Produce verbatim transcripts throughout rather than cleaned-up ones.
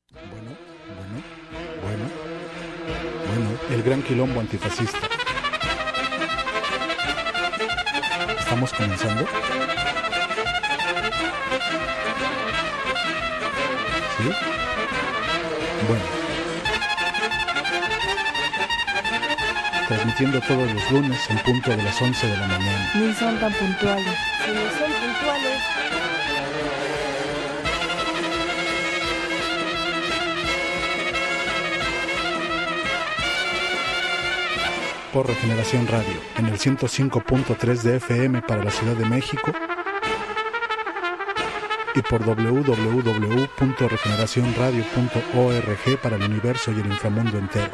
Bueno, bueno, bueno, bueno, el gran quilombo antifascista. ¿Estamos comenzando? ¿Sí? Bueno. Transmitiendo todos los lunes en punto de las once de la mañana. Ni son tan puntuales. Si no son puntuales. Por Regeneración Radio, en el ciento cinco punto tres de F M para la Ciudad de México y por doble u doble u doble u punto regeneración radio punto org para el universo y el inframundo entero.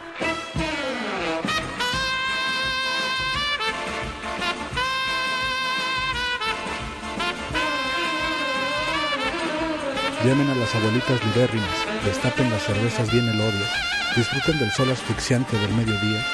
Llamen a las abuelitas libérrimas, destapen las cervezas bien elodias, disfruten del sol asfixiante del mediodía.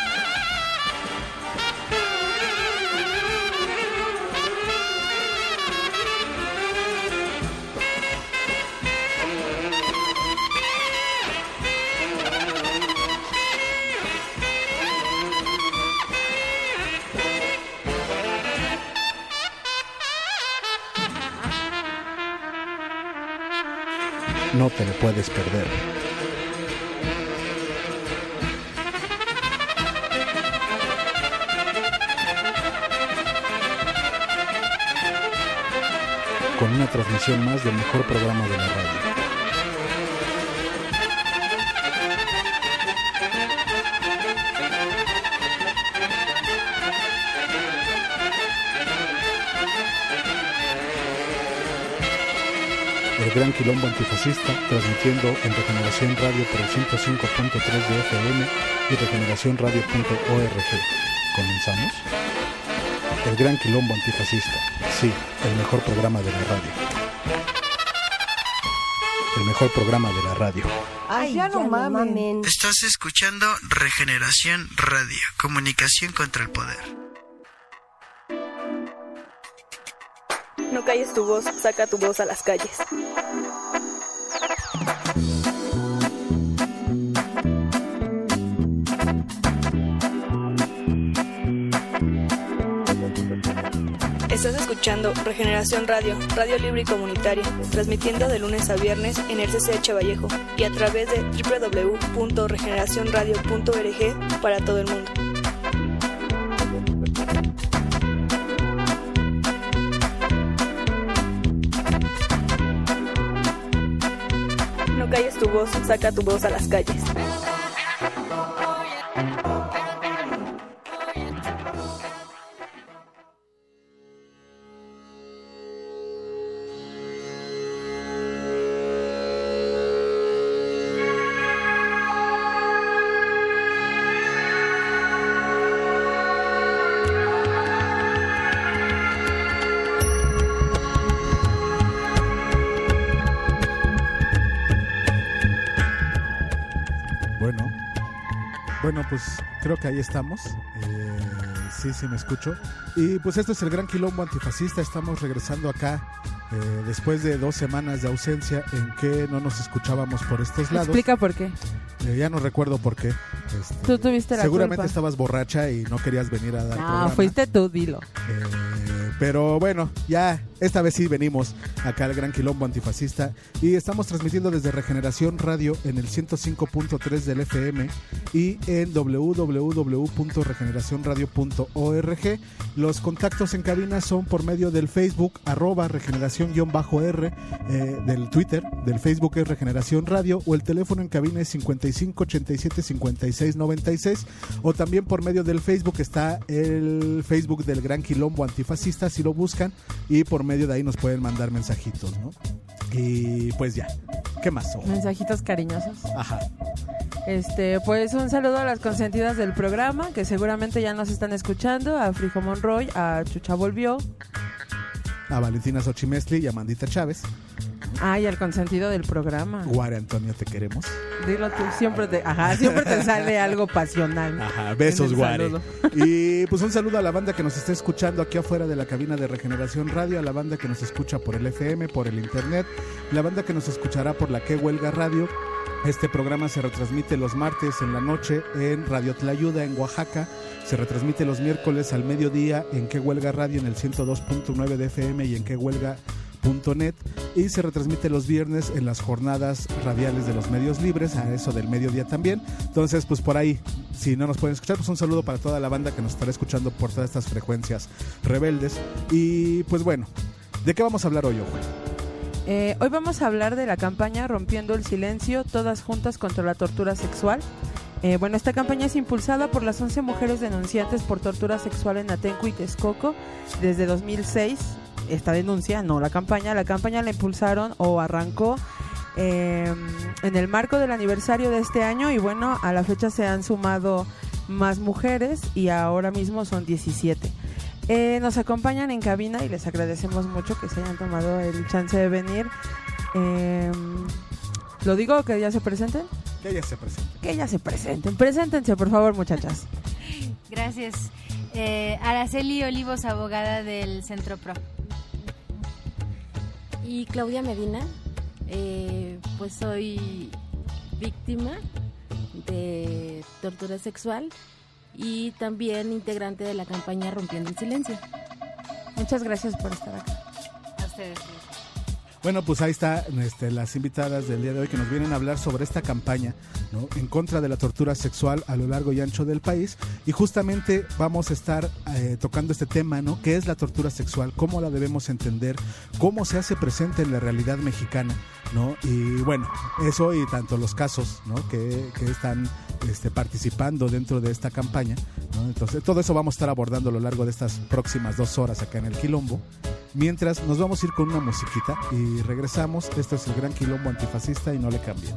No te lo puedes perder. Con una transmisión más del mejor programa de la radio. El gran quilombo antifascista, transmitiendo en Regeneración Radio por el ciento cinco punto tres de F M y regeneración radio punto org. ¿Comenzamos? El gran quilombo antifascista, sí, el mejor programa de la radio. El mejor programa de la radio. Ay, ya, ya no mamen. mamen. Estás escuchando Regeneración Radio, comunicación contra el poder. No calles tu voz, saca tu voz a las calles. Estás escuchando Regeneración Radio, radio libre y comunitaria, transmitiendo de lunes a viernes en el C C H Vallejo y a través de doble u doble u doble u punto regeneración radio punto org para todo el mundo. No calles tu voz, saca tu voz a las calles. Bueno, pues creo que ahí estamos. Eh, sí, sí me escucho. Y pues esto es el gran quilombo antifascista. Estamos regresando acá eh, después de dos semanas de ausencia en que no nos escuchábamos por estos lados. Explica por qué. Eh, ya no recuerdo por qué. Este, tú tuviste la seguramente culpa. Estabas borracha y no querías venir a dar No, programa. fuiste tú, dilo. Eh, pero bueno, ya esta vez sí venimos acá al gran quilombo antifascista y estamos transmitiendo desde Regeneración Radio en el ciento cinco punto tres del F M y en doble u doble u doble u punto regeneración radio punto org. Los contactos en cabina son por medio del Facebook arroba regeneración-r, eh, del Twitter, del Facebook es Regeneración Radio, o el teléfono en cabina es cincuenta y cinco ochenta y siete cincuenta y seis noventa y seis, o también por medio del Facebook está el Facebook del gran quilombo antifascista, si lo buscan, y por medio de ahí nos pueden mandar mensajitos, ¿no? Y pues ya, ¿qué más? Oh. Mensajitos cariñosos. Ajá. Este, pues un saludo a las consentidas del programa, que seguramente ya nos están escuchando, a Frijo Monroy, a Chucha Volvió, a Valentina Xochimestli y a Mandita Chávez. Ah, y al consentido del programa. Guare Antonio, te queremos. Dilo tú, siempre te, ajá, siempre te sale algo pasional. Ajá, besos, Guare. Y pues un saludo a la banda que nos está escuchando aquí afuera de la cabina de Regeneración Radio, a la banda que nos escucha por el F M, por el internet, la banda que nos escuchará por la Que Huelga Radio Este programa se retransmite los martes en la noche en Radio Tlayuda en Oaxaca, se retransmite los miércoles al mediodía en Que Huelga Radio en el ciento dos punto nueve de F M y en que huelga punto net, y se retransmite los viernes en las jornadas radiales de los medios libres, a eso del mediodía también. Entonces, pues por ahí, si no nos pueden escuchar, pues un saludo para toda la banda que nos estará escuchando por todas estas frecuencias rebeldes. Y pues bueno, ¿de qué vamos a hablar hoy, Ojo? Eh, hoy vamos a hablar de la campaña Rompiendo el Silencio, todas juntas contra la tortura sexual. Eh, bueno, esta campaña es impulsada por las once mujeres denunciantes por tortura sexual en Atenco y Texcoco desde dos mil seis. Esta denuncia, no la campaña, la campaña la impulsaron o arrancó eh, en el marco del aniversario de este año, y bueno, a la fecha se han sumado más mujeres y ahora mismo son diecisiete. Eh, nos acompañan en cabina y les agradecemos mucho que se hayan tomado el chance de venir. Eh, ¿Lo digo que ya se presenten? Que ellas se presenten. Que ellas se presenten. Preséntense, por favor, muchachas. Gracias. Eh, Araceli Olivos, abogada del Centro Pro. Y Claudia Medina, eh, pues soy víctima de tortura sexual y también integrante de la campaña Rompiendo el Silencio. Muchas gracias por estar acá. A ustedes. Bueno, pues ahí están este, las invitadas del día de hoy que nos vienen a hablar sobre esta campaña, ¿no?, en contra de la tortura sexual a lo largo y ancho del país. Y justamente vamos a estar eh, tocando este tema, ¿no? ¿Qué es la tortura sexual? ¿Cómo la debemos entender? ¿Cómo se hace presente en la realidad mexicana? ¿No? Y bueno, eso y tanto los casos, ¿no?, que, que están este, participando dentro de esta campaña, ¿no? Entonces, todo eso vamos a estar abordando a lo largo de estas próximas dos horas acá en el Quilombo. Mientras nos vamos a ir con una musiquita y regresamos. Esto es el Gran Quilombo Antifascista y no le cambien.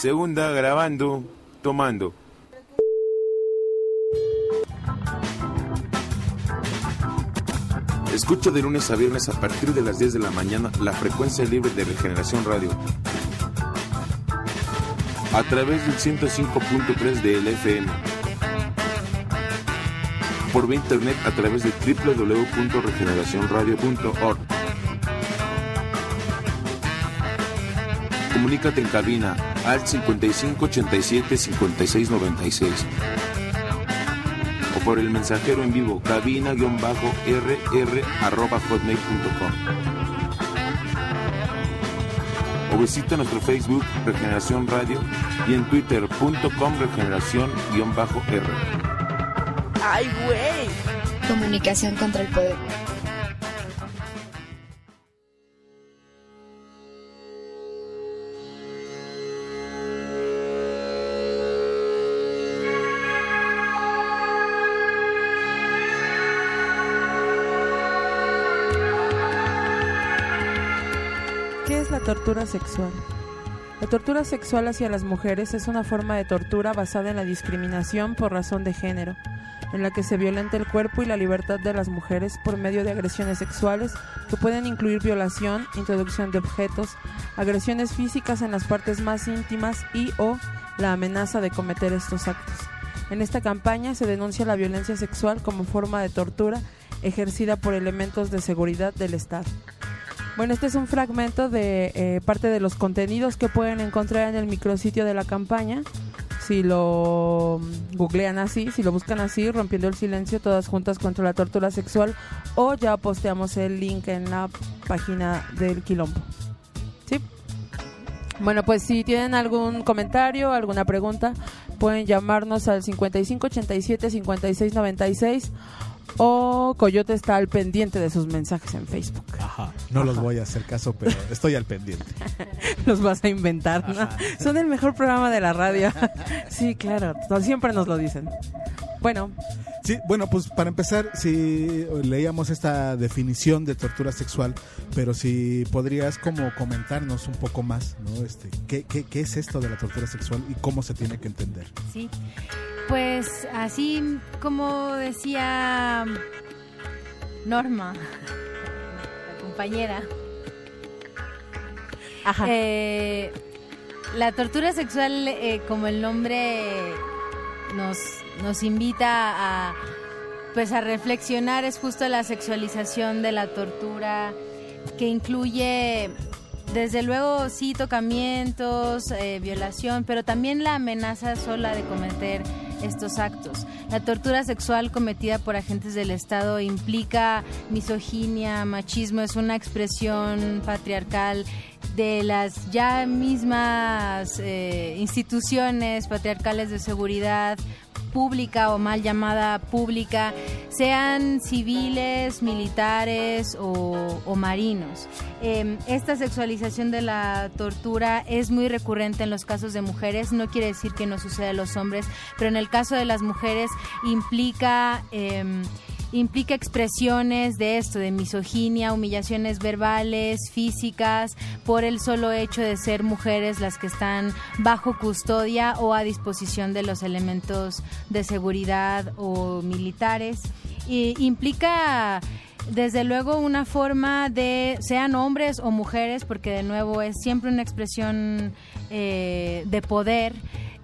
Segunda, grabando, tomando. Escucha de lunes a viernes a partir de las diez de la mañana la frecuencia libre de Regeneración Radio. A través del ciento cinco punto tres del F M. Por vía internet a través de doble u doble u doble u punto regeneración radio punto org. Comunícate en cabina al cincuenta y cinco ochenta y siete cincuenta y seis noventa y seis. O por el mensajero en vivo cabina-rr arroba hotmail punto com. O visita nuestro Facebook Regeneración Radio y en twitter punto com regeneración-r. ¡Ay, güey! Comunicación contra el poder. ¿Qué es la tortura sexual? La tortura sexual hacia las mujeres es una forma de tortura basada en la discriminación por razón de género, en la que se violenta el cuerpo y la libertad de las mujeres por medio de agresiones sexuales que pueden incluir violación, introducción de objetos, agresiones físicas en las partes más íntimas y o la amenaza de cometer estos actos. En esta campaña se denuncia la violencia sexual como forma de tortura ejercida por elementos de seguridad del Estado. Bueno, este es un fragmento de eh, parte de los contenidos que pueden encontrar en el micrositio de la campaña. Si lo googlean así, si lo buscan así, Rompiendo el Silencio, todas juntas contra la tortura sexual, o ya posteamos el link en la página del Quilombo. ¿Sí? Bueno, pues si tienen algún comentario, alguna pregunta, pueden llamarnos al cincuenta y cinco ochenta y siete cincuenta y seis noventa y seis, o Coyote está al pendiente de sus mensajes en Facebook. Ajá. No Ajá. los voy a hacer caso, pero estoy al pendiente. Los vas a inventar, ¿no? Ajá. Son el mejor programa de la radio. Sí, claro, siempre nos lo dicen. Bueno. Sí, bueno, pues para empezar, si leíamos esta definición de tortura sexual, pero si podrías como comentarnos un poco más, ¿no? Este, ¿qué, qué, qué es esto de la tortura sexual y cómo se tiene que entender? Sí. Pues así como decía Norma, la compañera, Ajá. Eh, la tortura sexual, eh, como el nombre nos, nos invita a, pues a reflexionar, es justo la sexualización de la tortura, que incluye desde luego sí tocamientos, eh, violación, pero también la amenaza sola de cometer estos actos. La tortura sexual cometida por agentes del Estado implica misoginia, machismo, es una expresión patriarcal de las ya mismas eh, instituciones patriarcales de seguridad pública o mal llamada pública, sean civiles, militares o, o marinos. Eh, esta sexualización de la tortura es muy recurrente en los casos de mujeres, no quiere decir que no suceda a los hombres, pero en el caso de las mujeres implica... Eh, implica expresiones de esto, de misoginia, humillaciones verbales, físicas, por el solo hecho de ser mujeres las que están bajo custodia o a disposición de los elementos de seguridad o militares. Y implica desde luego una forma de, sean hombres o mujeres, porque de nuevo es siempre una expresión eh, de poder,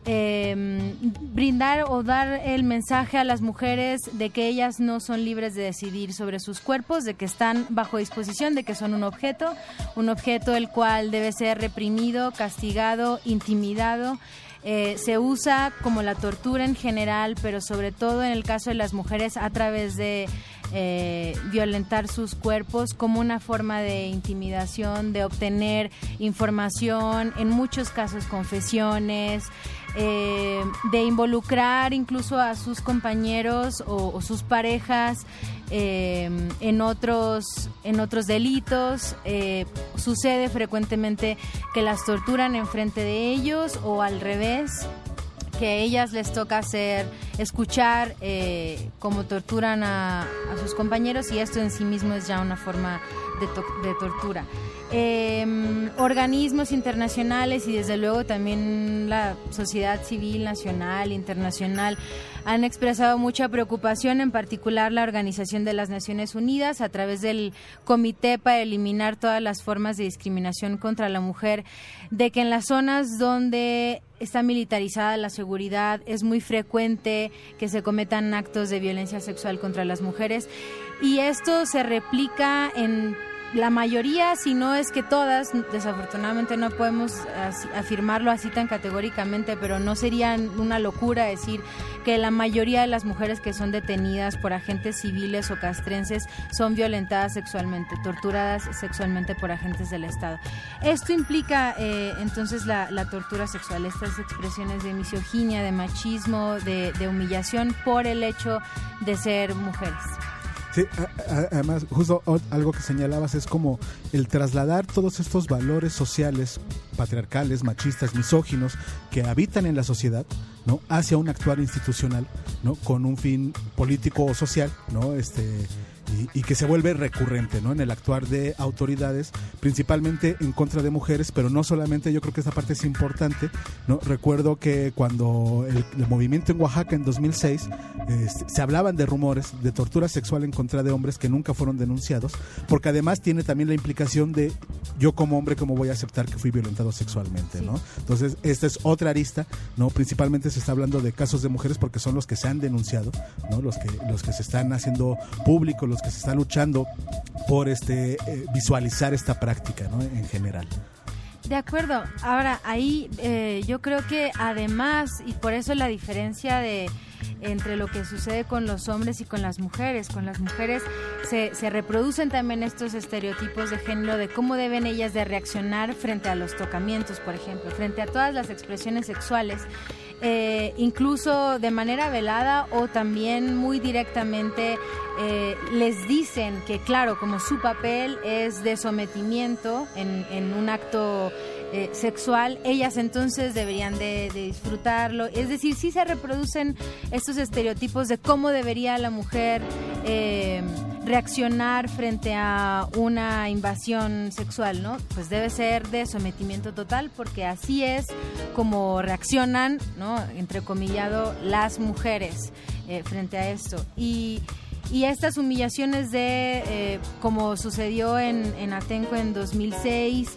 Eh, brindar o dar el mensaje a las mujeres de que ellas no son libres de decidir sobre sus cuerpos, de que están bajo disposición, de que son un objeto, un objeto el cual debe ser reprimido, castigado, intimidado. Eh, se usa como la tortura en general, pero sobre todo en el caso de las mujeres a través de eh, violentar sus cuerpos como una forma de intimidación, de obtener información, en muchos casos confesiones, eh, de involucrar incluso a sus compañeros o, o sus parejas eh, en otros en otros delitos. Eh, sucede frecuentemente que las torturan enfrente de ellos o al revés, que a ellas les toca hacer, escuchar eh, cómo torturan a, a sus compañeros, y esto en sí mismo es ya una forma de, to- de tortura. Eh, organismos internacionales y desde luego también la sociedad civil nacional, internacional, han expresado mucha preocupación, en particular la Organización de las Naciones Unidas a través del Comité para eliminar todas las formas de discriminación contra la mujer, de que en las zonas donde está militarizada la seguridad es muy frecuente que se cometan actos de violencia sexual contra las mujeres, y esto se replica en la mayoría, si no es que todas, desafortunadamente no podemos así, afirmarlo así tan categóricamente, pero no sería una locura decir que la mayoría de las mujeres que son detenidas por agentes civiles o castrenses son violentadas sexualmente, torturadas sexualmente por agentes del Estado. Esto implica eh, entonces la, la tortura sexual, estas expresiones de misoginia, de machismo, de, de humillación por el hecho de ser mujeres. Sí, a, a, además, justo algo que señalabas es como el trasladar todos estos valores sociales, patriarcales, machistas, misóginos, que habitan en la sociedad, ¿no?, hacia un actuar institucional, ¿no?, con un fin político o social, ¿no?, este... Y, y que se vuelve recurrente, ¿no?, en el actuar de autoridades, principalmente en contra de mujeres, pero no solamente. Yo creo que esta parte es importante, ¿no? Recuerdo que cuando el, el movimiento en Oaxaca en dos mil seis eh, se hablaban de rumores de tortura sexual en contra de hombres que nunca fueron denunciados, porque además tiene también la implicación de yo como hombre cómo voy a aceptar que fui violentado sexualmente, ¿no? Entonces esta es otra arista, ¿no? Principalmente se está hablando de casos de mujeres porque son los que se han denunciado, ¿no?, los que los que se están haciendo públicos, los que se está luchando por este eh, visualizar esta práctica, ¿no?, en general. De acuerdo. Ahora, ahí eh, yo creo que además, y por eso la diferencia de entre lo que sucede con los hombres y con las mujeres. Con las mujeres se, se reproducen también estos estereotipos de género de cómo deben ellas de reaccionar frente a los tocamientos, por ejemplo, frente a todas las expresiones sexuales. Eh, incluso de manera velada o también muy directamente eh, les dicen que claro, como su papel es de sometimiento en, en un acto eh, sexual, ellas entonces deberían de, de disfrutarlo. Es decir, sí se reproducen estos estereotipos de cómo debería la mujer eh, reaccionar frente a una invasión sexual, ¿no? Pues debe ser de sometimiento total, porque así es como reaccionan, ¿no?, entrecomillado, las mujeres eh, frente a esto. Y, y estas humillaciones de, eh, como sucedió en, en Atenco en dos mil seis,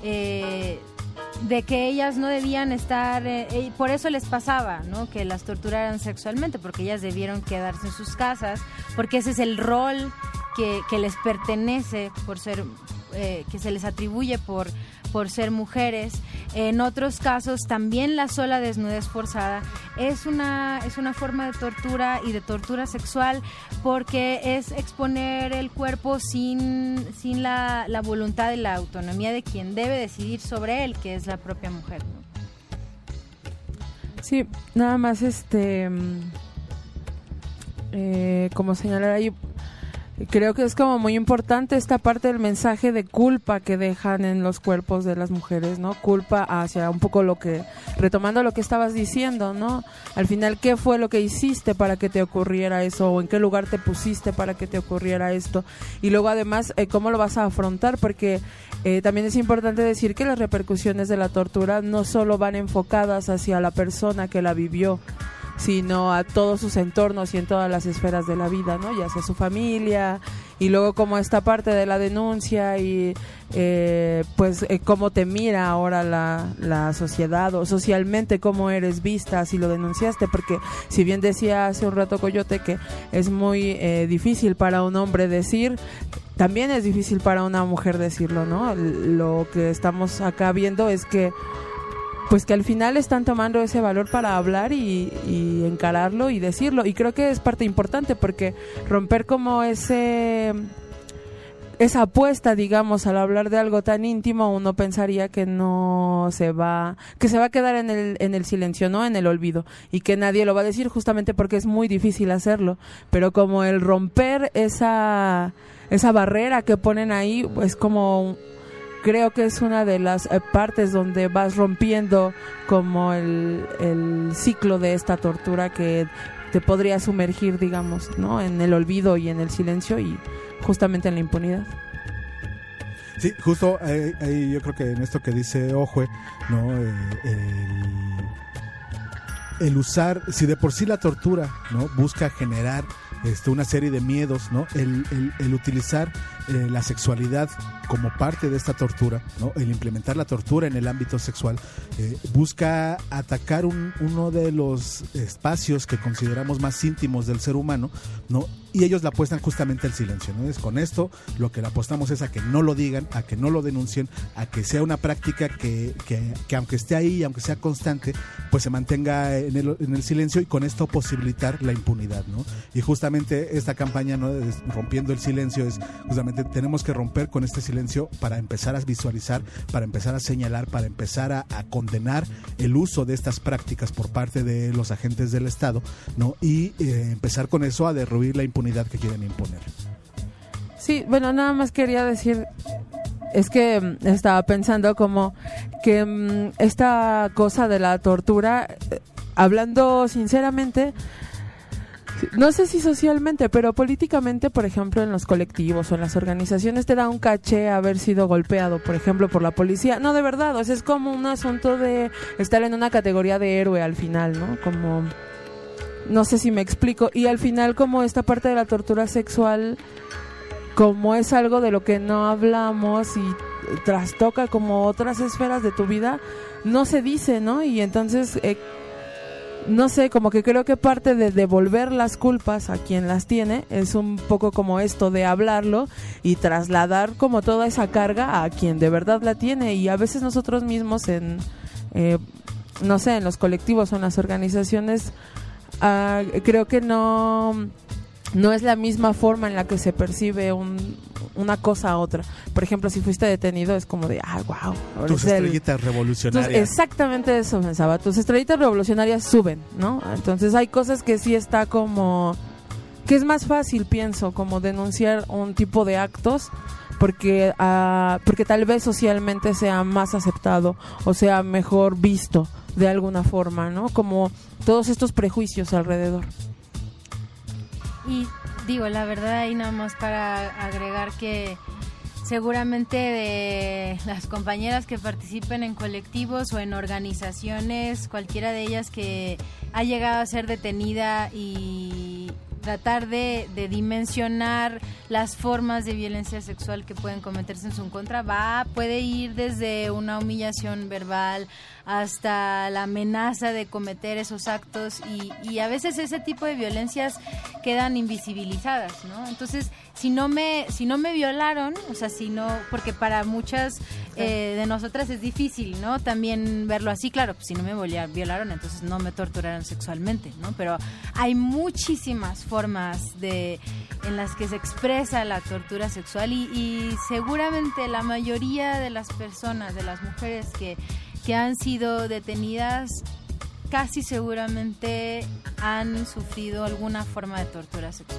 eh, de que ellas no debían estar, eh, por eso les pasaba, ¿no?, que las torturaran sexualmente, porque ellas debieron quedarse en sus casas, porque ese es el rol que, que les pertenece por ser, eh, que se les atribuye por, por ser mujeres. En otros casos también la sola desnudez forzada es una, es una forma de tortura y de tortura sexual, porque es exponer el cuerpo sin, sin la, la voluntad y la autonomía de quien debe decidir sobre él, que es la propia mujer, ¿no? Sí, nada más este eh, como señalar ahí, creo que es como muy importante esta parte del mensaje de culpa que dejan en los cuerpos de las mujeres, ¿no? Culpa hacia un poco lo que, retomando lo que estabas diciendo, ¿no? Al final, ¿qué fue lo que hiciste para que te ocurriera eso? ¿O en qué lugar te pusiste para que te ocurriera esto? Y luego además, eh, ¿cómo lo vas a afrontar? Porque eh, también es importante decir que las repercusiones de la tortura no solo van enfocadas hacia la persona que la vivió, sino a todos sus entornos y en todas las esferas de la vida, ¿no? Ya sea su familia, y luego como esta parte de la denuncia y eh, pues eh, cómo te mira ahora la, la sociedad, o socialmente cómo eres vista si lo denunciaste, porque si bien decía hace un rato Coyote que es muy eh, difícil para un hombre decir, también es difícil para una mujer decirlo, ¿no? Lo que estamos acá viendo es que pues que al final están tomando ese valor para hablar y, y encararlo y decirlo, y creo que es parte importante, porque romper como ese esa apuesta, digamos, al hablar de algo tan íntimo, uno pensaría que no se va, que se va a quedar en el en el silencio, ¿no?, en el olvido, y que nadie lo va a decir, justamente porque es muy difícil hacerlo. Pero como el romper esa esa barrera que ponen ahí, pues como creo que es una de las eh, partes donde vas rompiendo como el, el ciclo de esta tortura que te podría sumergir, digamos, ¿no? En el olvido y en el silencio y justamente en la impunidad. Sí, justo ahí, ahí yo creo que en esto que dice Ojue, ¿no? Eh, el, el usar, si de por sí la tortura, ¿no? Busca generar este, una serie de miedos, ¿no? El, el, el utilizar eh, la sexualidad como parte de esta tortura, ¿no? El implementar la tortura en el ámbito sexual eh, busca atacar un, uno de los espacios que consideramos más íntimos del ser humano, ¿no? Y ellos la apuestan justamente al silencio, ¿no? Es con esto lo que le apostamos es a que no lo digan, a que no lo denuncien, a que sea una práctica que, que, que aunque esté ahí, aunque sea constante, pues se mantenga en el, en el silencio y con esto posibilitar la impunidad, ¿no? Y justamente esta campaña, ¿no? Es, rompiendo el silencio, es justamente tenemos que romper con este silencio para empezar a visualizar, para empezar a señalar, para empezar a, a condenar el uso de estas prácticas por parte de los agentes del Estado, ¿no? Y eh, empezar con eso a derruir la impunidad que quieren imponer. Sí, bueno, nada más quería decir, es que mm, estaba pensando como que mm, esta cosa de la tortura, eh, hablando sinceramente, no sé si socialmente, pero políticamente, por ejemplo, en los colectivos o en las organizaciones te da un caché haber sido golpeado, por ejemplo, por la policía. No, de verdad, o sea, es como un asunto de estar en una categoría de héroe al final, ¿no? Como... No sé si me explico. Y al final, como esta parte de la tortura sexual, como es algo de lo que no hablamos y trastoca como otras esferas de tu vida, no se dice, ¿no? Y entonces, eh, no sé, como que creo que parte de devolver las culpas a quien las tiene es un poco como esto de hablarlo y trasladar como toda esa carga a quien de verdad la tiene. Y a veces nosotros mismos en, eh, no sé, en los colectivos o en las organizaciones... Uh, creo que no no es la misma forma en la que se percibe un, una cosa a otra. Por ejemplo, si fuiste detenido es como de, ah, wow. Tus estrellitas el... revolucionarias. Tus, exactamente eso pensaba. Tus estrellitas revolucionarias suben, ¿no? Entonces hay cosas que sí está como... que es más fácil, pienso, como denunciar un tipo de actos porque, uh, porque tal vez socialmente sea más aceptado o sea mejor visto de alguna forma, ¿no? Como todos estos prejuicios alrededor. Y digo, la verdad ahí nada más para agregar que seguramente de las compañeras que participen en colectivos o en organizaciones, cualquiera de ellas que ha llegado a ser detenida y tratar de, de dimensionar las formas de violencia sexual que pueden cometerse en su contra, va, puede ir desde una humillación verbal hasta la amenaza de cometer esos actos y, y a veces ese tipo de violencias quedan invisibilizadas, ¿no? Entonces, si no me si no me violaron, o sea, si no, porque para muchas eh, de nosotras es difícil, ¿no? También verlo así, claro, pues si no me violaron, entonces no me torturaron sexualmente, ¿no? Pero hay muchísimas formas de en las que se expresa la tortura sexual y, y seguramente la mayoría de las personas, de las mujeres que que han sido detenidas, casi seguramente han sufrido alguna forma de tortura sexual.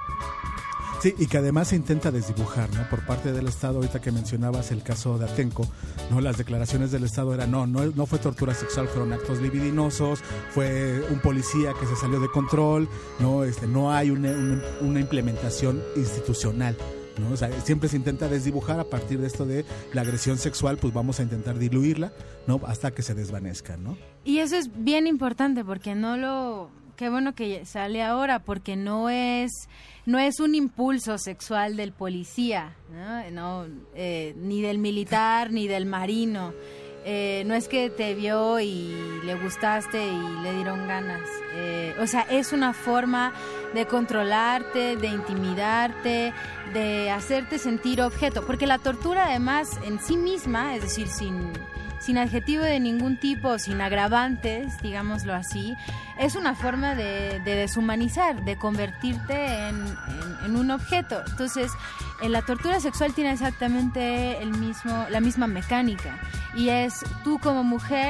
Sí, y que además se intenta desdibujar, ¿no? Por parte del Estado, ahorita que mencionabas el caso de Atenco, ¿no? Las declaraciones del Estado eran, no, no, no fue tortura sexual, fueron actos libidinosos, fue un policía que se salió de control, no, este, no hay una, una, una implementación institucional, ¿no? O sea, siempre se intenta desdibujar a partir de esto de la agresión sexual, pues vamos a intentar diluirla, ¿no? Hasta que se desvanezca, ¿no? Y eso es bien importante porque no lo... Qué bueno que sale ahora porque no es no es un impulso sexual del policía, ¿no? No, eh, ni del militar ni del marino. Eh, no es que te vio y le gustaste y le dieron ganas. Eh, o sea, es una forma de controlarte, de intimidarte, de hacerte sentir objeto. Porque la tortura, además, en sí misma, es decir, sin, sin adjetivo de ningún tipo, sin agravantes, digámoslo así, es una forma de, de deshumanizar, de convertirte en, en, en un objeto. Entonces, en la tortura sexual tiene exactamente el mismo, la misma mecánica. Y es tú como mujer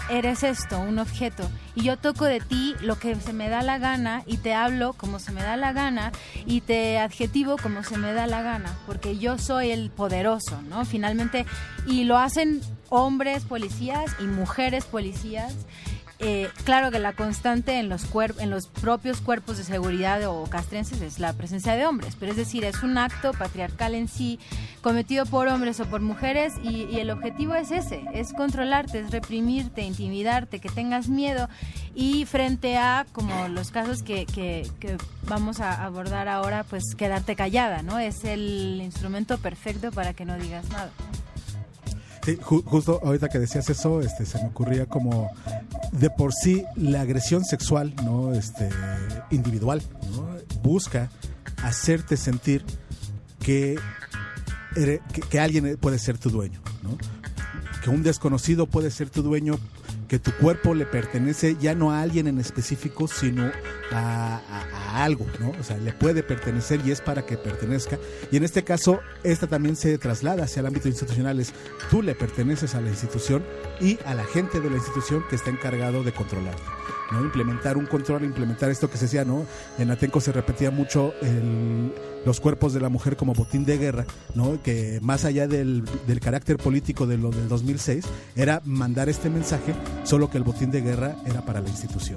eres esto, un objeto, y yo toco de ti lo que se me da la gana y te hablo como se me da la gana y te adjetivo como se me da la gana, porque yo soy el poderoso, ¿no? Finalmente, y lo hacen hombres policías y mujeres policías. Eh, claro que la constante en los cuerp- en los propios cuerpos de seguridad o castrenses es la presencia de hombres, pero es decir, es un acto patriarcal en sí, cometido por hombres o por mujeres, y, y el objetivo es ese, es controlarte, es reprimirte, intimidarte, que tengas miedo, y frente a, como los casos que, que, que vamos a abordar ahora, pues quedarte callada, ¿no? Es el instrumento perfecto para que no digas nada. Sí, ju- justo ahorita que decías eso, este, se me ocurría como de por sí la agresión sexual, ¿no? Este, individual, ¿no? Busca hacerte sentir que, ere- que, que alguien puede ser tu dueño, ¿no? Que un desconocido puede ser tu dueño, que tu cuerpo le pertenece ya no a alguien en específico, sino a, a, a algo, ¿no? O sea, le puede pertenecer y es para que pertenezca. Y en este caso, esta también se traslada hacia el ámbito institucional. Es, tú le perteneces a la institución y a la gente de la institución que está encargado de controlarte, ¿no? Implementar un control, implementar esto que se decía, ¿no? En Atenco se repetía mucho el, los cuerpos de la mujer como botín de guerra, ¿no? Que más allá del, del carácter político de lo del dos mil seis, era mandar este mensaje, solo que el botín de guerra era para la institución.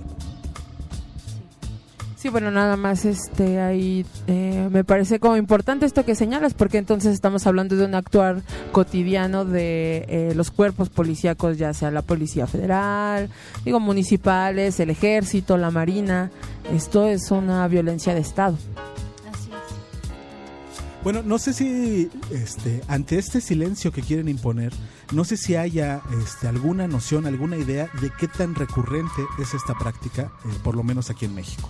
Sí, bueno, nada más este ahí eh, me parece como importante esto que señalas, porque entonces estamos hablando de un actuar cotidiano de eh, los cuerpos policíacos, ya sea la Policía Federal, digo, municipales, el Ejército, la Marina. Esto es una violencia de Estado. Así es. Bueno, no sé si este, ante este silencio que quieren imponer, no sé si haya este, alguna noción, alguna idea de qué tan recurrente es esta práctica, eh, por lo menos aquí en México.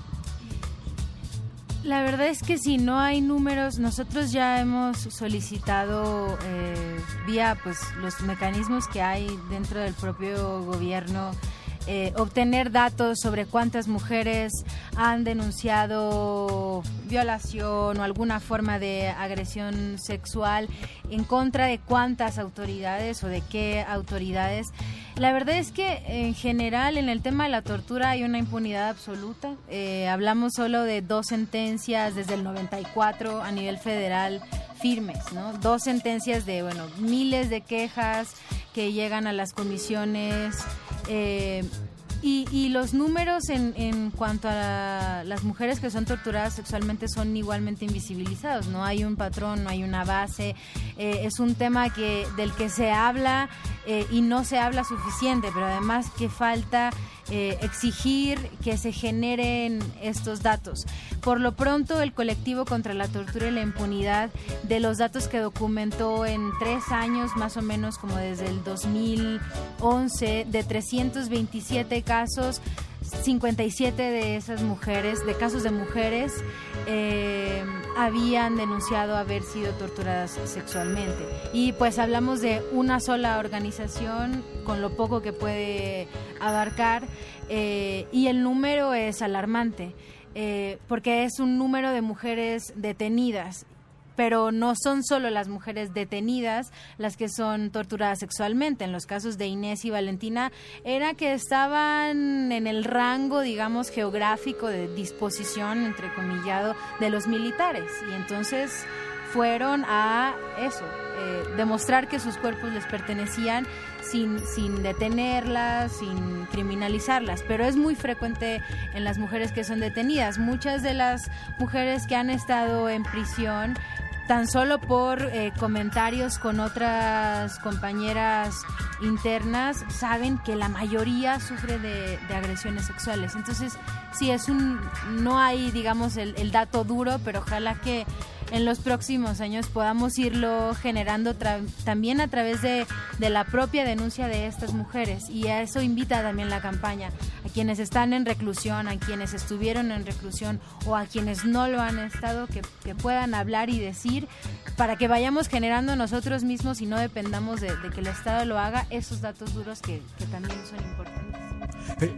La verdad es que si no hay números, nosotros ya hemos solicitado eh, vía pues los mecanismos que hay dentro del propio gobierno, eh, obtener datos sobre cuántas mujeres han denunciado violación o alguna forma de agresión sexual, en contra de cuántas autoridades o de qué autoridades. La verdad es que en general en el tema de la tortura hay una impunidad absoluta. Eh, hablamos solo de dos sentencias desde el noventa y cuatro a nivel federal firmes, ¿no? Dos sentencias de, bueno, miles de quejas que llegan a las comisiones. Eh, Y, y los números en, en cuanto a la, las mujeres que son torturadas sexualmente son igualmente invisibilizados. No hay un patrón, no hay una base. Eh, es un tema que del que se habla eh, y no se habla suficiente, pero además que falta eh, exigir que se generen estos datos. Por lo pronto, el colectivo contra la tortura y la impunidad, de los datos que documentó en tres años, más o menos como desde el dos mil once, de trescientos veintisiete casos, cincuenta y siete de esas mujeres, de casos de mujeres, eh, habían denunciado haber sido torturadas sexualmente. Y pues hablamos de una sola organización con lo poco que puede abarcar, eh, y el número es alarmante, eh, porque es un número de mujeres detenidas. Pero no son solo las mujeres detenidas las que son torturadas sexualmente. En los casos de Inés y Valentina era que estaban en el rango, digamos, geográfico de disposición, entrecomillado, de los militares. Y entonces fueron a eso, eh, demostrar que sus cuerpos les pertenecían sin, sin detenerlas, sin criminalizarlas. Pero es muy frecuente en las mujeres que son detenidas. Muchas de las mujeres que han estado en prisión tan solo por eh, comentarios con otras compañeras internas, saben que la mayoría sufre de, de agresiones sexuales. Entonces, sí, es un, no hay, digamos, el, el dato duro, pero ojalá que en los próximos años podamos irlo generando tra- también a través de, de la propia denuncia de estas mujeres. Y a eso invita también la campaña, a quienes están en reclusión, a quienes estuvieron en reclusión o a quienes no lo han estado, que, que puedan hablar y decir, para que vayamos generando nosotros mismos y no dependamos de, de que el Estado lo haga, esos datos duros que, que también son importantes. Hey.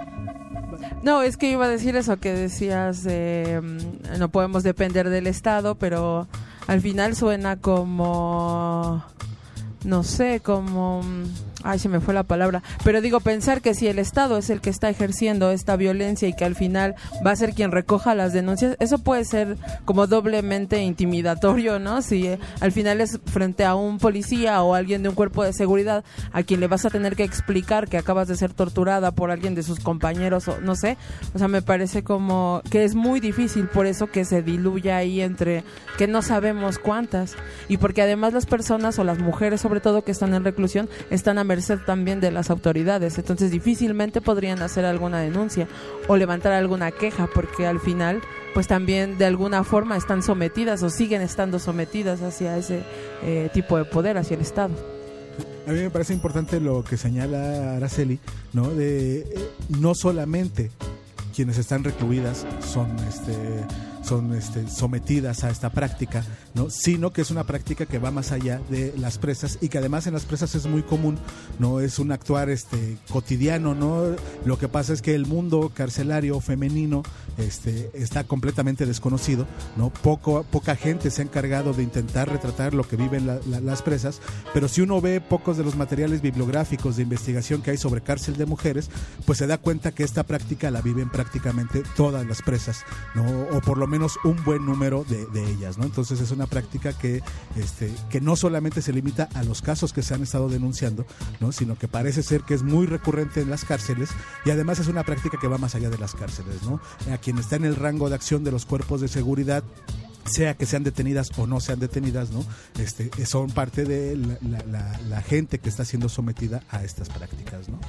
No, es que iba a decir eso que decías, eh, no podemos depender del Estado, pero al final suena como, no sé, como Ay, se me fue la palabra. Pero digo, pensar que si el Estado es el que está ejerciendo esta violencia y que al final va a ser quien recoja las denuncias, eso puede ser como doblemente intimidatorio, ¿no? Si eh, al final es frente a un policía o alguien de un cuerpo de seguridad a quien le vas a tener que explicar que acabas de ser torturada por alguien de sus compañeros o no sé. O sea, me parece como que es muy difícil, por eso que se diluya ahí entre que no sabemos cuántas. Y porque además las personas o las mujeres sobre todo que están en reclusión están a merced también de las autoridades, entonces difícilmente podrían hacer alguna denuncia o levantar alguna queja, porque al final pues también de alguna forma están sometidas o siguen estando sometidas hacia ese eh, tipo de poder, hacia el Estado. A mí me parece importante lo que señala Araceli, ¿no? De eh, no solamente quienes están recluidas son este son este, sometidas a esta práctica, ¿no? Sino que es una práctica que va más allá de las presas y que además en las presas es muy común, no es un actuar este cotidiano, ¿no? Lo que pasa es que el mundo carcelario femenino este está completamente desconocido, ¿no? Poco poca gente se ha encargado de intentar retratar lo que viven la, la, las presas, pero si uno ve pocos de los materiales bibliográficos de investigación que hay sobre cárcel de mujeres, pues se da cuenta que esta práctica la viven prácticamente todas las presas, ¿no? O por lo menos un buen número de, de ellas, ¿no? Entonces es una práctica que, este, que no solamente se limita a los casos que se han estado denunciando, ¿no? Sino que parece ser que es muy recurrente en las cárceles y además es una práctica que va más allá de las cárceles, ¿no? A quien está en el rango de acción de los cuerpos de seguridad, sea que sean detenidas o no sean detenidas, ¿no? Este, son parte de la, la, la, la gente que está siendo sometida a estas prácticas, ¿no?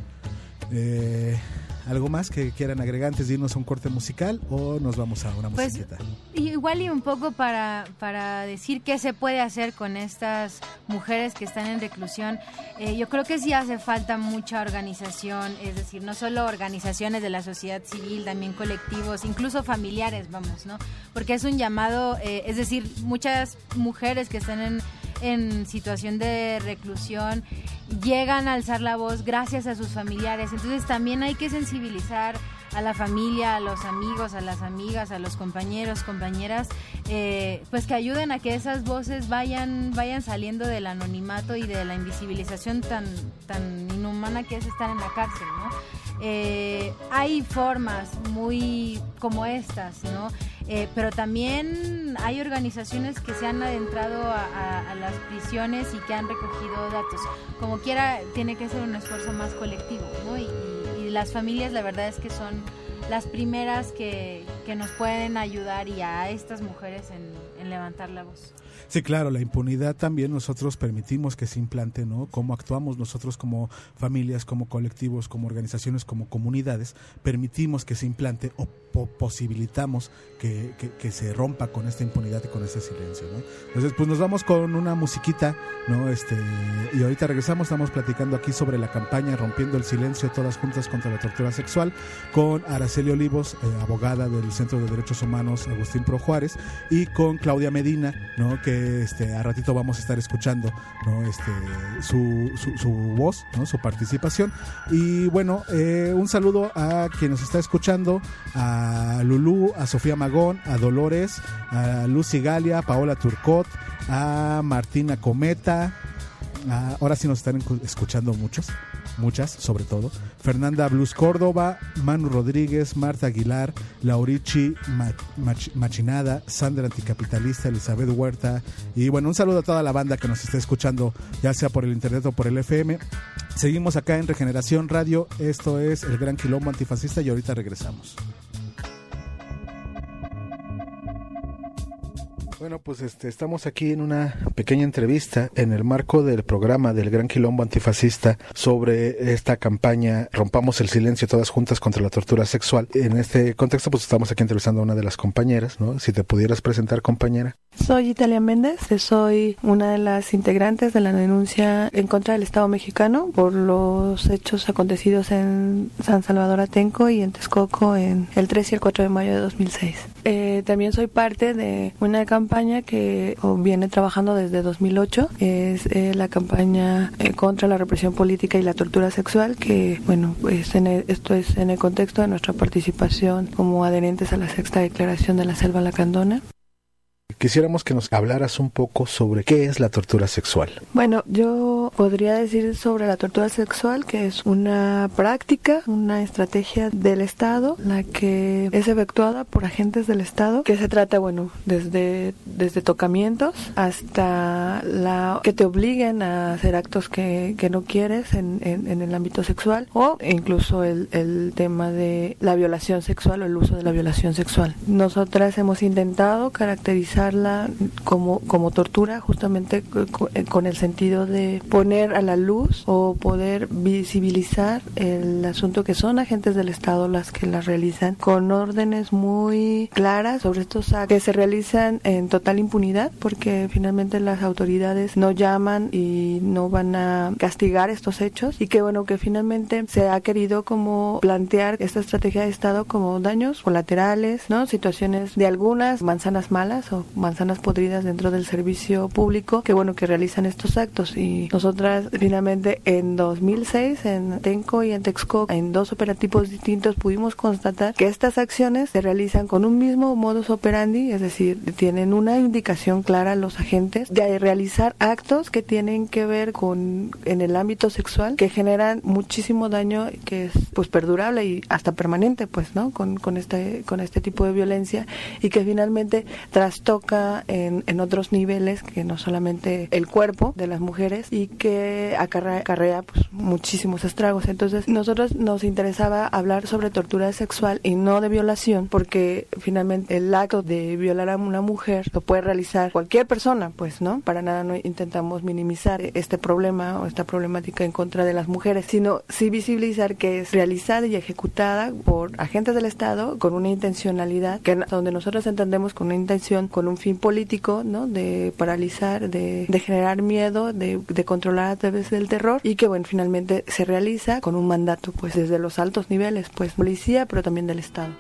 Eh... ¿Algo más que quieran agregar antes de irnos a un corte musical o nos vamos a una pues, musiquita? Igual y un poco para, para decir qué se puede hacer con estas mujeres que están en reclusión. Eh, yo creo que sí hace falta mucha organización, es decir, no solo organizaciones de la sociedad civil, también colectivos, incluso familiares, vamos, ¿no? Porque es un llamado, eh, es decir, muchas mujeres que están en en situación de reclusión llegan a alzar la voz gracias a sus familiares, entonces también hay que sensibilizar a la familia, a los amigos, a las amigas, a los compañeros, compañeras, eh, pues que ayuden a que esas voces vayan vayan saliendo del anonimato y de la invisibilización tan, tan inhumana que es estar en la cárcel, ¿no? Eh, hay formas muy como estas, ¿no? Eh, pero también hay organizaciones que se han adentrado a, a, a las prisiones y que han recogido datos. Como quiera, tiene que ser un esfuerzo más colectivo, ¿no? Y, y, y las familias, la verdad es que son las primeras que, que nos pueden ayudar y a estas mujeres en, en levantar la voz. Sí, claro, la impunidad también nosotros permitimos que se implante, ¿no? Cómo actuamos nosotros como familias, como colectivos, como organizaciones, como comunidades, permitimos que se implante o po- posibilitamos que, que, que se rompa con esta impunidad y con este silencio, ¿no? Entonces, pues nos vamos con una musiquita, ¿no? Este, y ahorita regresamos, estamos platicando aquí sobre la campaña Rompiendo el Silencio, todas juntas contra la tortura sexual, con Araceli Olivos, eh, abogada del Centro de Derechos Humanos Agustín Pro Juárez, y con Claudia Medina, ¿no? Que este a ratito vamos a estar escuchando, ¿no? Este su, su, su voz, ¿no? Su participación. Y bueno, eh, un saludo a quien nos está escuchando, a Lulú, a Sofía Magón, a Dolores, a Lucy Galia, a Paola Turcot, a Martina Cometa. A, ahora sí nos están escuchando muchos, muchas sobre todo. Fernanda Blues Córdoba, Manu Rodríguez, Marta Aguilar, Laurichi Mach, Mach, Machinada, Sandra Anticapitalista, Elizabeth Huerta. Y bueno, un saludo a toda la banda que nos está escuchando, ya sea por el internet o por el F M. Seguimos acá en Regeneración Radio. Esto es El Gran Quilombo Antifascista y ahorita regresamos. Bueno, pues este, estamos aquí en una pequeña entrevista en el marco del programa del Gran Quilombo Antifascista sobre esta campaña Rompamos el Silencio, todas juntas contra la tortura sexual. En este contexto, pues estamos aquí entrevistando a una de las compañeras, ¿no? Si te pudieras presentar, compañera. Soy Italia Méndez, soy una de las integrantes de la denuncia en contra del Estado mexicano por los hechos acontecidos en San Salvador Atenco y en Texcoco en el tres y el cuatro de mayo de dos mil seis. Eh, también soy parte de una campaña que oh, viene trabajando desde dos mil ocho, es eh, la campaña eh, contra la represión política y la tortura sexual, que bueno, pues en el, esto es en el contexto de nuestra participación como adherentes a la sexta declaración de la Selva Lacandona. Quisiéramos que nos hablaras un poco sobre qué es la tortura sexual. Bueno, yo yo podría decir sobre la tortura sexual que es una práctica, una estrategia del Estado, la que es efectuada por agentes del Estado, que se trata, bueno, desde, desde tocamientos hasta la que te obliguen a hacer actos que, que no quieres en, en, en el ámbito sexual, o incluso el, el tema de la violación sexual o el uso de la violación sexual. Nosotras hemos intentado caracterizarla como, como tortura justamente con el sentido de poner a la luz o poder visibilizar el asunto que son agentes del Estado las que las realizan con órdenes muy claras sobre estos actos que se realizan en total impunidad, porque finalmente las autoridades no llaman y no van a castigar estos hechos, y que bueno, que finalmente se ha querido como plantear esta estrategia de Estado como daños colaterales, ¿no? Situaciones de algunas manzanas malas o manzanas podridas dentro del servicio público que bueno, que realizan estos actos. Y nosotras finalmente en dos mil seis en Tenco y en Texcoco, en dos operativos distintos, pudimos constatar que estas acciones se realizan con un mismo modus operandi, es decir, tienen una indicación clara a los agentes de realizar actos que tienen que ver con en el ámbito sexual, que generan muchísimo daño, que es pues perdurable y hasta permanente, pues, ¿no? Con, con este con este tipo de violencia, y que finalmente trastoca en, en otros niveles que no solamente el cuerpo de las mujeres, y que acarrea, acarrea pues muchísimos estragos. Entonces, nosotros nos interesaba hablar sobre tortura sexual y no de violación, porque finalmente el acto de violar a una mujer lo puede realizar cualquier persona, pues, ¿no? Para nada no intentamos minimizar este problema o esta problemática en contra de las mujeres, sino sí visibilizar que es realizada y ejecutada por agentes del Estado con una intencionalidad, que donde nosotros entendemos con una intención, con un fin político, ¿no? De paralizar, de, de generar miedo, de, de controlar a través del terror, y que bueno, finalmente se realiza con un mandato, pues, desde los altos niveles, pues, policía, pero también del Estado.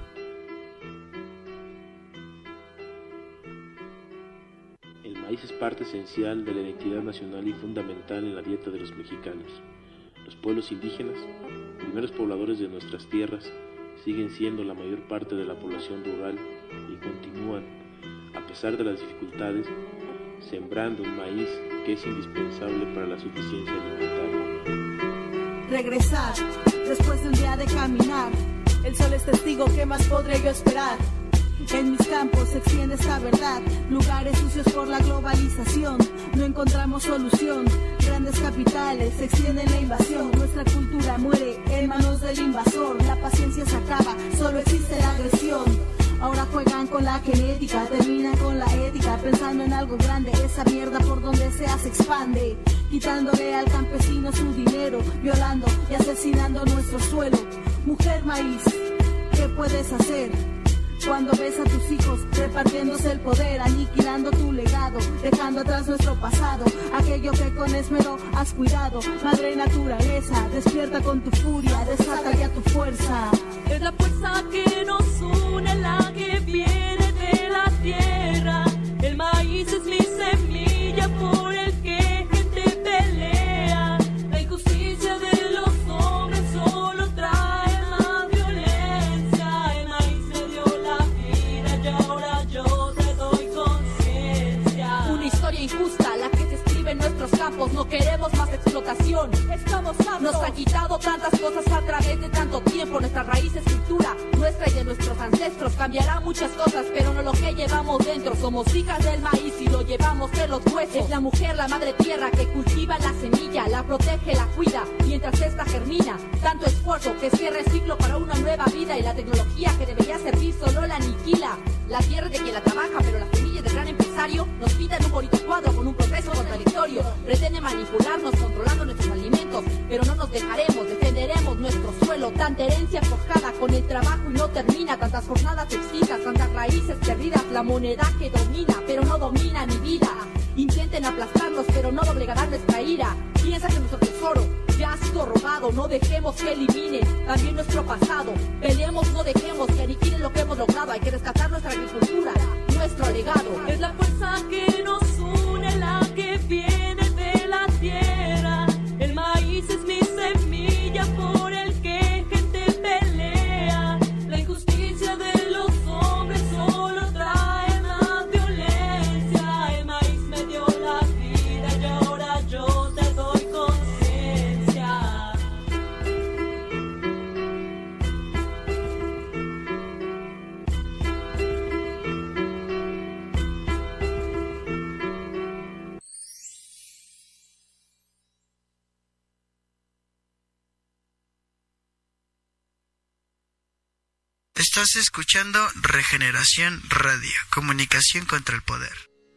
El maíz es parte esencial de la identidad nacional y fundamental en la dieta de los mexicanos. Los pueblos indígenas, primeros pobladores de nuestras tierras, siguen siendo la mayor parte de la población rural y continúan, a pesar de las dificultades, sembrando un maíz que es indispensable para la suficiencia alimentaria. Regresar, después de un día de caminar, el sol es testigo, ¿qué más podré yo esperar? En mis campos se extiende esta verdad, lugares sucios por la globalización, no encontramos solución, grandes capitales se extienden la invasión, nuestra cultura muere en manos del invasor, la paciencia se acaba, solo existe la agresión. Ahora juegan con la genética, terminan con la ética, pensando en algo grande, esa mierda por donde sea se expande, quitándole al campesino su dinero, violando y asesinando nuestro suelo. Mujer maíz, ¿qué puedes hacer? Cuando ves a tus hijos repartiéndose el poder, aniquilando tu legado, dejando atrás nuestro pasado, aquello que con esmero has cuidado. Madre naturaleza, despierta con tu furia, desata ya tu fuerza. Es la fuerza que nos une, la que viene de la tierra. El maíz es mi semilla por el que gente pelea. La injusticia de los hombres solo trae más violencia. El maíz me dio la vida y ahora yo te doy conciencia. Una historia injusta, la que se escribe en nuestros campos. No queremos más explotación. Estamos hartos. Nos han quitado tantas cosas a través de tanto tiempo. Nuestra raíz es cultura, nuestra y de nuestros ancestros. Cambiará muchas cosas, pero no lo que llevamos dentro. Somos hijas del maíz y lo llevamos de los huesos. Es la mujer, la madre tierra, que cultiva la semilla, la protege, la cuida, mientras esta germina. Tanto esfuerzo que cierra el ciclo para una nueva vida, y la tecnología que debería servir solo la aniquila. La tierra es de quien la trabaja, pero la semilla del gran empresario nos pinta en un bonito cuadro con un proceso contradictorio. Pretende manipularnos controlando nuestros alimentos, pero no nos dejaremos, defenderemos nuestro suelo. Tanta herencia forjada con el trabajo y no termina, tantas jornadas extintas, tantas raíces perdidas, la moneda que domina, pero no domina mi vida. Intenten aplastarnos, pero no doblegarán nuestra ira. Piensa que nuestro tesoro ya ha sido robado, no dejemos que elimine también nuestro pasado. Peleemos, no dejemos que aniquilen lo que hemos logrado. Hay que rescatar nuestra agricultura, nuestro legado. Es la fuerza que nos une, la que viene de la tierra. El maíz es mi semilla por el que gente pelea. La injusticia de los hombres solo trae más violencia. El maíz me dio la vida y ahora yo te doy con Estás escuchando Regeneración Radio, comunicación contra el poder.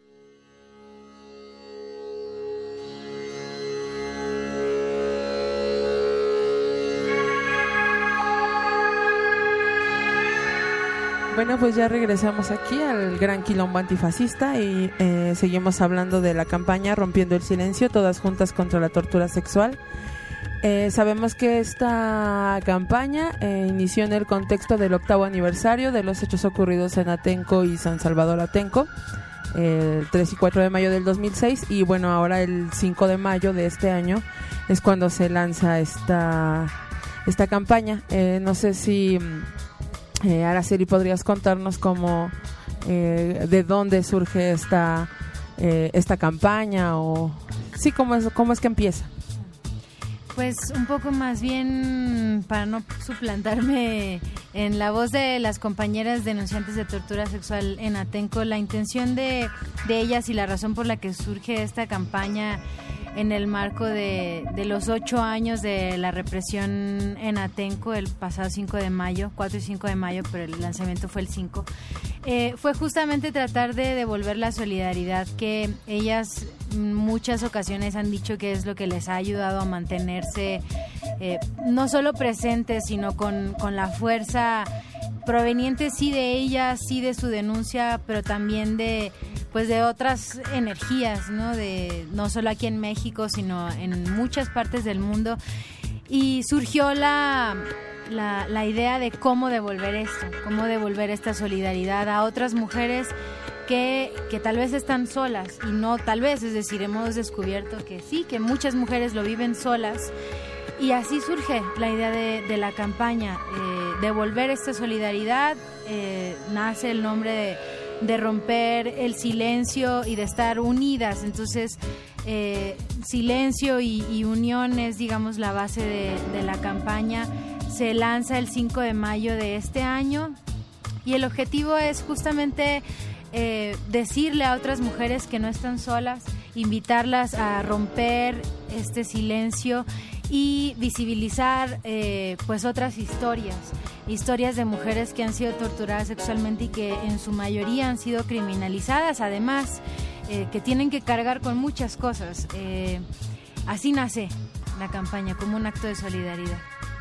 Bueno, pues ya regresamos aquí al Gran Quilombo Antifascista y eh, seguimos hablando de la campaña Rompiendo el Silencio, todas juntas contra la tortura sexual. Eh, sabemos que esta campaña eh, inició en el contexto del octavo aniversario de los hechos ocurridos en Atenco y San Salvador Atenco, eh, el tres y cuatro de mayo del dos mil seis, y bueno, ahora el cinco de mayo de este año es cuando se lanza esta, esta campaña. Eh, no sé si... Eh, Araceli, ¿podrías contarnos cómo, eh, de dónde surge esta eh, esta campaña o sí, cómo es, cómo es que empieza? Pues un poco más bien, para no suplantarme en la voz de las compañeras denunciantes de tortura sexual en Atenco, la intención de, de ellas y la razón por la que surge esta campaña en el marco de, de los ocho años de la represión en Atenco, el pasado cinco de mayo, cuatro y cinco de mayo, pero el lanzamiento fue el cinco, eh, fue justamente tratar de devolver la solidaridad que ellas en muchas ocasiones han dicho que es lo que les ha ayudado a mantenerse eh, no solo presentes, sino con, con la fuerza proveniente sí de ellas, sí de su denuncia, pero también de pues de otras energías, ¿no? De no solo aquí en México, sino en muchas partes del mundo. Y surgió la, la, la idea de cómo devolver esto, cómo devolver esta solidaridad a otras mujeres que, que tal vez están solas, y no tal vez, es decir, hemos descubierto que sí, que muchas mujeres lo viven solas. Y así surge la idea de, de la campaña, eh, devolver esta solidaridad. Eh, nace el nombre de, de romper el silencio y de estar unidas. Entonces, eh, silencio y, y unión es, digamos, la base de, de la campaña. Se lanza el cinco de mayo de este año y el objetivo es justamente eh, decirle a otras mujeres que no están solas, invitarlas a romper este silencio y visibilizar eh, pues otras historias, historias de mujeres que han sido torturadas sexualmente y que en su mayoría han sido criminalizadas, además eh, que tienen que cargar con muchas cosas. Eh, así nace la campaña, como un acto de solidaridad.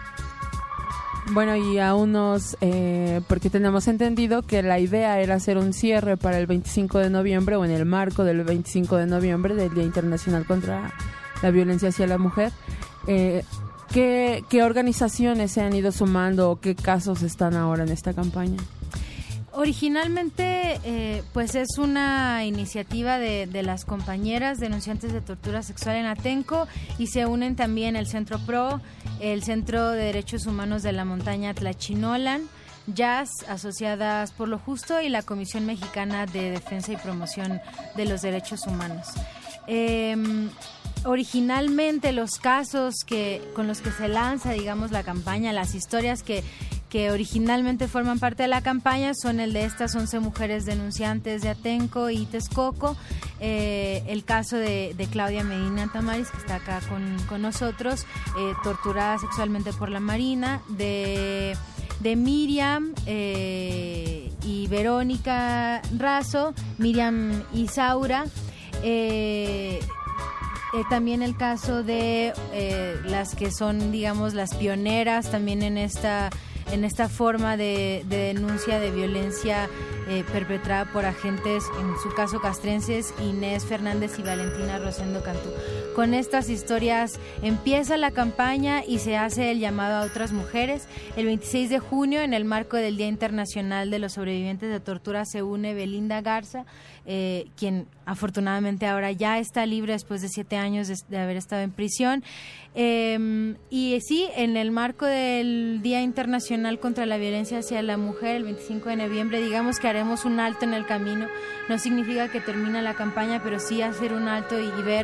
Bueno, y a unos, eh, porque tenemos entendido que la idea era hacer un cierre para el veinticinco de noviembre o en el marco del veinticinco de noviembre del Día Internacional contra la Violencia hacia la Mujer. Eh, ¿qué, ¿Qué organizaciones se han ido sumando o qué casos están ahora en esta campaña? Originalmente, eh, pues es una iniciativa de, de las compañeras denunciantes de tortura sexual en Atenco, y se unen también el Centro PRO, el Centro de Derechos Humanos de la Montaña Tlachinolan, Jazz, Asociadas por lo Justo, y la Comisión Mexicana de Defensa y Promoción de los Derechos Humanos. Eh, originalmente los casos que con los que se lanza, digamos, la campaña, las historias que que originalmente forman parte de la campaña son el de estas once mujeres denunciantes de Atenco y Texcoco, eh, el caso de, de Claudia Medina Tamaris, que está acá con, con nosotros, eh, torturada sexualmente por la Marina, de, de Miriam eh, y Verónica Razo, Miriam Isaura, eh, Eh, también el caso de eh, las que son, digamos, las pioneras también en esta en esta forma de, de denuncia de violencia eh, perpetrada por agentes, en su caso castrenses, Inés Fernández y Valentina Rosendo Cantú. Con estas historias empieza la campaña y se hace el llamado a otras mujeres. El veintiséis de junio, en el marco del Día Internacional de los Sobrevivientes de Tortura, se une Belinda Garza, eh, quien afortunadamente ahora ya está libre después de siete años de, de haber estado en prisión. Eh, y sí, en el marco del Día Internacional contra la Violencia hacia la Mujer, el veinticinco de noviembre, digamos que haremos un alto en el camino. No significa que termina la campaña, pero sí hacer un alto y, y ver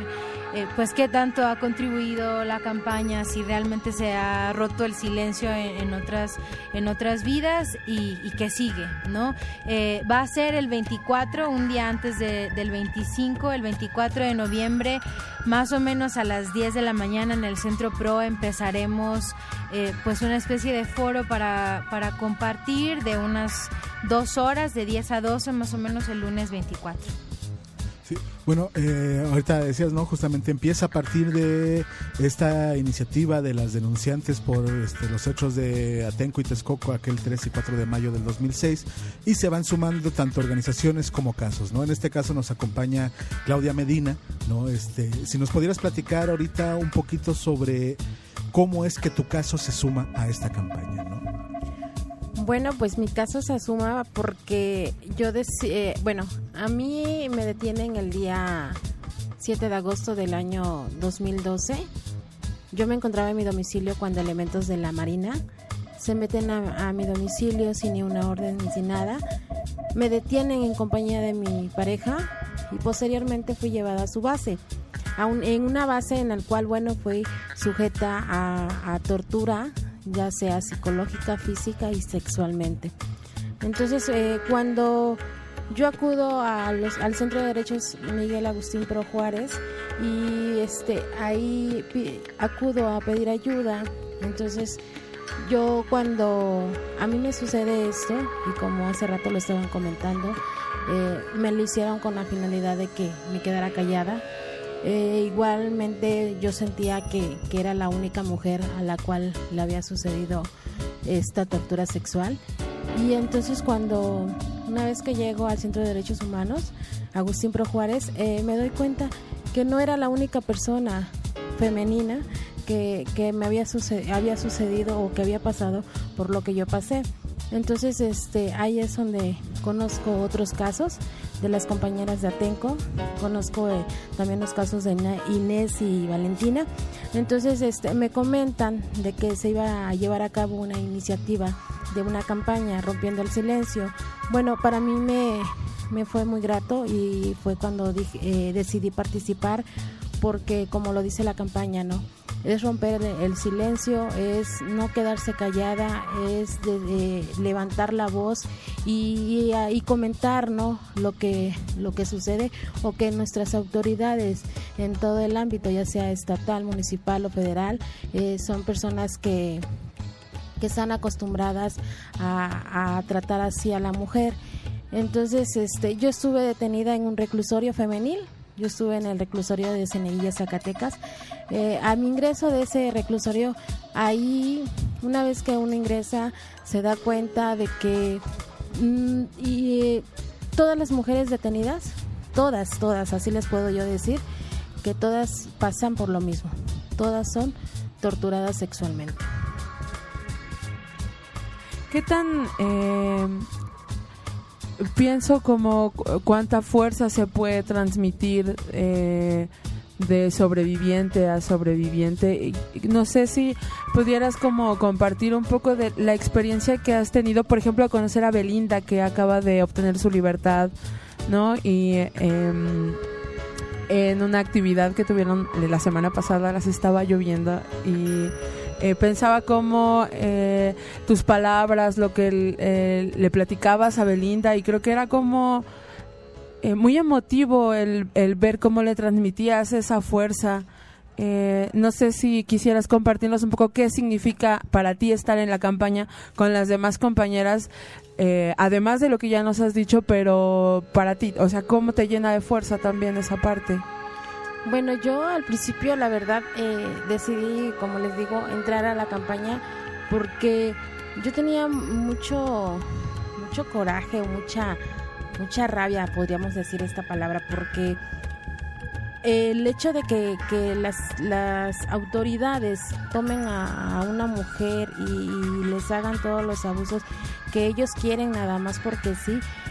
eh, pues qué tanto ha contribuido la campaña, si realmente se ha roto el silencio en, en otras en otras vidas y, y qué sigue, ¿no? Eh, va a ser el veinticuatro, un día antes de, del veinticinco, el veinticuatro de noviembre, más o menos a las diez de la mañana en el Centro Pro empezaremos eh, pues una especie de foro para, para compartir de unas dos horas, de diez a doce más o menos el lunes veinticuatro. Sí. Bueno, eh, ahorita decías, ¿no? Justamente empieza a partir de esta iniciativa de las denunciantes por este, los hechos de Atenco y Texcoco aquel tres y cuatro de mayo del dos mil seis, y se van sumando tanto organizaciones como casos, ¿no? En este caso nos acompaña Claudia Medina, ¿no? Este, si nos pudieras platicar ahorita un poquito sobre cómo es que tu caso se suma a esta campaña, ¿no? Bueno, pues mi caso se suma porque yo, dec- eh, bueno, a mí me detienen el día siete de agosto del año dos mil doce. Yo me encontraba en mi domicilio cuando elementos de la Marina se meten a, a mi domicilio sin ni una orden ni sin nada. Me detienen en compañía de mi pareja y posteriormente fui llevada a su base. A un, en una base en la cual, bueno, fui sujeta a, a tortura, ya sea psicológica, física y sexualmente. Entonces, eh, cuando yo acudo a los, al Centro de Derechos Miguel Agustín Pro Juárez y este ahí pi, acudo a pedir ayuda, entonces yo cuando a mí me sucede esto, y como hace rato lo estaban comentando, eh, me lo hicieron con la finalidad de que me quedara callada. Eh, igualmente yo sentía que, que era la única mujer a la cual le había sucedido esta tortura sexual, y entonces cuando una vez que llego al Centro de Derechos Humanos Agustín Pro Juárez, eh, me doy cuenta que no era la única persona femenina que, que me había, suced- había sucedido o que había pasado por lo que yo pasé. Entonces este ahí es donde conozco otros casos de las compañeras de Atenco, conozco eh, también los casos de Inés y Valentina. Entonces este me comentan de que se iba a llevar a cabo una iniciativa de una campaña rompiendo el silencio. Bueno, para mí me, me fue muy grato y fue cuando dije, eh, decidí participar, porque como lo dice la campaña, ¿no? Es romper el silencio, es no quedarse callada, es de, de levantar la voz y, y, y comentar, ¿no? lo que lo que sucede, o que nuestras autoridades en todo el ámbito, ya sea estatal, municipal o federal, eh, son personas que que están acostumbradas a, a tratar así a la mujer. Entonces, este, yo estuve detenida en un reclusorio femenil. Yo estuve en el reclusorio de Cieneguilla, Zacatecas. Eh, a mi ingreso de ese reclusorio, ahí, una vez que uno ingresa, se da cuenta de que mm, y, eh, todas las mujeres detenidas, todas, todas, así les puedo yo decir, que todas pasan por lo mismo. Todas son torturadas sexualmente. ¿Qué tan... Eh... pienso como cuánta fuerza se puede transmitir eh, de sobreviviente a sobreviviente? No sé si pudieras como compartir un poco de la experiencia que has tenido, por ejemplo, a conocer a Belinda, que acaba de obtener su libertad, ¿no? Y eh, en una actividad que tuvieron la semana pasada, las estaba lloviendo y Eh, pensaba cómo eh, tus palabras, lo que eh, le platicabas a Belinda, y creo que era como eh, muy emotivo el, el ver cómo le transmitías esa fuerza. Eh, no sé si quisieras compartirnos un poco qué significa para ti estar en la campaña con las demás compañeras, eh, además de lo que ya nos has dicho, pero para ti, o sea, cómo te llena de fuerza también esa parte. Bueno, yo al principio, la verdad, eh, decidí, como les digo, entrar a la campaña porque yo tenía mucho, mucho coraje, mucha, mucha rabia, podríamos decir esta palabra, porque el hecho de que, que las, las autoridades tomen a, a una mujer y, y les hagan todos los abusos que ellos quieren nada más porque sí,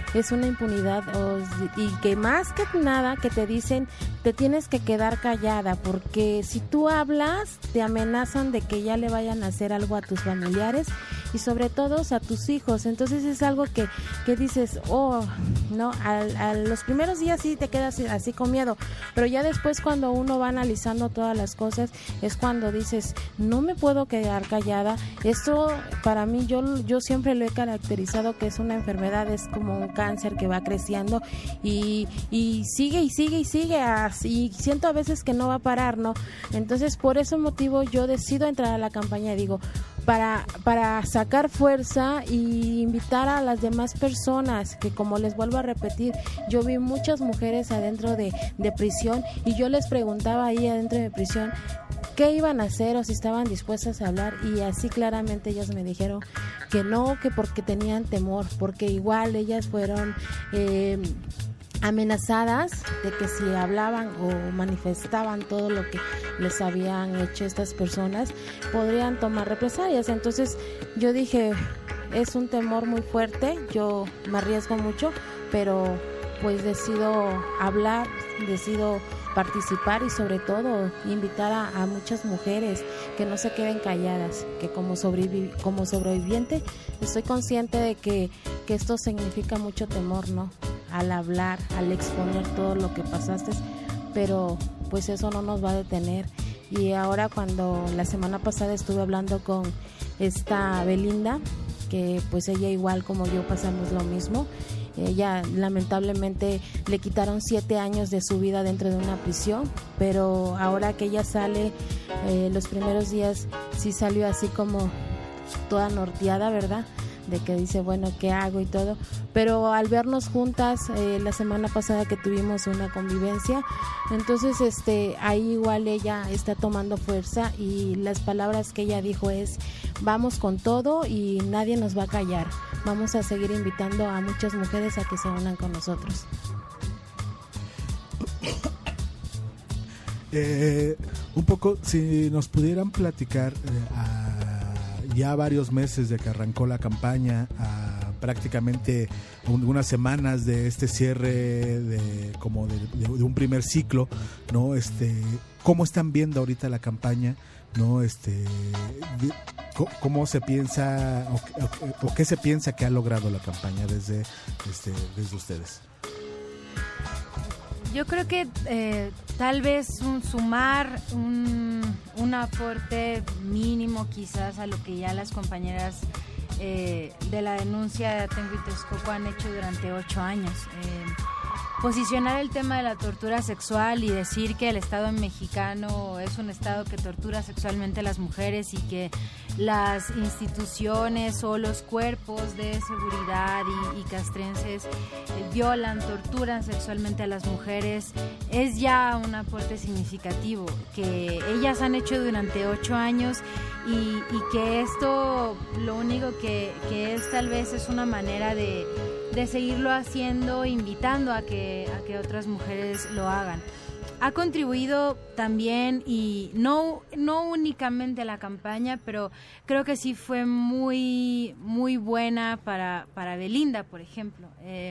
es una impunidad o, y que más que nada que te dicen te tienes que quedar callada porque si tú hablas te amenazan de que ya le vayan a hacer algo a tus familiares y sobre todo a tus hijos. Entonces es algo que, que dices, oh, no, a, a los primeros días sí te quedas así con miedo, pero ya después cuando uno va analizando todas las cosas es cuando dices, no me puedo quedar callada. Esto para mí, yo, yo siempre lo he caracterizado que es una enfermedad, es como un cáncer que va creciendo y, y sigue y sigue y sigue así, siento a veces que no va a parar, ¿no? Entonces por ese motivo yo decido entrar a la campaña y digo, para para sacar fuerza y invitar a las demás personas, que como les vuelvo a repetir, yo vi muchas mujeres adentro de, de prisión y yo les preguntaba ahí adentro de prisión qué iban a hacer o si estaban dispuestas a hablar y así claramente ellas me dijeron que no, que porque tenían temor, porque igual ellas fueron eh, amenazadas de que si hablaban o manifestaban todo lo que les habían hecho estas personas podrían tomar represalias. Entonces yo dije, es un temor muy fuerte, yo me arriesgo mucho, pero pues decido hablar, decido participar y sobre todo invitar a, a muchas mujeres que no se queden calladas, que como, sobrevivi- como sobreviviente estoy consciente de que, que esto significa mucho temor, ¿no? Al hablar, al exponer todo lo que pasaste, pero pues eso no nos va a detener. Y ahora cuando la semana pasada estuve hablando con esta Belinda, que pues ella igual como yo pasamos lo mismo, ella lamentablemente le quitaron siete años de su vida dentro de una prisión, pero ahora que ella sale, eh, los primeros días sí salió así como toda norteada, ¿verdad? De que dice, bueno, ¿qué hago y todo? Pero al vernos juntas eh, la semana pasada que tuvimos una convivencia, entonces este ahí igual ella está tomando fuerza y las palabras que ella dijo es, vamos con todo y nadie nos va a callar. Vamos a seguir invitando a muchas mujeres a que se unan con nosotros. Eh, un poco, si nos pudieran platicar eh, a ya varios meses de que arrancó la campaña, a prácticamente unas semanas de este cierre de como de, de, de un primer ciclo, ¿no? Este, ¿cómo están viendo ahorita la campaña? ¿No? Este, de, ¿cómo se piensa o, o, o qué se piensa que ha logrado la campaña desde este, desde ustedes? Yo creo que eh, tal vez un sumar un, un aporte mínimo quizás a lo que ya las compañeras eh, de la denuncia de Atenco y Texcoco han hecho durante ocho años. Eh, posicionar el tema de la tortura sexual y decir que el Estado mexicano es un Estado que tortura sexualmente a las mujeres y que las instituciones o los cuerpos de seguridad y, y castrenses eh, violan, torturan sexualmente a las mujeres, es ya un aporte significativo que ellas han hecho durante ocho años y, y que esto lo único que, que es tal vez es una manera de de seguirlo haciendo, invitando a que, a que otras mujeres lo hagan. Ha contribuido también, y no, no únicamente a la campaña, pero creo que sí fue muy, muy buena para, para Belinda, por ejemplo. Eh,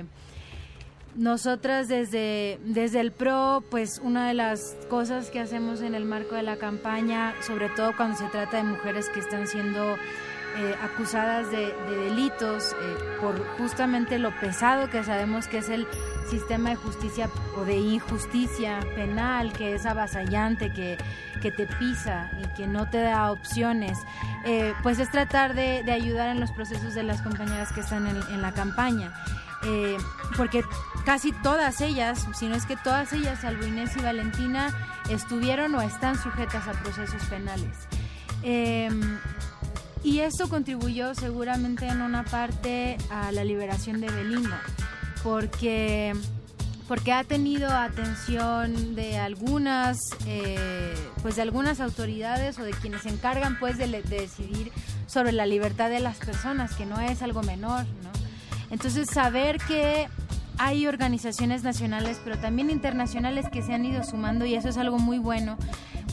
nosotras desde, desde el P R O, pues una de las cosas que hacemos en el marco de la campaña, sobre todo cuando se trata de mujeres que están siendo Eh, acusadas de, de delitos eh, por justamente lo pesado que sabemos que es el sistema de justicia o de injusticia penal, que es avasallante, que, que te pisa y que no te da opciones, eh, pues es tratar de, de ayudar en los procesos de las compañeras que están en, en la campaña. Eh, porque casi todas ellas, si no es que todas ellas, salvo Inés y Valentina, estuvieron o están sujetas a procesos penales. Eh, Y esto contribuyó seguramente en una parte a la liberación de Belinda, porque, porque ha tenido atención de algunas, eh, pues de algunas autoridades o de quienes se encargan pues de, de decidir sobre la libertad de las personas, que no es algo menor, ¿no? Entonces saber que hay organizaciones nacionales pero también internacionales que se han ido sumando, y eso es algo muy bueno,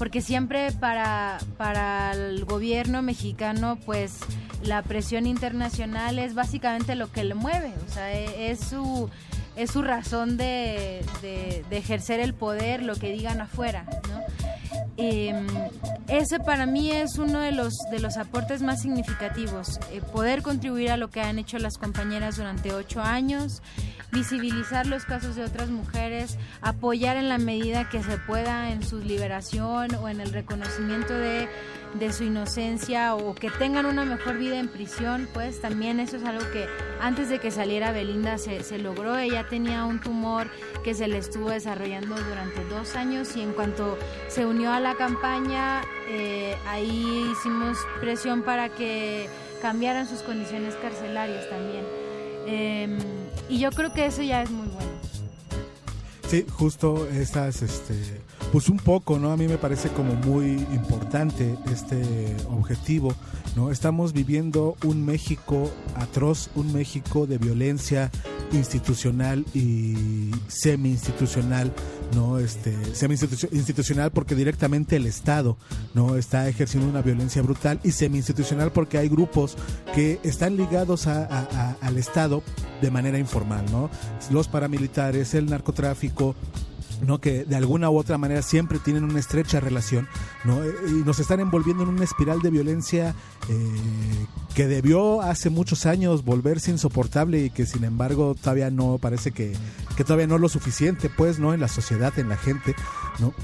porque siempre para, para el gobierno mexicano, pues la presión internacional es básicamente lo que le mueve, o sea, es su, es su razón de, de, de ejercer el poder, lo que digan afuera, ¿no? Eh, ese para mí es uno de los de los aportes más significativos, eh, poder contribuir a lo que han hecho las compañeras durante ocho años, visibilizar los casos de otras mujeres, apoyar en la medida que se pueda en su liberación o en el reconocimiento de, de su inocencia, o que tengan una mejor vida en prisión. Pues también eso es algo que antes de que saliera Belinda se, se logró. Ella tenía un tumor que se le estuvo desarrollando durante dos años y en cuanto se unió a la campaña, eh, ahí hicimos presión para que cambiaran sus condiciones carcelarias también. Eh, y yo creo que eso ya es muy bueno. Sí, justo estas, este, pues un poco, ¿no? A mí me parece como muy importante este objetivo, ¿no? Estamos viviendo un México atroz, un México de violencia institucional y semi-institucional, ¿no? Este, semi-institucional porque directamente el Estado, ¿no? Está ejerciendo una violencia brutal, y semi-institucional porque hay grupos que están ligados a, a, a, al Estado de manera informal, ¿no? Los paramilitares, el narcotráfico, ¿no? Que de alguna u otra manera siempre tienen una estrecha relación, ¿no? Y nos están envolviendo en una espiral de violencia eh, que debió hace muchos años volverse insoportable y que sin embargo todavía no, parece que, que todavía no es lo suficiente, pues, ¿no? En la sociedad, en la gente, ¿no?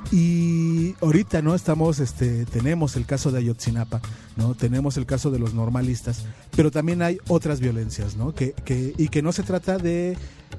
Y ahorita, ¿no? Estamos, este, tenemos el caso de Ayotzinapa, ¿no? Tenemos el caso de los normalistas, pero también hay otras violencias, ¿no? Que, que, y que no se trata de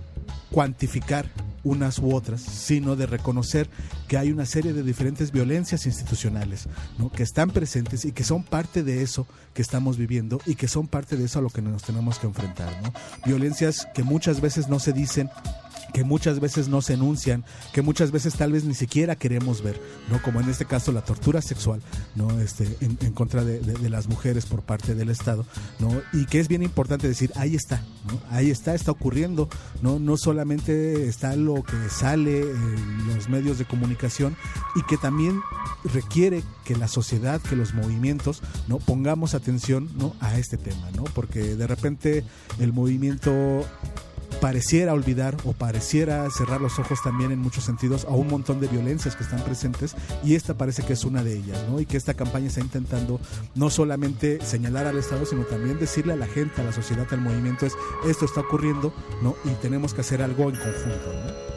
cuantificar unas u otras, sino de reconocer que hay una serie de diferentes violencias institucionales, ¿no? Que están presentes y que son parte de eso que estamos viviendo y que son parte de eso a lo que nos tenemos que enfrentar, ¿no? Violencias que muchas veces no se dicen, que muchas veces no se enuncian, que muchas veces tal vez ni siquiera queremos ver, ¿no? Como en este caso la tortura sexual, ¿no? Este, en, en contra de, de, de las mujeres por parte del Estado, ¿no? Y que es bien importante decir, ahí está, ¿no? Ahí está, está ocurriendo, ¿no? No solamente está lo que sale en los medios de comunicación, y que también requiere que la sociedad, que los movimientos, ¿no? Pongamos atención, ¿no? A este tema, ¿no? Porque de repente el movimiento pareciera olvidar o pareciera cerrar los ojos también en muchos sentidos a un montón de violencias que están presentes, y esta parece que es una de ellas, ¿no? Y que esta campaña está intentando no solamente señalar al Estado, sino también decirle a la gente, a la sociedad, al movimiento, es esto está ocurriendo, ¿no? Y tenemos que hacer algo en conjunto, ¿no?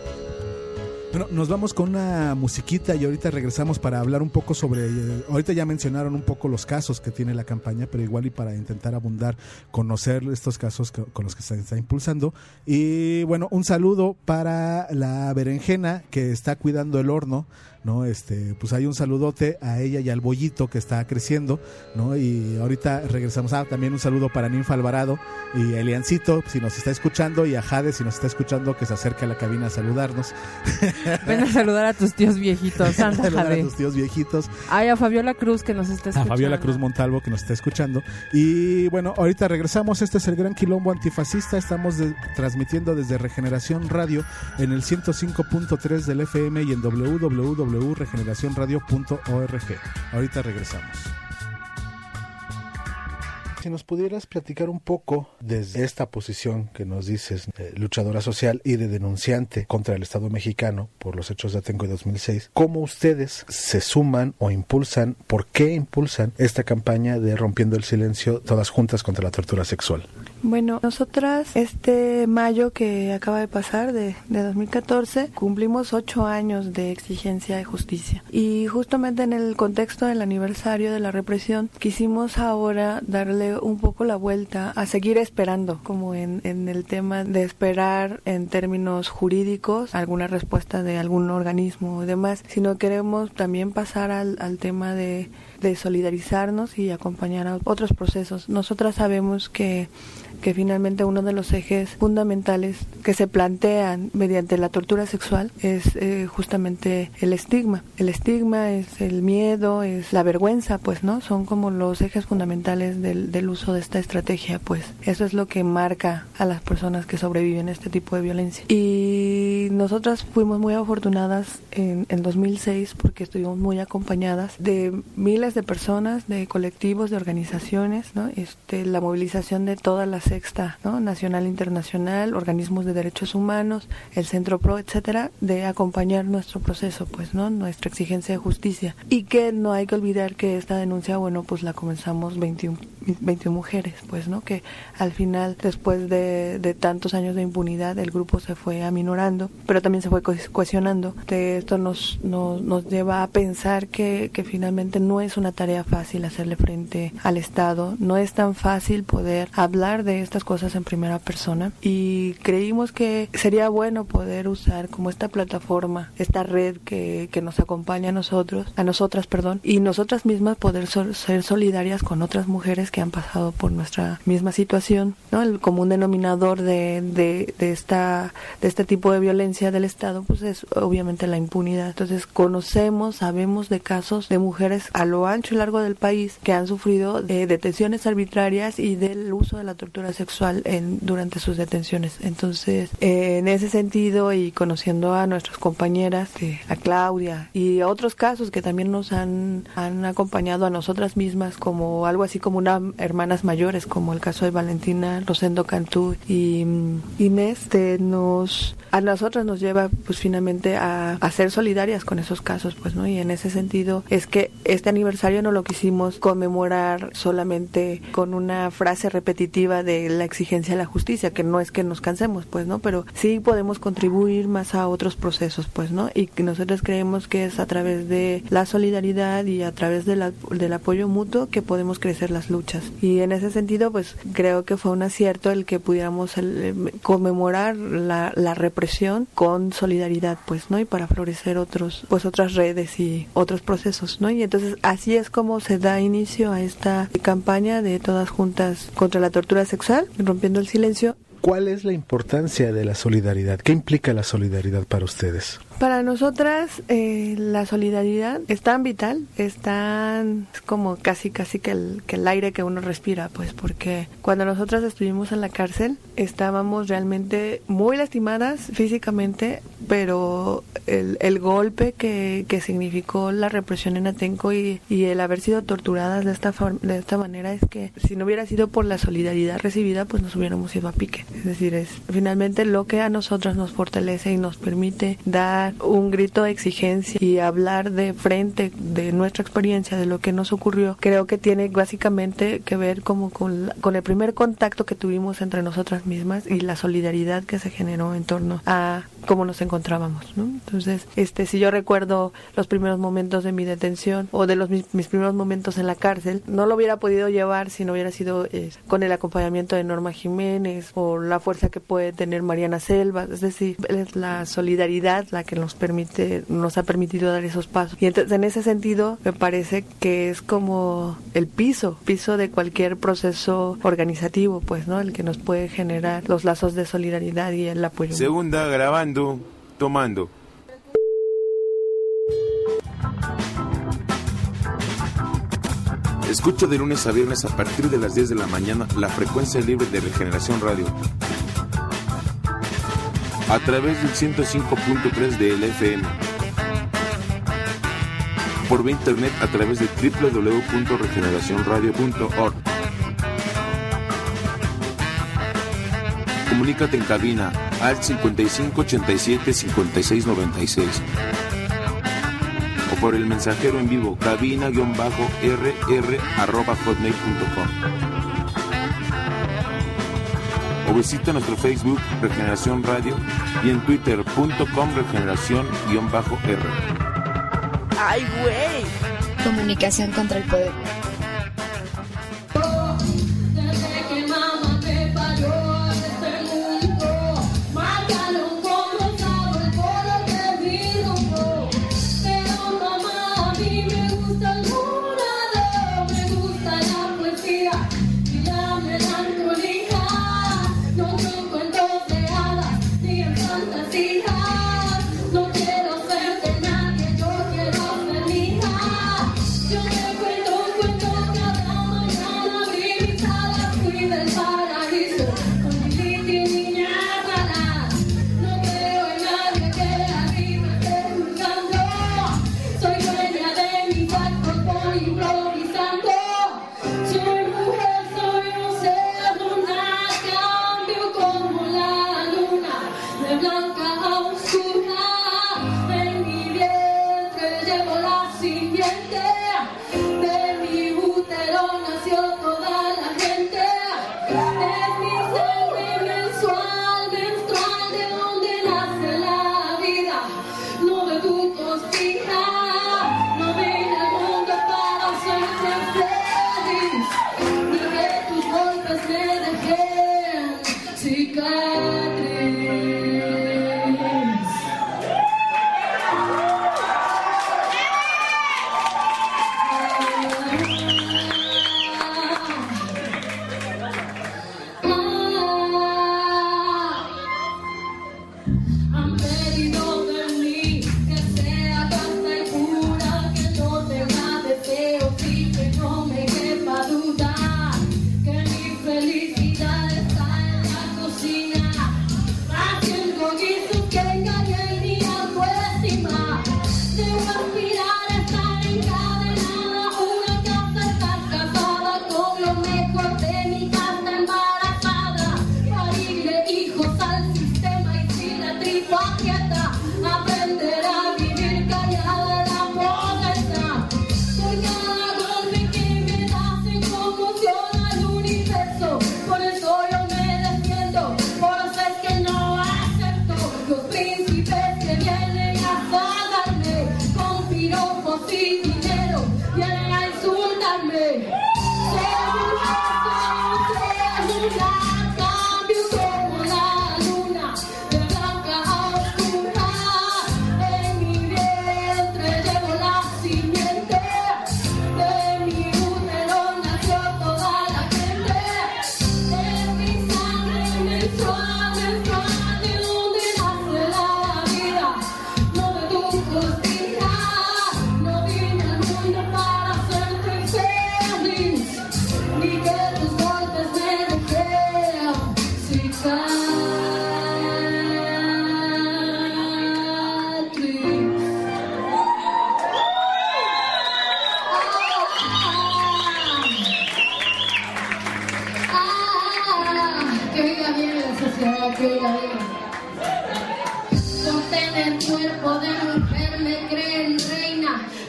Bueno, nos vamos con una musiquita y ahorita regresamos para hablar un poco sobre, eh, ahorita ya mencionaron un poco los casos que tiene la campaña, pero igual y para intentar abundar, conocer estos casos que, con los que se está impulsando. Y bueno, un saludo para la berenjena que está cuidando el horno, ¿no? Este, pues hay un saludote a ella y al bollito que está creciendo, ¿no? Y ahorita regresamos. Ah, también un saludo para Ninfa Alvarado y a Eliancito, si nos está escuchando, y a Jade, si nos está escuchando, que se acerque a la cabina a saludarnos. Ven a saludar a tus tíos viejitos, anda, saludar Jade. a tus tíos viejitos. Ay, a Fabiola Cruz que nos está escuchando. A Fabiola Cruz Montalvo que nos está escuchando. Y bueno, ahorita regresamos. Este es el Gran Quilombo Antifascista. Estamos de, transmitiendo desde Regeneración Radio en el ciento cinco punto tres del F M y en doble u doble u doble u punto regeneración radio punto org. Ahorita regresamos. Si nos pudieras platicar un poco desde esta posición que nos dices, eh, luchadora social y de denunciante contra el Estado mexicano por los hechos de Atenco de dos mil seis, ¿cómo ustedes se suman o impulsan, por qué impulsan esta campaña de Rompiendo el Silencio, todas juntas contra la tortura sexual? Bueno, nosotras este mayo que acaba de pasar, de, de dos mil catorce, cumplimos ocho años de exigencia de justicia. Y justamente en el contexto del aniversario de la represión, quisimos ahora darle un poco la vuelta a seguir esperando, como en, en el tema de esperar en términos jurídicos alguna respuesta de algún organismo y demás, sino queremos también pasar al, al tema de, de solidarizarnos y acompañar a otros procesos. Nosotras sabemos que que finalmente uno de los ejes fundamentales que se plantean mediante la tortura sexual es eh, justamente el estigma. El estigma es el miedo, es la vergüenza, pues, ¿no? Son como los ejes fundamentales del, del uso de esta estrategia, pues. Eso es lo que marca a las personas que sobreviven a este tipo de violencia. Y Y nosotras fuimos muy afortunadas en, en dos mil seis porque estuvimos muy acompañadas de miles de personas, de colectivos, de organizaciones, ¿no? Este, la movilización de toda la sexta, ¿no? Nacional, internacional, organismos de derechos humanos, el Centro Pro, etcétera, de acompañar nuestro proceso, pues, ¿no? Nuestra exigencia de justicia. Y que no hay que olvidar que esta denuncia, bueno, pues la comenzamos veintiuna mujeres, pues, ¿no? Que al final, después de, de tantos años de impunidad, el grupo se fue aminorando, pero también se fue co cohesionando. De esto nos, nos, nos lleva a pensar que, que finalmente no es una tarea fácil hacerle frente al Estado, no es tan fácil poder hablar de estas cosas en primera persona, y creímos que sería bueno poder usar como esta plataforma, esta red que, que nos acompaña a nosotros, a nosotras, perdón, y nosotras mismas poder so ser solidarias con otras mujeres que han pasado por nuestra misma situación, ¿no? El común denominador de, de, de, esta, de este tipo de violencia del Estado, pues es obviamente la impunidad. Entonces conocemos, sabemos de casos de mujeres a lo ancho y largo del país que han sufrido de detenciones arbitrarias y del uso de la tortura sexual en, durante sus detenciones. Entonces, eh, en ese sentido, y conociendo a nuestras compañeras, eh, a Claudia, y a otros casos que también nos han, han acompañado a nosotras mismas, como algo así como una hermanas mayores, como el caso de Valentina Rosendo Cantú y um, Inés, de nos a nosotras nos lleva pues finalmente a, a ser solidarias con esos casos, pues, ¿no? Y en ese sentido es que este aniversario no lo quisimos conmemorar solamente con una frase repetitiva de la exigencia de la justicia, que no es que nos cansemos, pues, ¿no? Pero sí podemos contribuir más a otros procesos, pues, ¿no? Y que nosotros creemos que es a través de la solidaridad y a través de la, del apoyo mutuo que podemos crecer las luchas. Y en ese sentido, pues, creo que fue un acierto el que pudiéramos el, conmemorar la, la represión con solidaridad, pues, ¿no? Y para florecer otros, pues, otras redes y otros procesos, ¿no? Y entonces así es como se da inicio a esta campaña de Todas Juntas contra la Tortura Sexual, Rompiendo el Silencio. ¿Cuál es la importancia de la solidaridad? ¿Qué implica la solidaridad para ustedes? Para nosotras eh, la solidaridad es tan vital, es tan es como casi casi que el, que el aire que uno respira, pues, porque cuando nosotras estuvimos en la cárcel estábamos realmente muy lastimadas físicamente, pero el, el golpe que, que significó la represión en Atenco y, y el haber sido torturadas de esta de esta manera es que si no hubiera sido por la solidaridad recibida, pues nos hubiéramos ido a pique. Es decir, es finalmente lo que a nosotras nos fortalece y nos permite dar un grito de exigencia y hablar de frente de nuestra experiencia, de lo que nos ocurrió. Creo que tiene básicamente que ver como con, la, con el primer contacto que tuvimos entre nosotras mismas y la solidaridad que se generó en torno a cómo nos encontrábamos, ¿no? Entonces, este, si yo recuerdo los primeros momentos de mi detención o de los mis, mis primeros momentos en la cárcel, no lo hubiera podido llevar si no hubiera sido eh, con el acompañamiento de Norma Jiménez o la fuerza que puede tener Mariana Selva. Es decir, es la solidaridad la que nos permite, nos ha permitido dar esos pasos. Y entonces, en ese sentido, me parece que es como el piso, piso de cualquier proceso organizativo, pues, ¿no? El que nos puede generar los lazos de solidaridad y el apoyo. Segunda, grabando, tomando. Escucha de lunes a viernes a partir de las diez de la mañana la frecuencia libre de Regeneración Radio. A través del ciento cinco punto tres de L F M. Por vía internet a través de doble u doble u doble u punto regeneración radio punto org. Comunícate en cabina al cincuenta y cinco ochenta y siete cincuenta y seis noventa y seis. O por el mensajero en vivo cabina-rr arroba hotmail punto com. O visita nuestro Facebook Regeneración Radio y en twitter punto com regeneración-r. ¡Ay, güey! Comunicación contra el poder. Yo te cuento un cuento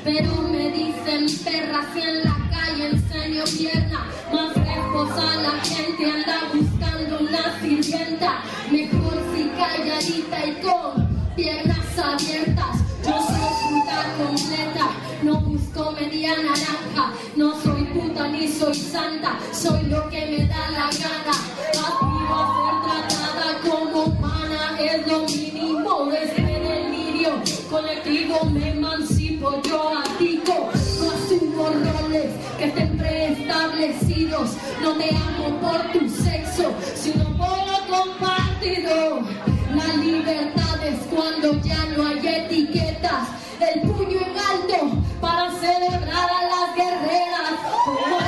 pero me dicen perra si en la calle enseño pierna. Más lejos a la gente anda buscando una sirvienta, mejor si calladita y con piernas abiertas. Yo soy fruta completa, no busco media naranja, no soy puta ni soy santa, soy lo que me da la gana. Aspiro a ser tratada como humana, es lo mínimo de este delirio colectivo. Me emancipo, yo abdico, no asumo roles que estén preestablecidos. No te amo por tu sexo, sino por lo compartido. La libertad es cuando ya no hay etiquetas. El puño en alto para celebrar a las guerreras. Como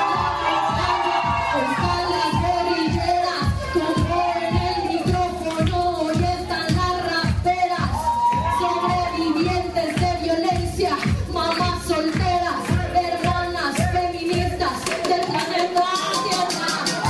están las guerrilleras, como en el micrófono hoy están las raperas. Sobrevivientes de violencia, mamás solteras, hermanas feministas del planeta Tierra.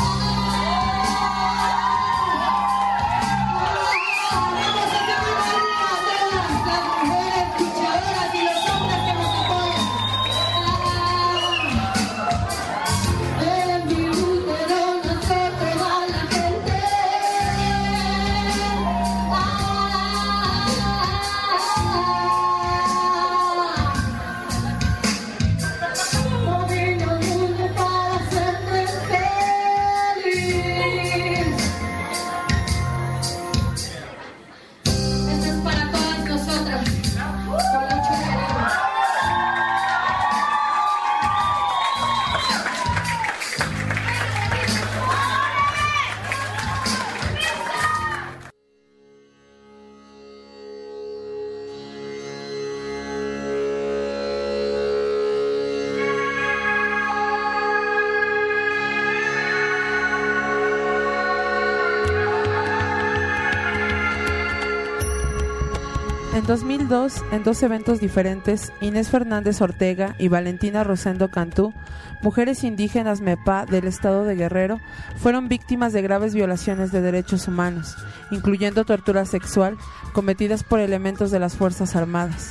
En dos mil dos, en dos eventos diferentes, Inés Fernández Ortega y Valentina Rosendo Cantú, mujeres indígenas Mepá del estado de Guerrero, fueron víctimas de graves violaciones de derechos humanos, incluyendo tortura sexual, cometidas por elementos de las Fuerzas Armadas.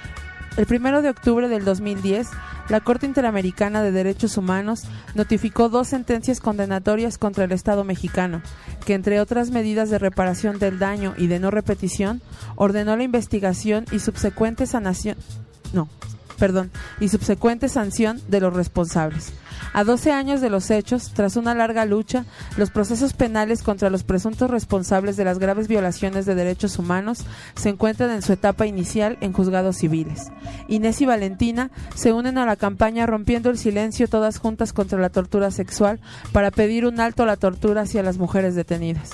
El primero de octubre del dos mil diez, la Corte Interamericana de Derechos Humanos notificó dos sentencias condenatorias contra el Estado mexicano, que entre otras medidas de reparación del daño y de no repetición, ordenó la investigación y subsecuente sanación, no, perdón, y subsecuente sanción de los responsables. A doce años de los hechos, tras una larga lucha, los procesos penales contra los presuntos responsables de las graves violaciones de derechos humanos se encuentran en su etapa inicial en juzgados civiles. Inés y Valentina se unen a la campaña Rompiendo el Silencio Todas Juntas contra la Tortura Sexual para pedir un alto a la tortura hacia las mujeres detenidas.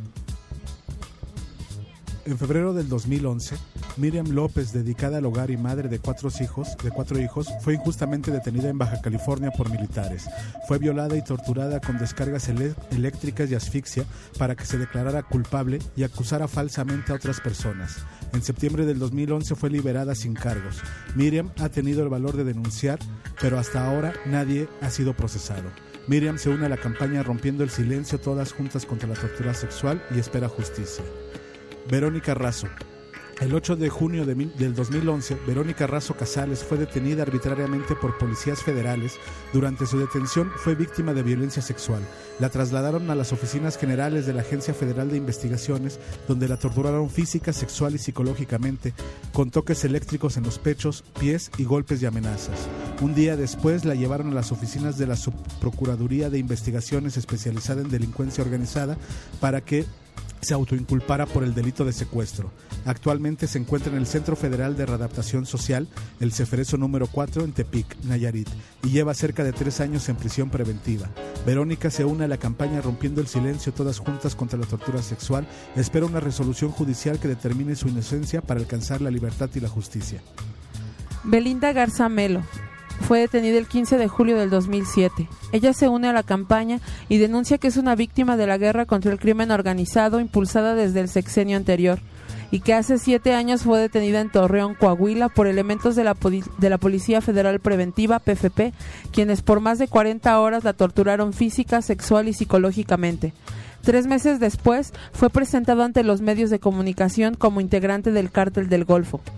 En febrero del dos mil once, Miriam López, dedicada al hogar y madre de cuatro hijos, de cuatro hijos, fue injustamente detenida en Baja California por militares. Fue violada y torturada con descargas ele- eléctricas y asfixia para que se declarara culpable y acusara falsamente a otras personas. En septiembre del dos mil once fue liberada sin cargos. Miriam ha tenido el valor de denunciar, pero hasta ahora nadie ha sido procesado. Miriam se une a la campaña Rompiendo el Silencio Todas Juntas contra la Tortura Sexual y espera justicia. Verónica Razo. El ocho de junio de mil, del dos mil once, Verónica Razo Casales fue detenida arbitrariamente por policías federales. Durante su detención fue víctima de violencia sexual. La trasladaron a las oficinas generales de la Agencia Federal de Investigaciones, donde la torturaron física, sexual y psicológicamente, con toques eléctricos en los pechos, pies y golpes y amenazas. Un día después la llevaron a las oficinas de la Subprocuraduría de Investigaciones especializada en delincuencia organizada para que se autoinculpara por el delito de secuestro. Actualmente se encuentra en el Centro Federal de Readaptación Social, el Ceferezo número cuatro en Tepic, Nayarit, y lleva cerca de tres años en prisión preventiva. Verónica se une a la campaña Rompiendo el Silencio Todas Juntas contra la Tortura Sexual. Espera una resolución judicial que determine su inocencia para alcanzar la libertad y la justicia. Belinda Garza Melo fue detenida el quince de julio del dos mil siete. Ella se une a la campaña y denuncia que es una víctima de la guerra contra el crimen organizado impulsada desde el sexenio anterior y que hace siete años fue detenida en Torreón, Coahuila, por elementos de la, de la Policía Federal Preventiva, P F P, quienes por más de cuarenta horas la torturaron física, sexual y psicológicamente. Tres meses después fue presentado ante los medios de comunicación como integrante del Cártel del Golfo.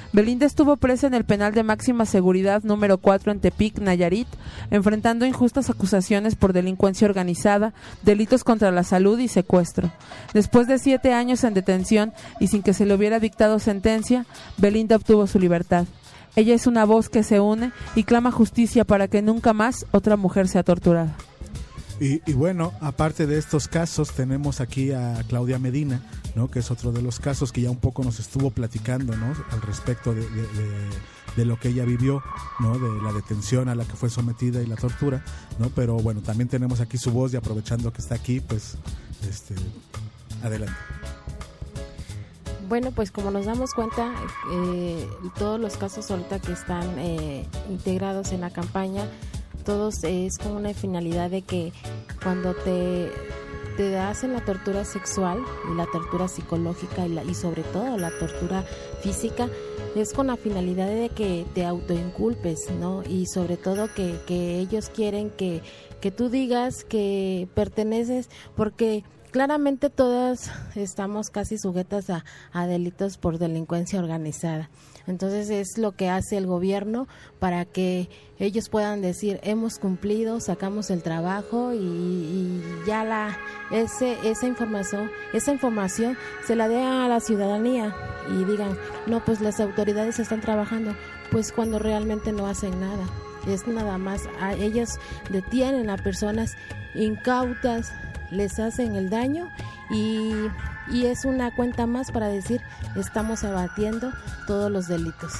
Belinda estuvo presa en el penal de máxima seguridad número cuatro en Tepic, Nayarit, enfrentando injustas acusaciones por delincuencia organizada, delitos contra la salud y secuestro. Después de siete años en detención y sin que se le hubiera dictado sentencia, Belinda obtuvo su libertad. Ella es una voz que se une y clama justicia para que nunca más otra mujer sea torturada. Y, y bueno, aparte de estos casos, tenemos aquí a Claudia Medina, ¿no? Que es otro de los casos que ya un poco nos estuvo platicando, ¿no? Al respecto de, de, de, de lo que ella vivió, ¿no? De la detención a la que fue sometida y la tortura, ¿no? Pero bueno, también tenemos aquí su voz y aprovechando que está aquí, pues, este, adelante. Bueno, pues como nos damos cuenta, eh, todos los casos ahorita que están eh, integrados en la campaña, todos es con una finalidad de que cuando te, te hacen la tortura sexual y la tortura psicológica y, la, y sobre todo la tortura física, es con la finalidad de que te autoinculpes, ¿no? Y sobre todo que, que ellos quieren que, que tú digas que perteneces, porque claramente todas estamos casi sujetas a, a delitos por delincuencia organizada. Entonces es lo que hace el gobierno para que ellos puedan decir hemos cumplido, sacamos el trabajo y, y ya la ese esa información esa información se la dé a la ciudadanía y digan no, pues las autoridades están trabajando, pues cuando realmente no hacen nada. Es nada más a ellos detienen a personas incautas, les hacen el daño y, y es una cuenta más para decir estamos abatiendo todos los delitos.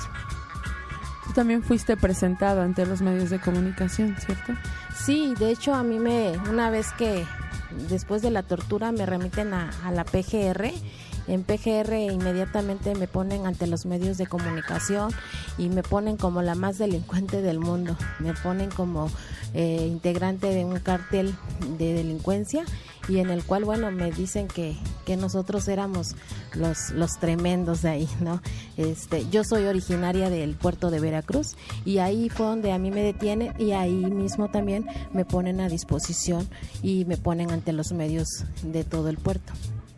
Tú también fuiste presentada ante los medios de comunicación, ¿cierto? Sí, de hecho a mí me, una vez que después de la tortura me remiten a, a la P G R, en P G R inmediatamente me ponen ante los medios de comunicación y me ponen como la más delincuente del mundo, me ponen como eh, integrante de un cártel de delincuencia y en el cual, bueno, me dicen que, que nosotros éramos los, los tremendos de ahí, ¿no? Este, yo soy originaria del puerto de Veracruz y ahí fue donde a mí me detienen y ahí mismo también me ponen a disposición y me ponen ante los medios de todo el puerto.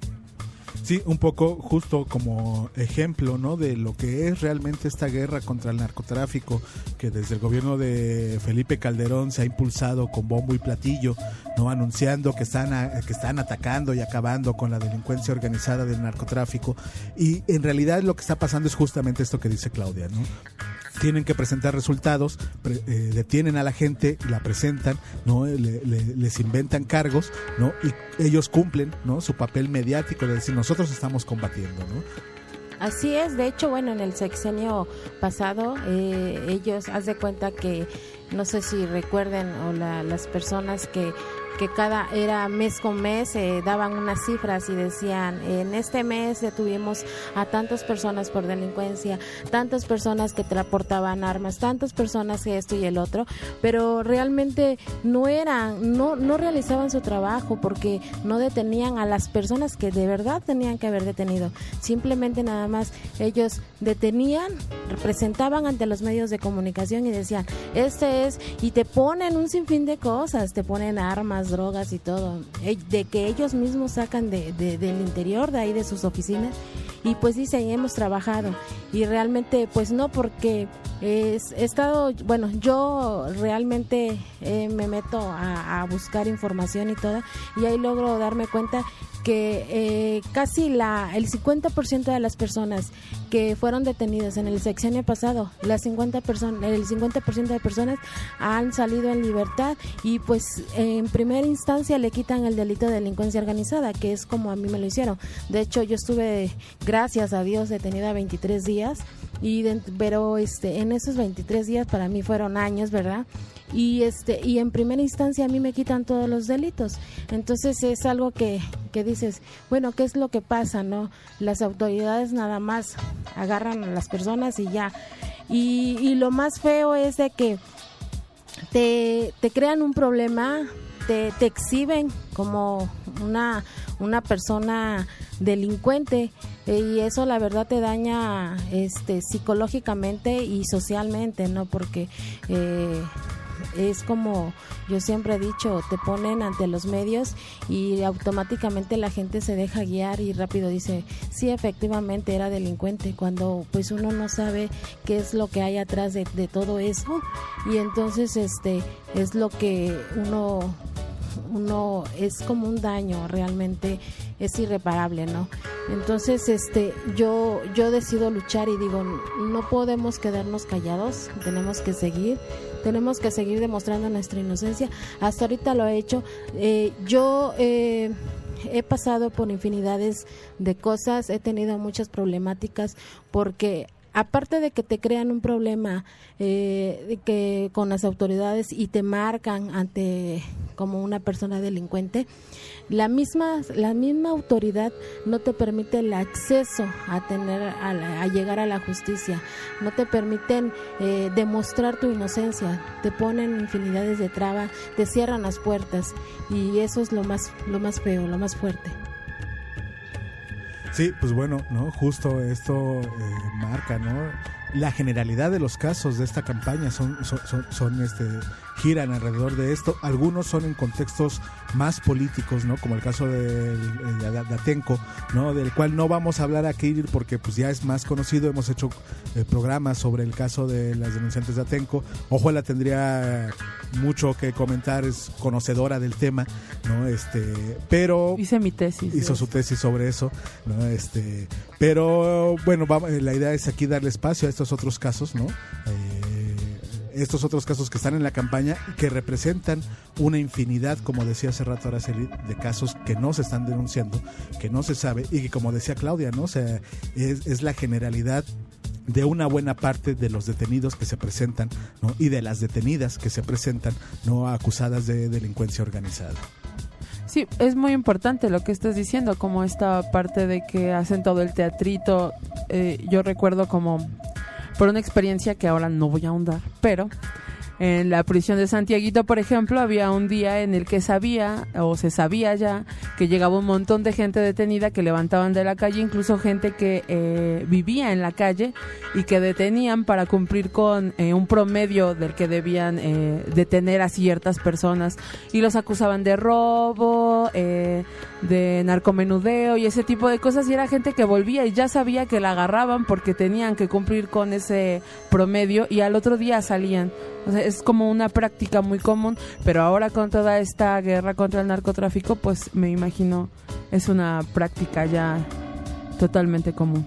Sí, un poco justo como ejemplo, ¿no? De lo que es realmente esta guerra contra el narcotráfico, que desde el gobierno de Felipe Calderón se ha impulsado con bombo y platillo, ¿no? Anunciando que están a, que están atacando y acabando con la delincuencia organizada del narcotráfico, y en realidad lo que está pasando es justamente esto que dice Claudia, ¿no? Tienen que presentar resultados, pre, eh, detienen a la gente, la presentan, ¿no? Le, le, les inventan cargos, ¿no? Y ellos cumplen, ¿no? Su papel mediático de decir nosotros estamos combatiendo, ¿no? Así es, de hecho, bueno, en el sexenio pasado eh, ellos, haz de cuenta que, no sé si recuerden, o la, las personas que que cada era mes con mes eh, daban unas cifras y decían en este mes detuvimos a tantas personas por delincuencia, tantas personas que transportaban armas, tantas personas que esto y el otro, pero realmente no eran, no, no realizaban su trabajo porque no detenían a las personas que de verdad tenían que haber detenido. Simplemente nada más ellos detenían, representaban ante los medios de comunicación y decían este es, y te ponen un sinfín de cosas, te ponen armas, drogas y todo, de que ellos mismos sacan de, de, del interior de ahí de sus oficinas y pues dicen hemos trabajado y realmente pues no, porque es, he estado, bueno, yo realmente eh, me meto a, a buscar información y todo y ahí logro darme cuenta que eh, casi la el cincuenta por ciento de las personas que fueron detenidas en el sexenio pasado, las cincuenta personas, el cincuenta por ciento de personas han salido en libertad y pues en primera instancia le quitan el delito de delincuencia organizada, que es como a mí me lo hicieron. De hecho, yo estuve, gracias a Dios, detenida veintitrés días, y de, pero este en esos veintitrés días para mí fueron años, ¿verdad? Y este y en primera instancia a mí me quitan todos los delitos. Entonces es algo que, que dices, bueno, ¿qué es lo que pasa, no? Las autoridades nada más agarran a las personas y ya. Y, y lo más feo es de que te, te crean un problema, te, te exhiben como una, una persona delincuente, y eso la verdad te daña este psicológicamente y socialmente, ¿no? Porque eh, es como yo siempre he dicho, te ponen ante los medios y automáticamente la gente se deja guiar y rápido dice, sí, efectivamente era delincuente, cuando pues uno no sabe qué es lo que hay atrás de, de todo eso, y entonces este es lo que uno uno es como un daño, realmente es irreparable, ¿no? Entonces este yo yo decido luchar y digo, no podemos quedarnos callados, tenemos que seguir tenemos que seguir demostrando nuestra inocencia. Hasta ahorita lo he hecho. eh, yo eh, he pasado por infinidades de cosas, he tenido muchas problemáticas porque aparte de que te crean un problema eh, de que con las autoridades y te marcan ante como una persona delincuente, la misma la misma autoridad no te permite el acceso a tener a, la, a llegar a la justicia, no te permiten eh, demostrar tu inocencia, te ponen infinidades de trabas, te cierran las puertas y eso es lo más lo más feo, lo más fuerte. Sí, pues bueno, no, justo esto eh, marca, ¿no? La generalidad de los casos de esta campaña son, son, son, son este, giran alrededor de esto. Algunos son en contextos más políticos, ¿no? Como el caso de, de, de Atenco, ¿no? Del cual no vamos a hablar aquí porque pues ya es más conocido. Hemos hecho eh, programas sobre el caso de las denunciantes de Atenco. Ojuela tendría mucho que comentar, es conocedora del tema, ¿no? Este, pero hice mi tesis. Hizo su tesis sobre eso, ¿no? Este, pero bueno, vamos, la idea es aquí darle espacio a estos otros casos, ¿no? Eh, estos otros casos que están en la campaña, que representan una infinidad, como decía hace rato Araceli, de casos que no se están denunciando, que no se sabe, y que como decía Claudia, ¿no? O sea, es, es la generalidad de una buena parte de los detenidos que se presentan, ¿no? Y de las detenidas que se presentan, ¿no? Acusadas de delincuencia organizada. Sí, es muy importante lo que estás diciendo, como esta parte de que hacen todo el teatrito. Eh, yo recuerdo como por una experiencia que ahora no voy a ahondar, pero en la prisión de Santiaguito, por ejemplo, había un día en el que sabía, o se sabía ya, que llegaba un montón de gente detenida que levantaban de la calle, incluso gente que eh, vivía en la calle y que detenían para cumplir con eh, un promedio del que debían eh, detener a ciertas personas, y los acusaban de robo, eh, de narcomenudeo y ese tipo de cosas, y era gente que volvía y ya sabía que la agarraban porque tenían que cumplir con ese promedio y al otro día salían. O sea, es como una práctica muy común, pero ahora con toda esta guerra contra el narcotráfico, pues me imagino es una práctica ya totalmente común.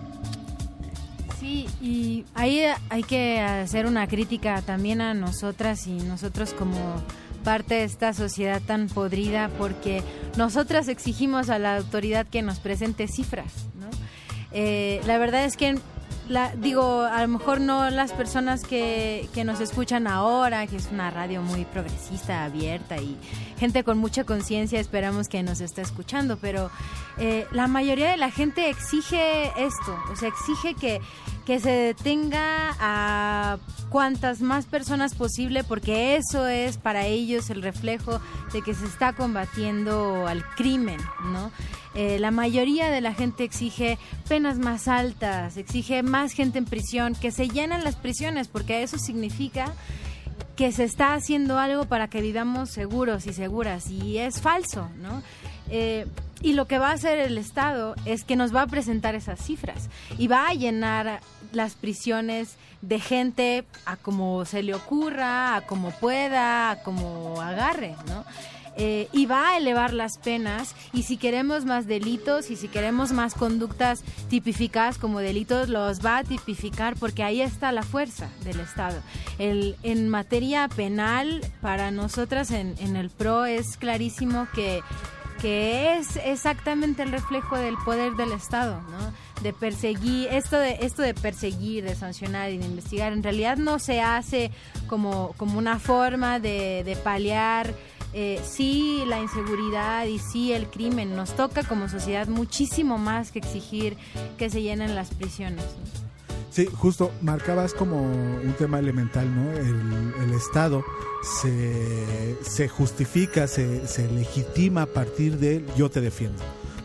Sí, y ahí hay que hacer una crítica también a nosotras y nosotros como parte de esta sociedad tan podrida, porque nosotras exigimos a la autoridad que nos presente cifras, ¿no? Eh, la verdad es que La, digo, a lo mejor no las personas que, que nos escuchan ahora, que es una radio muy progresista, abierta y gente con mucha conciencia, esperamos que nos esté escuchando, pero eh, la mayoría de la gente exige esto, o sea, exige que, que se detenga a cuantas más personas posible, porque eso es para ellos el reflejo de que se está combatiendo al crimen, ¿no? Eh, la mayoría de la gente exige penas más altas, exige más gente en prisión, que se llenen las prisiones, porque eso significa que se está haciendo algo para que vivamos seguros y seguras, y es falso, ¿no? Eh, y lo que va a hacer el Estado es que nos va a presentar esas cifras y va a llenar las prisiones de gente a como se le ocurra, a como pueda, a como agarre, ¿no? Eh, y va a elevar las penas, y si queremos más delitos y si queremos más conductas tipificadas como delitos, los va a tipificar, porque ahí está la fuerza del Estado. El, en materia penal, para nosotras en, en el P R O es clarísimo que, que es exactamente el reflejo del poder del Estado, ¿no? De perseguir, esto de esto de perseguir, de sancionar y de investigar, en realidad no se hace como, como una forma de, de paliar Eh, sí la inseguridad y sí el crimen. Nos toca como sociedad muchísimo más que exigir que se llenen las prisiones, ¿no? Sí, justo, marcabas como un tema elemental, ¿no? El, el Estado se, se justifica, se, se legitima a partir de yo te defiendo,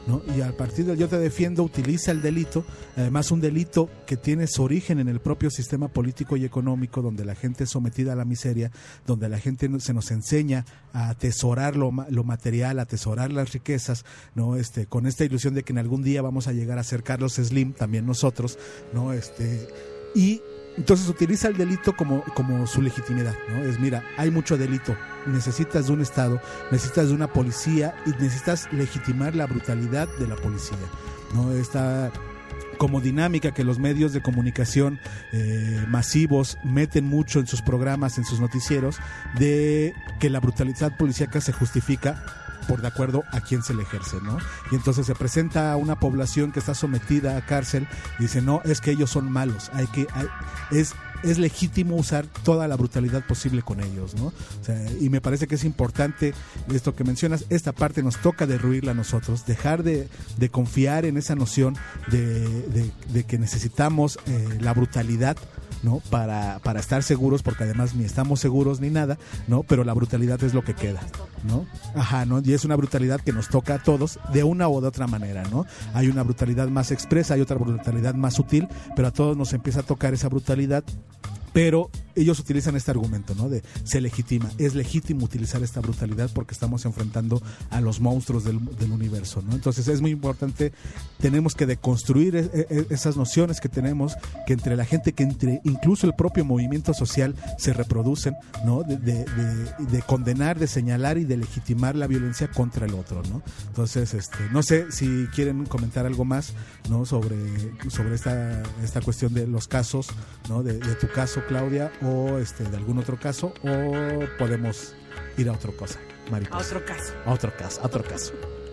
¿no? Y a partir del yo te defiendo utiliza el delito, además un delito que tiene su origen en el propio sistema político y económico, donde la gente es sometida a la miseria, donde la gente se nos enseña a atesorar lo, lo material, a atesorar las riquezas, ¿no? Este, con esta ilusión de que en algún día vamos a llegar a ser Carlos Slim, también nosotros, ¿no? Este, y entonces utiliza el delito como, como su legitimidad, ¿no? Es, mira, hay mucho delito, necesitas de un Estado, necesitas de una policía y necesitas legitimar la brutalidad de la policía, ¿no? Esta como dinámica que los medios de comunicación eh, masivos meten mucho en sus programas, en sus noticieros, de que la brutalidad policíaca se justifica por de acuerdo a quién se le ejerce, ¿no? Y entonces se presenta a una población que está sometida a cárcel y dice, no, es que ellos son malos, hay que hay, es es legítimo usar toda la brutalidad posible con ellos, ¿no? O sea, y me parece que es importante esto que mencionas, esta parte nos toca derruirla a nosotros, dejar de, de confiar en esa noción de, de, de que necesitamos eh, la brutalidad, ¿no? Para, para estar seguros, porque además ni estamos seguros ni nada, ¿no? Pero la brutalidad es lo que queda, ¿no? Ajá, ¿no? Y es una brutalidad que nos toca a todos de una o de otra manera, ¿no? Hay una brutalidad más expresa, hay otra brutalidad más sutil, pero a todos nos empieza a tocar esa brutalidad. Pero ellos utilizan este argumento, ¿no? De se legitima, es legítimo utilizar esta brutalidad porque estamos enfrentando a los monstruos del, del universo, ¿no? Entonces es muy importante, tenemos que deconstruir es, es, esas nociones que tenemos, que entre la gente, que entre incluso el propio movimiento social se reproducen, ¿no? De, de, de, de condenar, de señalar y de legitimar la violencia contra el otro, ¿no? Entonces, este, no sé si quieren comentar algo más, ¿no? Sobre, sobre esta, esta cuestión de los casos, ¿no? De, de tu caso, Claudia, o este de algún otro caso, o podemos ir a otra cosa, Mariposa. A otro caso. A otro caso, a otro caso.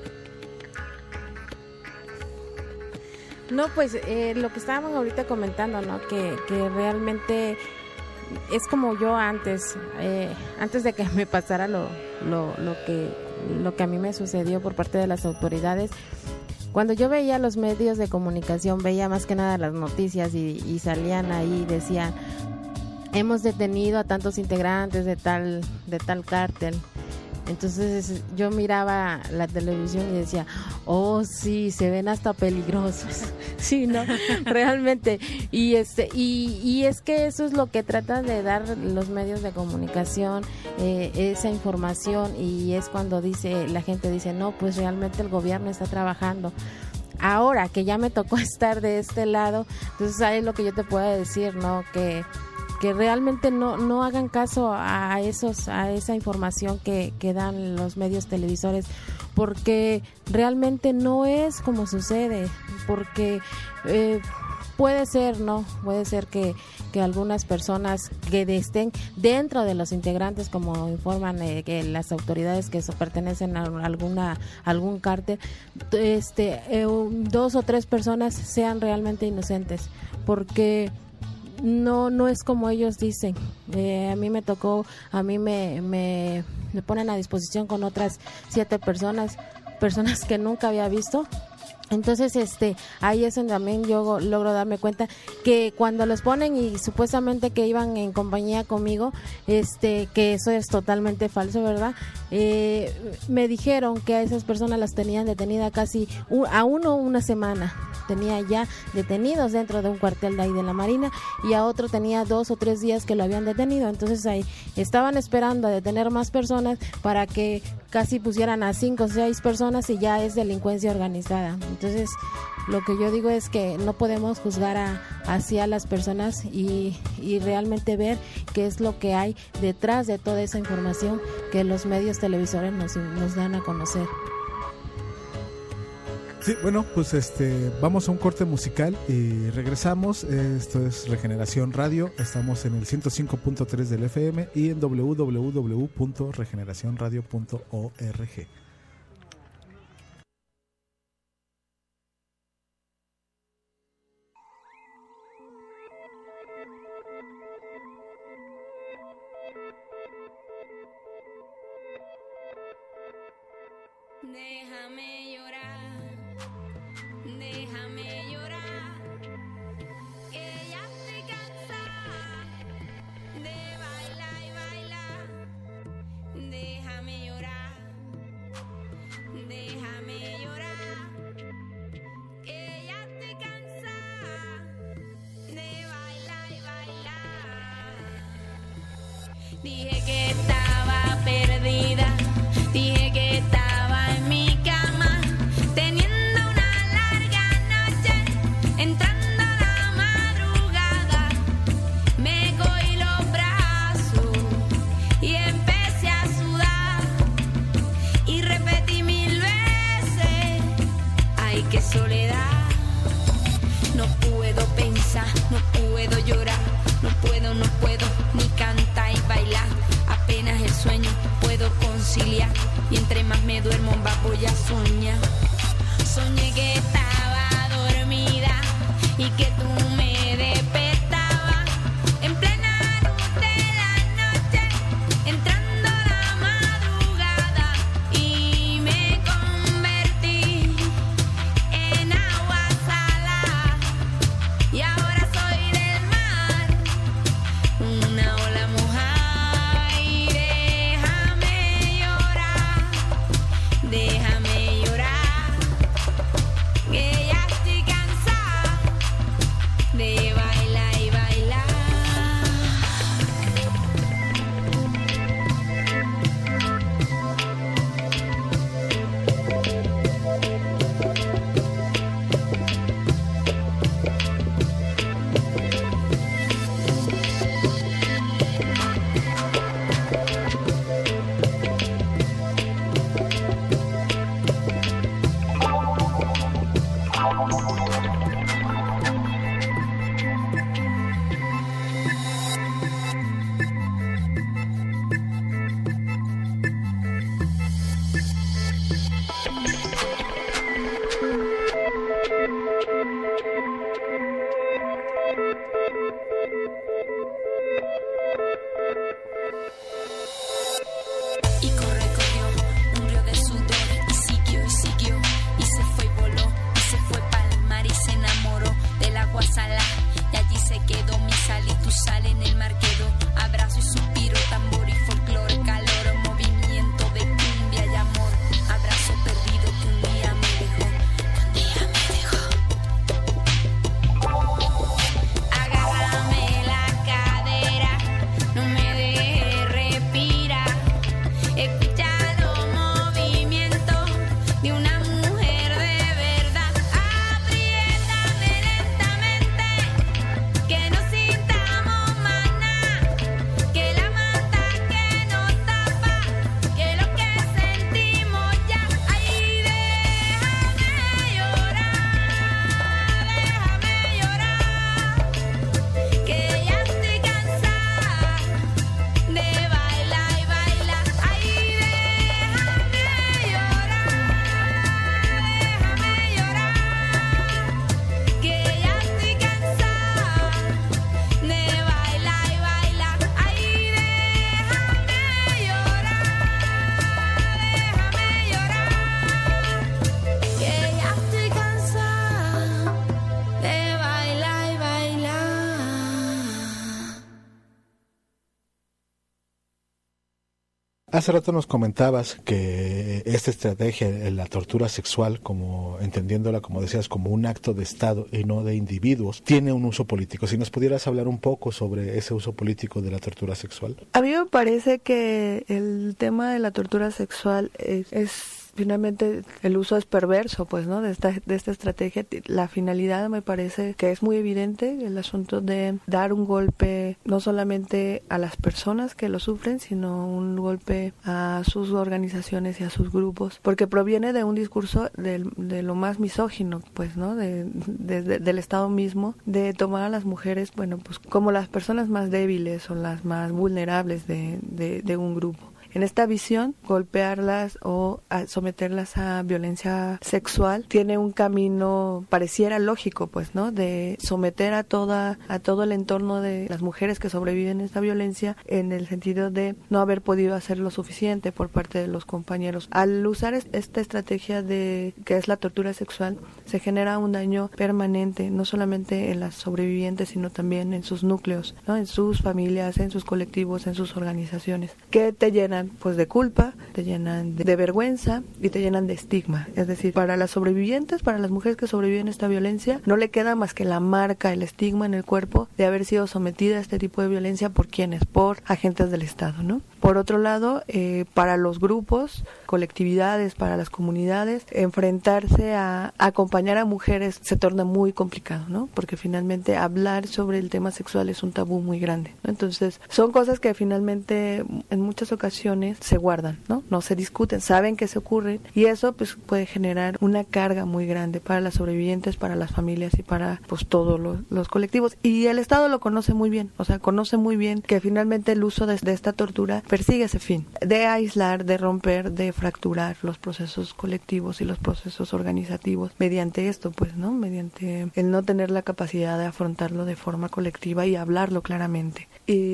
No, pues eh, lo que estábamos ahorita comentando, ¿no? Que, que realmente es como yo antes, eh, antes de que me pasara lo, lo, lo que lo que a mí me sucedió por parte de las autoridades. Cuando yo veía los medios de comunicación, veía más que nada las noticias y, y salían ahí y decían, hemos detenido a tantos integrantes de tal de tal cártel. Entonces yo miraba la televisión y decía, oh sí, se ven hasta peligrosos. Sí, ¿no? Realmente. Y este y, y es que eso es lo que tratan de dar los medios de comunicación, eh, esa información, y es cuando dice la gente dice, no, pues realmente el gobierno está trabajando. Ahora que ya me tocó estar de este lado, entonces ahí es lo que yo te puedo decir, ¿no? Que que realmente no no hagan caso a esos a esa información que, que dan los medios televisores, porque realmente no es como sucede, porque eh, puede ser, ¿no? Puede ser que, que algunas personas que estén dentro de los integrantes, como informan eh, que las autoridades que eso pertenecen a alguna algún cártel, este eh, dos o tres personas sean realmente inocentes, porque no no es como ellos dicen. Eh, a mí me tocó, a mí me, me me ponen a disposición con otras siete personas, personas que nunca había visto. Entonces, este, ahí es donde también yo logro darme cuenta que cuando los ponen y supuestamente que iban en compañía conmigo, este, que eso es totalmente falso, ¿verdad? Eh, me dijeron que a esas personas las tenían detenidas casi un, a uno una semana. Tenía ya detenidos dentro de un cuartel de ahí de la Marina, y a otro tenía dos o tres días que lo habían detenido. Entonces ahí estaban esperando a detener más personas para que casi pusieran a cinco o seis personas, y ya es delincuencia organizada. Entonces lo que yo digo es que no podemos juzgar a, así a las personas y, y realmente ver qué es lo que hay detrás de toda esa información que los medios televisores nos, nos dan a conocer. Sí, bueno, pues este vamos a un corte musical y regresamos. Esto es Regeneración Radio. Estamos en el ciento cinco punto tres del F M y en doble u doble u doble u punto regeneración radio punto org. Déjame llorar, déjame llorar, que ya estoy cansada de bailar y bailar. Déjame llorar, déjame llorar, Dije que estaba perdida, dije que estaba en mi cama, teniendo una larga noche, entrando a la madrugada, me cogí los brazos y empecé a sudar y repetí mil veces, ay, qué soledad, no puedo pensar, no puedo llorar, no puedo, no puedo ni cantar y bailar, apenas el sueño puedo conciliar y entre más me duermo más voy a soñar. Soñé que estaba dormida y que tú me despertabas en plena luz de la noche, entrando a la madrugada y me convertí en agua salada y ahora soy del mar, una ola mojada y déjame llorar, déjame llorar, que ya estoy cansada de bailar y bailar. Y corre, corrió un río de sudor y siguió y siguió y se fue y voló y se fue pa'l mar y se enamoró del agua salada y allí se quedó mi sal y tu sal en el mar quedó, abrazo y suspiro, tambor y folclore, calor, movimiento de cumbia y amor, abrazo perdido que un día me dejó, que un día me dejó. Agárrame la cadera, no me dejes respirar. Escucha los movimientos de una mujer de verdad. Apriétame lentamente, que no sintamos más nada, que la manta que nos tapa, que lo que sentimos ya. Ay, déjame llorar, déjame llorar, que ya estoy cansada de bailar y bailar. Ay, déjame llorar, déjame llorar, que ya estoy cansada de bailar y bailar. Ay, déjame llorar, déjame llorar, que ya estoy cansada de bailar y bailar. Hace rato nos comentabas que esta estrategia, la tortura sexual, como entendiéndola, como decías, como un acto de Estado y no de individuos, tiene un uso político. Si nos pudieras hablar un poco sobre ese uso político de la tortura sexual. A mí me parece que el tema de la tortura sexual es, es finalmente el uso es perverso, pues, ¿no? De esta, de esta estrategia. La finalidad me parece que es muy evidente, el asunto de dar un golpe no solamente a las personas que lo sufren, sino un golpe a sus organizaciones y a sus grupos, porque proviene de un discurso de, de lo más misógino, pues, ¿no? De, de, de, del Estado mismo, de tomar a las mujeres, bueno, pues como las personas más débiles o las más vulnerables de, de, de un grupo. En esta visión, golpearlas o a someterlas a violencia sexual tiene un camino, pareciera lógico, pues, ¿no? De someter a toda a todo el entorno de las mujeres que sobreviven a esta violencia, en el sentido de no haber podido hacer lo suficiente por parte de los compañeros. Al usar esta estrategia de que es la tortura sexual, se genera un daño permanente, no solamente en las sobrevivientes, sino también en sus núcleos, ¿no? En sus familias, en sus colectivos, en sus organizaciones, que te llenan llenan pues de culpa, te llenan de, de vergüenza y te llenan de estigma. Es decir, para las sobrevivientes, para las mujeres que sobreviven a esta violencia, no le queda más que la marca, el estigma en el cuerpo de haber sido sometida a este tipo de violencia por quienes, por agentes del Estado, ¿no? Por otro lado, eh, para los grupos, colectividades, para las comunidades, enfrentarse a, a acompañar a mujeres se torna muy complicado, ¿no? Porque finalmente hablar sobre el tema sexual es un tabú muy grande, ¿no? Entonces, son cosas que finalmente en muchas ocasiones se guardan, ¿no? No se discuten, saben que se ocurren y eso pues puede generar una carga muy grande para las sobrevivientes, para las familias y para pues todos los, los colectivos. Y el Estado lo conoce muy bien, o sea, conoce muy bien que finalmente el uso de, de esta tortura persigue ese fin, de aislar, de romper, de fracturar los procesos colectivos y los procesos organizativos mediante esto, pues, ¿no? Mediante el no tener la capacidad de afrontarlo de forma colectiva y hablarlo claramente.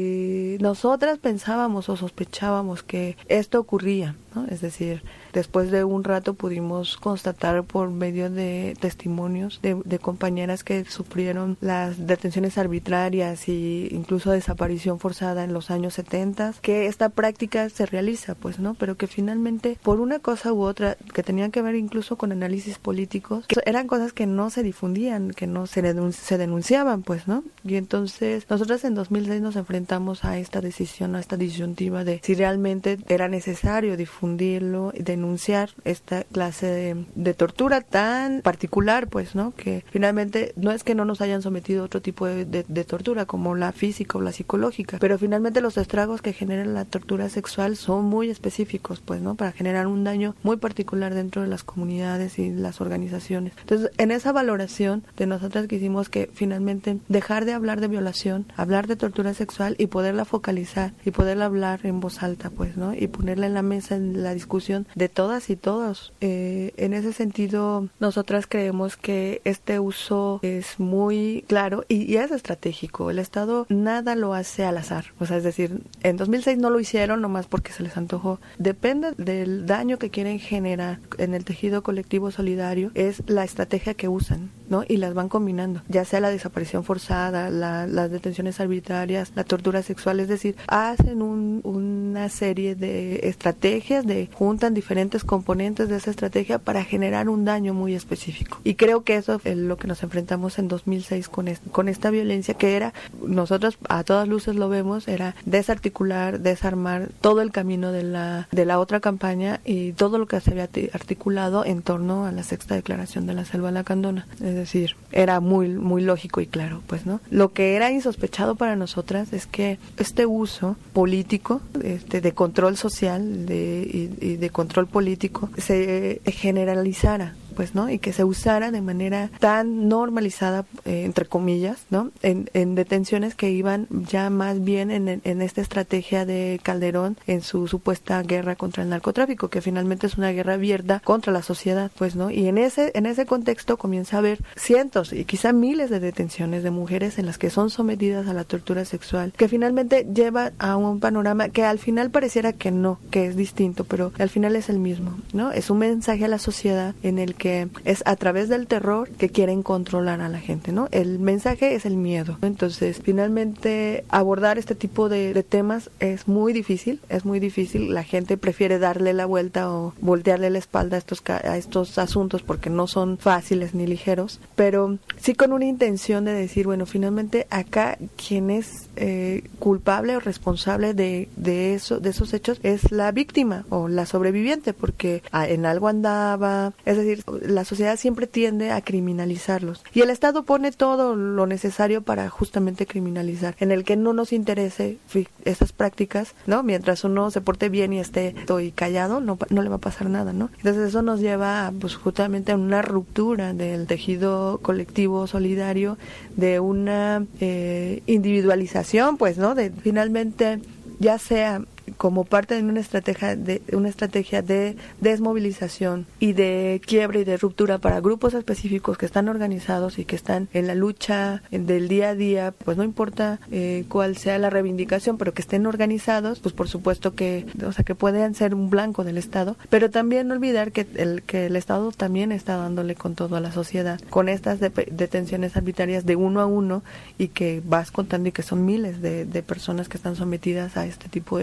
Y nosotras pensábamos o sospechábamos que esto ocurría, ¿no? Es decir, después de un rato pudimos constatar por medio de testimonios de, de compañeras que sufrieron las detenciones arbitrarias e incluso desaparición forzada en los años setenta, que esta práctica se realiza, pues, ¿no? Pero que finalmente, por una cosa u otra, que tenían que ver incluso con análisis políticos, que eran cosas que no se difundían, que no se, denun- se denunciaban, pues, ¿no? Y entonces, nosotras en dos mil seis nos enfrentamos a esta decisión, a esta disyuntiva de si realmente era necesario difundirlo, denunciar esta clase de, de tortura tan particular, pues, ¿no? Que finalmente no es que no nos hayan sometido a otro tipo de, de, de tortura, como la física o la psicológica, pero finalmente los estragos que genera la tortura sexual son muy específicos, pues, ¿no? Para generar un daño muy particular dentro de las comunidades y las organizaciones. Entonces, en esa valoración de nosotras quisimos que finalmente dejar de hablar de violación, hablar de tortura sexual y poderla focalizar y poderla hablar en voz alta, pues, ¿no? Y ponerla en la mesa, en la discusión de todas y todos. Eh, en ese sentido, nosotras creemos que este uso es muy claro y, y es estratégico. El Estado nada lo hace al azar. O sea, es decir, en dos mil seis no lo hicieron nomás porque se les antojó. Depende del daño que quieren generar en el tejido colectivo solidario, es la estrategia que usan, ¿no? Y las van combinando, ya sea la desaparición forzada, la, las detenciones arbitrarias, la tortura sexual, es decir, hacen un, una serie de estrategias, de juntan diferentes componentes de esa estrategia para generar un daño muy específico. Y creo que eso es lo que nos enfrentamos en dos mil seis con, est- con esta violencia, que era, nosotros a todas luces lo vemos, era desarticular, desarmar todo el camino de la, de la otra campaña y todo lo que se había articulado en torno a la sexta declaración de la Selva Lacandona. Es decir, era muy, muy lógico y claro, pues, ¿no? Lo que era insospechado para nosotras es que este uso político, este, de control social de, y, y de control político, se generalizara, pues, ¿no? Y que se usara de manera tan normalizada, eh, entre comillas, ¿no? En, en detenciones que iban ya más bien en, en esta estrategia de Calderón en su supuesta guerra contra el narcotráfico, que finalmente es una guerra abierta contra la sociedad, pues, ¿no? Y en ese, en ese contexto comienza a haber cientos y quizá miles de detenciones de mujeres en las que son sometidas a la tortura sexual, que finalmente lleva a un panorama que al final pareciera que no, que es distinto, pero al final es el mismo, ¿no? Es un mensaje a la sociedad en el que es a través del terror que quieren controlar a la gente, ¿no? El mensaje es el miedo. Entonces, finalmente, abordar este tipo de, de temas es muy difícil, es muy difícil. La gente prefiere darle la vuelta o voltearle la espalda a estos, a estos asuntos porque no son fáciles ni ligeros, pero sí con una intención de decir, bueno, finalmente acá quien es eh, culpable o responsable de, de, eso, de esos hechos es la víctima o la sobreviviente, porque ah, en algo andaba, es decir, la sociedad siempre tiende a criminalizarlos y el Estado pone todo lo necesario para justamente criminalizar, en el que no nos interese esas prácticas, ¿no? Mientras uno se porte bien y esté y callado, no, no le va a pasar nada, ¿no? Entonces eso nos lleva a, pues, justamente a una ruptura del tejido colectivo solidario, de una eh, individualización, pues, ¿no? De finalmente, ya sea como parte de una estrategia de una estrategia de desmovilización y de quiebre y de ruptura para grupos específicos que están organizados y que están en la lucha del día a día, pues no importa eh, cuál sea la reivindicación, pero que estén organizados, pues por supuesto que, o sea, que puedan ser un blanco del Estado, pero también no olvidar que el que el Estado también está dándole con todo a la sociedad, con estas de, detenciones arbitrarias de uno a uno, y que vas contando y que son miles de, de personas que están sometidas a este tipo de violencia.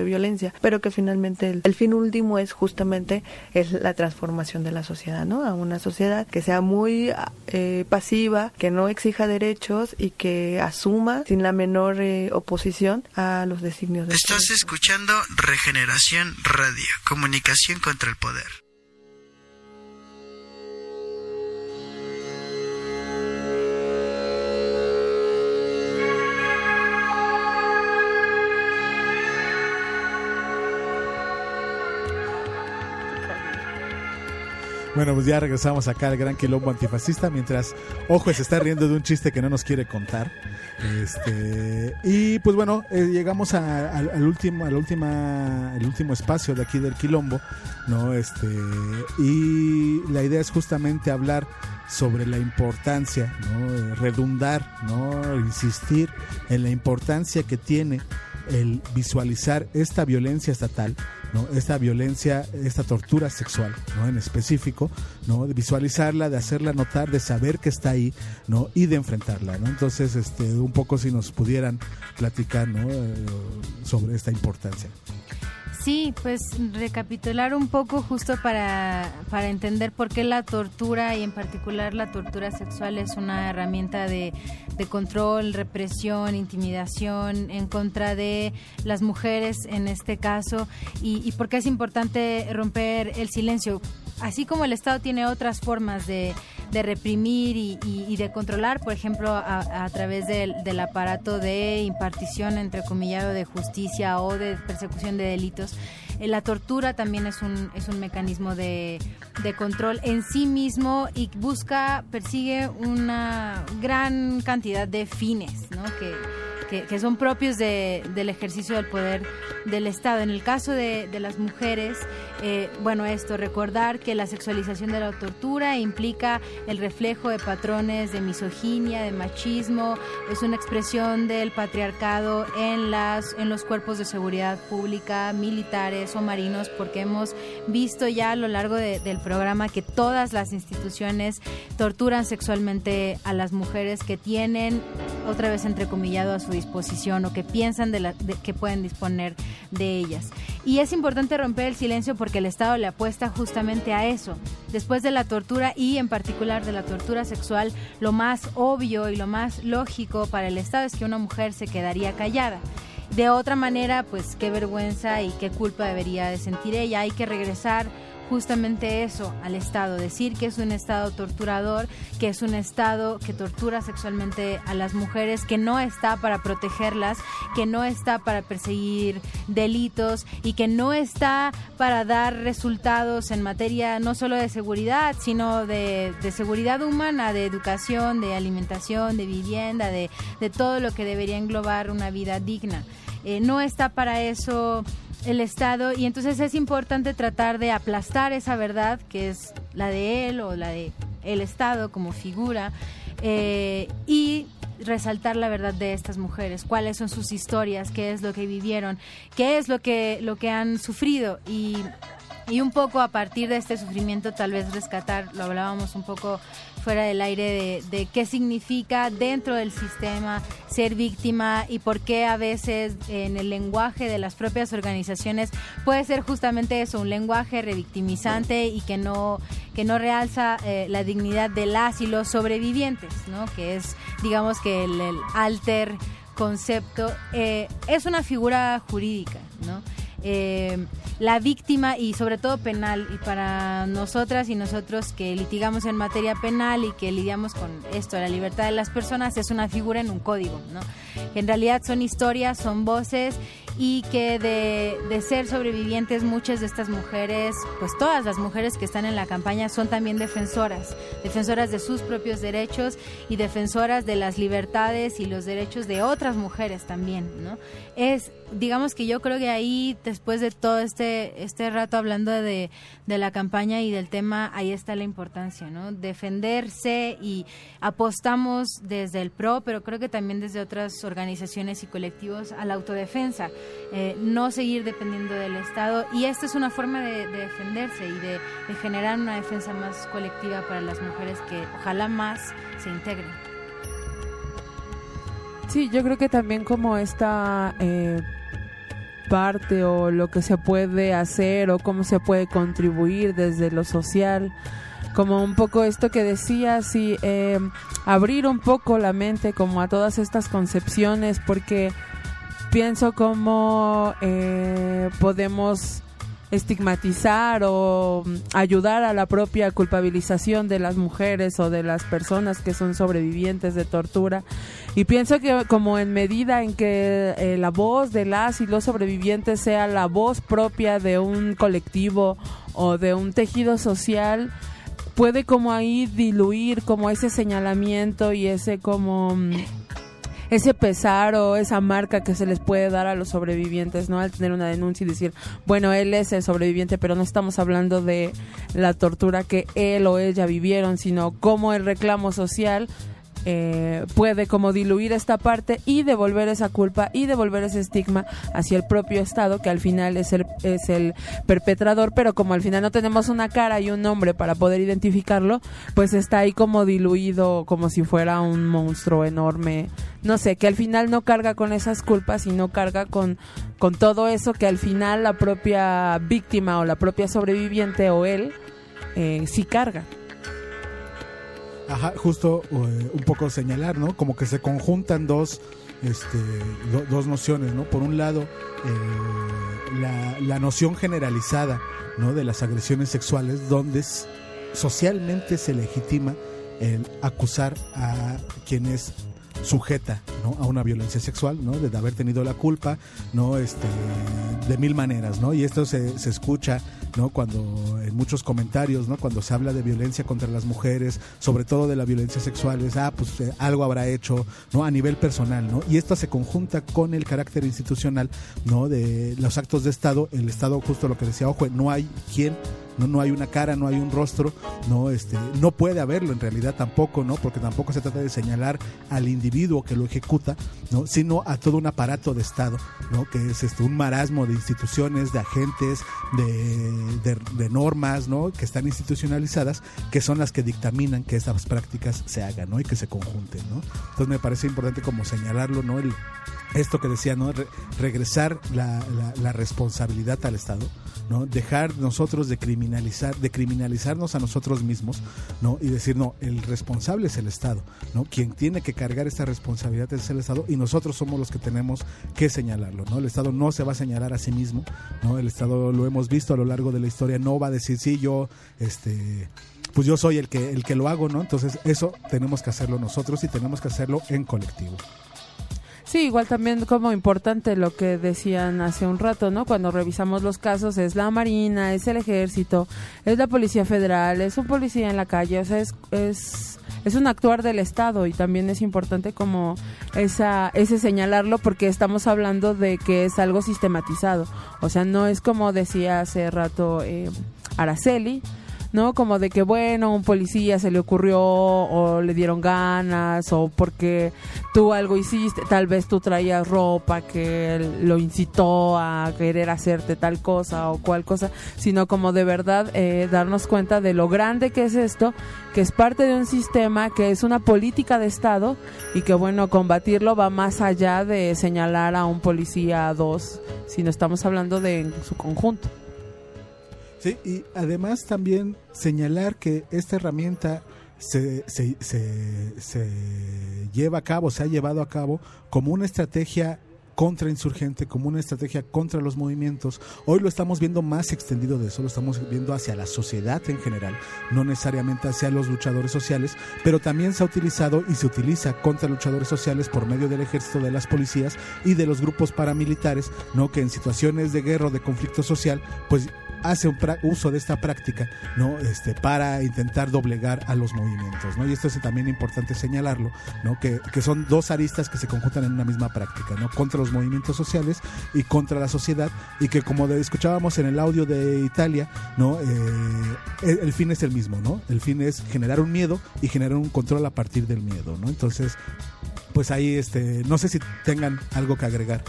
violencia, pero que finalmente el, el fin último es justamente es la transformación de la sociedad, ¿no? A una sociedad que sea muy eh, pasiva, que no exija derechos y que asuma sin la menor eh, oposición a los designios de Estás escuchando Regeneración Radio, comunicación contra el poder. Bueno, pues ya regresamos acá al Gran Quilombo Antifascista, mientras Ojo se está riendo de un chiste que no nos quiere contar. Este, y pues bueno, eh, llegamos a, a, al último, al última, el último espacio de aquí del Quilombo, ¿no? Este, y la idea es justamente hablar sobre la importancia, ¿no? Redundar, ¿no? Insistir en la importancia que tiene el visualizar esta violencia estatal, ¿no? Esta violencia, esta tortura sexual, ¿no? En específico, ¿no? De visualizarla, de hacerla notar, de saber que está ahí, ¿no? Y de enfrentarla, ¿no? Entonces, este, un poco si nos pudieran platicar, ¿no? Eh, sobre esta importancia. Sí, pues recapitular un poco justo para, para entender por qué la tortura y en particular la tortura sexual es una herramienta de, de control, represión, intimidación en contra de las mujeres en este caso y, y por qué es importante romper el silencio. Así como el Estado tiene otras formas de, de reprimir y, y, y de controlar, por ejemplo, a, a través del, del aparato de impartición, entrecomillado, de justicia o de persecución de delitos, eh, la tortura también es un, es un mecanismo de, de control en sí mismo y busca, persigue una gran cantidad de fines, ¿no? que Que, que son propios de, del ejercicio del poder del Estado. En el caso de, de las mujeres, eh, bueno, esto, recordar que la sexualización de la tortura implica el reflejo de patrones de misoginia, de machismo, es una expresión del patriarcado en, las, en los cuerpos de seguridad pública, militares o marinos, porque hemos visto ya a lo largo de, del programa que todas las instituciones torturan sexualmente a las mujeres que tienen, otra vez entrecomillado, a su disposición o que piensan de la, de, que pueden disponer de ellas. Y es importante romper el silencio porque el Estado le apuesta justamente a eso. Después de la tortura y en particular de la tortura sexual, lo más obvio y lo más lógico para el Estado es que una mujer se quedaría callada. De otra manera, pues qué vergüenza y qué culpa debería de sentir ella. Hay que regresar justamente eso al Estado, decir que es un Estado torturador, que es un Estado que tortura sexualmente a las mujeres, que no está para protegerlas, que no está para perseguir delitos y que no está para dar resultados en materia no solo de seguridad, sino de, de seguridad humana, de educación, de alimentación, de vivienda, de, de todo lo que debería englobar una vida digna. Eh, no está para eso el Estado y entonces es importante tratar de aplastar esa verdad que es la de él o la de el Estado como figura eh, y resaltar la verdad de estas mujeres, cuáles son sus historias, qué es lo que vivieron, qué es lo que, lo que han sufrido y, y un poco a partir de este sufrimiento tal vez rescatar, lo hablábamos un poco fuera del aire de, de qué significa dentro del sistema ser víctima y por qué a veces en el lenguaje de las propias organizaciones puede ser justamente eso, un lenguaje revictimizante y que no, que no realza eh, la dignidad de las y los sobrevivientes, ¿no? Que es, digamos que el, el alter concepto, eh, es una figura jurídica, ¿no? Eh, la víctima y sobre todo penal y para nosotras y nosotros que litigamos en materia penal y que lidiamos con esto, la libertad de las personas es una figura en un código, ¿no? Que en realidad son historias, son voces y que de, de ser sobrevivientes muchas de estas mujeres, pues todas las mujeres que están en la campaña son también defensoras, defensoras de sus propios derechos y defensoras de las libertades y los derechos de otras mujeres también, ¿no? Es, digamos que yo creo que ahí, después de todo este, este rato hablando de, de la campaña y del tema, ahí está la importancia, ¿no? Defenderse y apostamos desde el P R O, pero creo que también desde otras organizaciones y colectivos a la autodefensa. Eh, no seguir dependiendo del Estado y esta es una forma de, de defenderse y de, de generar una defensa más colectiva para las mujeres que ojalá más se integren. Sí, yo creo que también como esta eh, parte o lo que se puede hacer o cómo se puede contribuir desde lo social. Como un poco esto que decías y eh, abrir un poco la mente como a todas estas concepciones, porque pienso cómo eh, podemos estigmatizar o ayudar a la propia culpabilización de las mujeres o de las personas que son sobrevivientes de tortura, y pienso que como en medida en que eh, la voz de las y los sobrevivientes sea la voz propia de un colectivo o de un tejido social, puede como ahí diluir como ese señalamiento y ese como ese pesar o esa marca que se les puede dar a los sobrevivientes, ¿no? Al tener una denuncia y decir, bueno, él es el sobreviviente, pero no estamos hablando de la tortura que él o ella vivieron, sino cómo el reclamo social eh, puede como diluir esta parte y devolver esa culpa y devolver ese estigma hacia el propio Estado, que al final es el, es el perpetrador, pero como al final no tenemos una cara y un nombre para poder identificarlo, pues está ahí como diluido, como si fuera un monstruo enorme, no sé, que al final no carga con esas culpas y no carga con, con todo eso que al final la propia víctima o la propia sobreviviente o él eh, sí carga. Ajá, justo uh, un poco señalar, ¿no? Como que se conjuntan dos, este, do, dos nociones, ¿no? Por un lado, eh, la, la noción generalizada, ¿no? De las agresiones sexuales, donde socialmente se legitima el acusar a quien es sujeta, ¿no? A una violencia sexual, ¿no? De haber tenido la culpa, ¿no? Este, de mil maneras, ¿no? Y esto se, se escucha, ¿no? Cuando en muchos comentarios, ¿no? Cuando se habla de violencia contra las mujeres, sobre todo de la violencia sexual, es, ah, pues eh, algo habrá hecho, ¿no? A nivel personal, ¿no? Y esto se conjunta con el carácter institucional, ¿no? De los actos de Estado. El Estado, justo lo que decía Ojo, no hay quien No, no hay una cara, no hay un rostro, no, este, no puede haberlo en realidad tampoco, ¿no? Porque tampoco se trata de señalar al individuo que lo ejecuta, ¿no? Sino a todo un aparato de Estado, ¿no? Que es este, un marasmo de instituciones, de agentes, de, de, de normas, ¿no? Que están institucionalizadas, que son las que dictaminan que estas prácticas se hagan, ¿no? Y que se conjunten, ¿no? Entonces me parece importante como señalarlo, ¿no? El, esto que decía, ¿no? Re- regresar la, la, la responsabilidad al Estado, ¿no? Dejar nosotros de criminalizar, de criminalizarnos a nosotros mismos, ¿no? Y decir, no, el responsable es el Estado, ¿no? Quien tiene que cargar esta responsabilidad es el Estado y nosotros somos los que tenemos que señalarlo, ¿no? El Estado no se va a señalar a sí mismo, ¿no? El Estado, lo hemos visto a lo largo de la historia, no va a decir, sí, yo, este... pues yo soy el que, el que lo hago, ¿no? Entonces eso tenemos que hacerlo nosotros y tenemos que hacerlo en colectivo. Sí, igual también como importante lo que decían hace un rato, ¿no? Cuando revisamos los casos, es la Marina, es el Ejército, es la Policía Federal, es un policía en la calle, o sea, es es, es un actuar del Estado y también es importante como esa ese señalarlo porque estamos hablando de que es algo sistematizado, o sea, no es como decía hace rato eh, Araceli, ¿no? Como de que, bueno, un policía se le ocurrió o le dieron ganas o porque tú algo hiciste, tal vez tú traías ropa que lo incitó a querer hacerte tal cosa o cual cosa, sino como de verdad eh, darnos cuenta de lo grande que es esto, que es parte de un sistema, que es una política de Estado y que, bueno, combatirlo va más allá de señalar a un policía, a dos, sino estamos hablando de en su conjunto. Sí, y además también señalar que esta herramienta se, se, se, se lleva a cabo, se ha llevado a cabo como una estrategia contrainsurgente, como una estrategia contra los movimientos. Hoy lo estamos viendo más extendido de eso, lo estamos viendo hacia la sociedad en general, no necesariamente hacia los luchadores sociales, pero también se ha utilizado y se utiliza contra luchadores sociales por medio del ejército, de las policías y de los grupos paramilitares, ¿no? Que en situaciones de guerra o de conflicto social, pues hace un pra- uso de esta práctica, ¿no? Este, para intentar doblegar a los movimientos, ¿no? Y esto es también importante señalarlo, ¿no? Que, que son dos aristas que se conjuntan en una misma práctica, ¿no? Contra los movimientos sociales y contra la sociedad, y que como de, escuchábamos en el audio de Italia, ¿no? Eh, el, el fin es el mismo, ¿no? El fin es generar un miedo y generar un control a partir del miedo, ¿no? Entonces, pues ahí, este, no sé si tengan algo que agregar.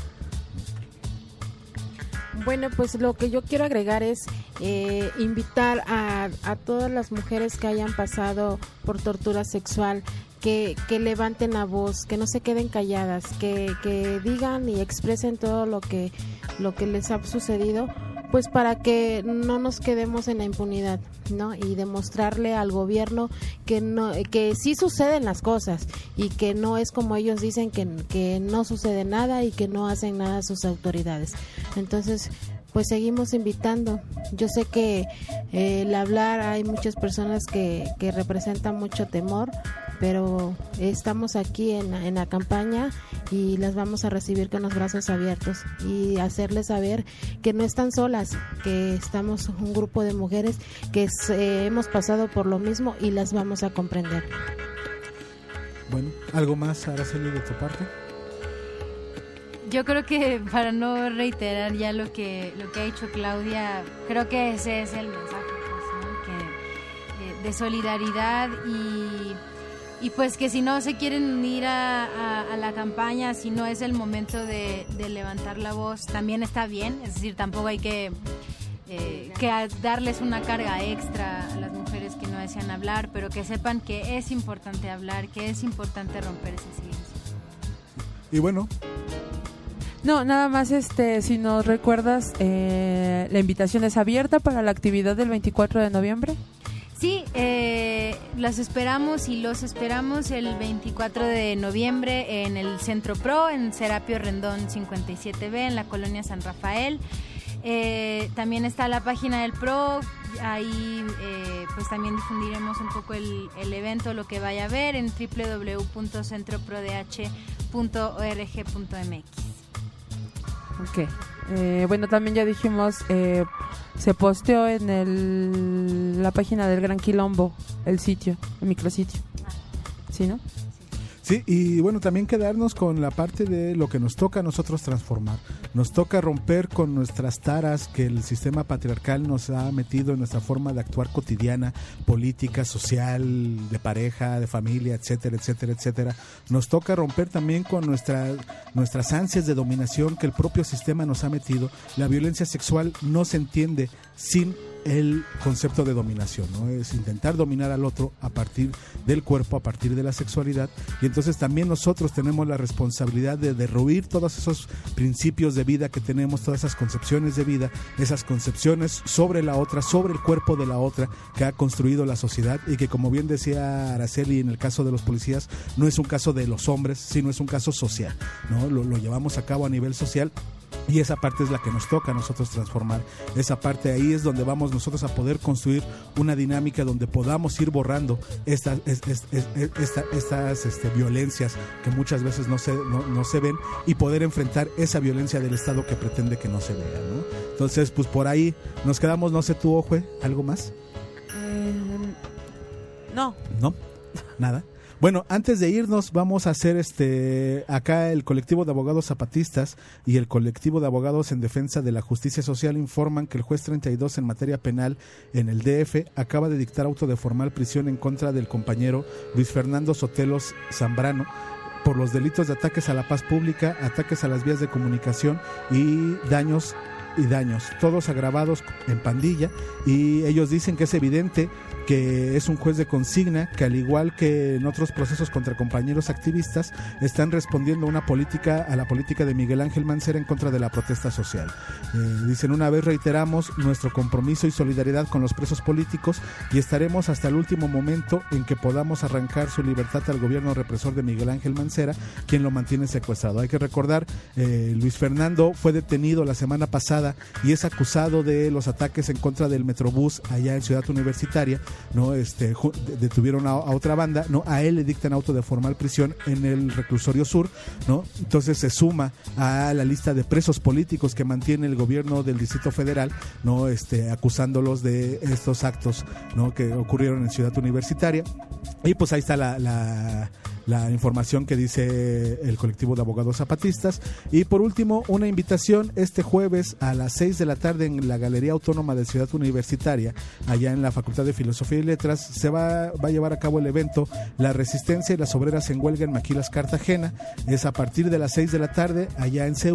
Bueno, pues lo que yo quiero agregar es eh, invitar a, a todas las mujeres que hayan pasado por tortura sexual que, que levanten la voz, que no se queden calladas, que, que digan y expresen todo lo que, lo que les ha sucedido, pues para que no nos quedemos en la impunidad, ¿no? Y demostrarle al gobierno que no, que sí suceden las cosas y que no es como ellos dicen, que, que no sucede nada y que no hacen nada sus autoridades. Entonces, pues seguimos invitando. Yo sé que eh, el hablar, hay muchas personas que, que representan mucho temor, pero estamos aquí en, en la campaña y las vamos a recibir con los brazos abiertos y hacerles saber que no están solas, que estamos un grupo de mujeres que eh, hemos pasado por lo mismo y las vamos a comprender. Bueno, ¿algo más, Araceli, de tu parte? Yo creo que, para no reiterar ya lo que lo que ha dicho Claudia, creo que ese es el mensaje, pues, ¿no? Que, eh, de solidaridad y, y pues que si no se quieren unir a, a, a la campaña, si no es el momento de, de levantar la voz, también está bien. Es decir, tampoco hay que, eh, que darles una carga extra a las mujeres que no desean hablar, pero que sepan que es importante hablar, que es importante romper ese silencio. Y bueno... No, nada más, este, si nos recuerdas, eh, la invitación es abierta para la actividad del veinticuatro de noviembre. Sí, eh, las esperamos y los esperamos el veinticuatro de noviembre en el Centro Pro, en Serapio Rendón cincuenta y siete B, en la colonia San Rafael. Eh, también está la página del Pro, ahí eh, pues también difundiremos un poco el, el evento, lo que vaya a ver en doble u doble u doble u punto centro pro d h punto org punto m x. Ok, eh, bueno, también ya dijimos, eh, se posteó en el, la página del Gran Quilombo, el sitio, el micrositio, ¿sí, no? Sí, y bueno, también quedarnos con la parte de lo que nos toca a nosotros transformar. Nos toca romper con nuestras taras que el sistema patriarcal nos ha metido en nuestra forma de actuar cotidiana, política, social, de pareja, de familia, etcétera, etcétera, etcétera. Nos toca romper también con nuestra, nuestras ansias de dominación que el propio sistema nos ha metido. La violencia sexual no se entiende sin el concepto de dominación, ¿no? Es intentar dominar al otro a partir del cuerpo, a partir de la sexualidad, y entonces también nosotros tenemos la responsabilidad de derruir todos esos principios de vida que tenemos, todas esas concepciones de vida, esas concepciones sobre la otra, sobre el cuerpo de la otra que ha construido la sociedad, y que, como bien decía Araceli en el caso de los policías, no es un caso de los hombres, sino es un caso social, ¿no? Lo, lo llevamos a cabo a nivel social. Y esa parte es la que nos toca a nosotros transformar. Esa parte, ahí es donde vamos nosotros a poder construir una dinámica donde podamos ir borrando estas, estas, estas, estas este, violencias que muchas veces no se, no, no se ven, y poder enfrentar esa violencia del Estado que pretende que no se vea, ¿no? Entonces, pues por ahí nos quedamos. No sé tú, Ojue, ¿algo más? Eh, no. ¿No? Nada. Bueno, antes de irnos, vamos a hacer este acá el colectivo de abogados zapatistas y el colectivo de abogados en defensa de la justicia social informan que el juez treinta y dos en materia penal en el D F acaba de dictar auto de formal prisión en contra del compañero Luis Fernando Sotelos Zambrano por los delitos de ataques a la paz pública, ataques a las vías de comunicación y daños y daños, todos agravados en pandilla, y ellos dicen que es evidente que es un juez de consigna que, al igual que en otros procesos contra compañeros activistas, están respondiendo a una política, a la política de Miguel Ángel Mancera en contra de la protesta social. Eh, dicen, una vez reiteramos nuestro compromiso y solidaridad con los presos políticos y estaremos hasta el último momento en que podamos arrancar su libertad al gobierno represor de Miguel Ángel Mancera, quien lo mantiene secuestrado. Hay que recordar, eh, Luis Fernando fue detenido la semana pasada y es acusado de los ataques en contra del Metrobús allá en Ciudad Universitaria, ¿no? Este, detuvieron a, a otra banda, ¿no? A él le dictan auto de formal prisión en el reclusorio sur, ¿no? Entonces se suma a la lista de presos políticos que mantiene el gobierno del Distrito Federal, ¿no? Este, acusándolos de estos actos, ¿no? Que ocurrieron en Ciudad Universitaria. Y pues ahí está la, la la información que dice el colectivo de abogados zapatistas. Y por último, una invitación este jueves a las seis de la tarde en la Galería Autónoma de Ciudad Universitaria, allá en la Facultad de Filosofía y Letras, se va, va a llevar a cabo el evento La Resistencia y las Obreras en Huelga en Maquilas, Cartagena. Es a partir de las seis de la tarde allá en C U,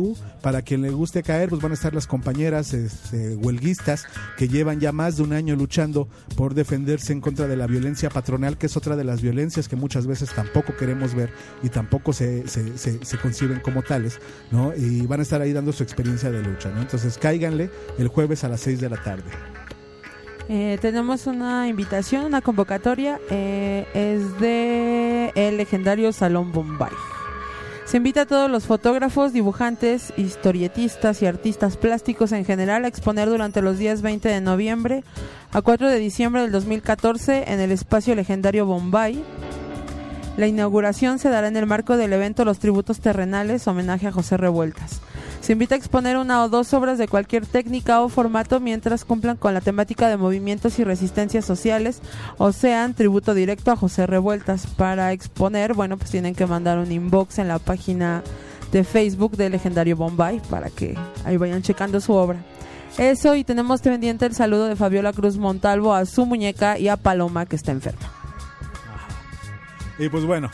para quien le guste caer, pues van a estar las compañeras este, huelguistas que llevan ya más de un año luchando por defenderse en contra de la violencia patronal, que es otra de las violencias que muchas veces tampoco queremos ver y tampoco se, se, se, se conciben como tales, ¿no? Y van a estar ahí dando su experiencia de lucha, ¿no? Entonces cáiganle el jueves a las seis de la tarde. Eh, tenemos una invitación, una convocatoria, eh, es de el legendario Salón Bombay. Se invita a todos los fotógrafos, dibujantes, historietistas y artistas plásticos en general a exponer durante los días veinte de noviembre a cuatro de diciembre del dos mil catorce en el espacio legendario Bombay. La inauguración se dará en el marco del evento Los Tributos Terrenales, homenaje a José Revueltas. Se invita a exponer una o dos obras de cualquier técnica o formato mientras cumplan con la temática de movimientos y resistencias sociales o sean tributo directo a José Revueltas. Para exponer, bueno, pues tienen que mandar un inbox en la página de Facebook de Legendario Bombay para que ahí vayan checando su obra. Eso, y tenemos pendiente el saludo de Fabiola Cruz Montalvo a su muñeca y a Paloma, que está enferma. Y pues bueno,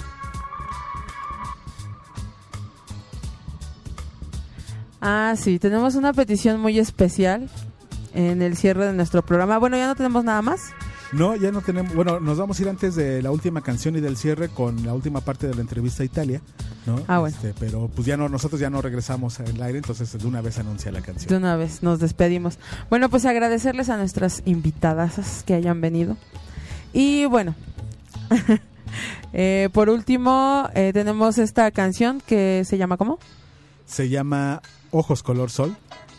Ah, sí, tenemos una petición muy especial en el cierre de nuestro programa. Bueno, ya no tenemos nada más. No, ya no tenemos. Bueno, nos vamos a ir antes de la última canción y del cierre con la última parte de la entrevista a Italia, ¿no? Ah, bueno. Este, pero pues ya no, nosotros ya no regresamos al aire, entonces de una vez anuncia la canción. De una vez nos despedimos. Bueno, pues agradecerles a nuestras invitadas que hayan venido. Y bueno, eh, por último, eh, tenemos esta canción que se llama ¿cómo? Se llama Ojos Color Sol.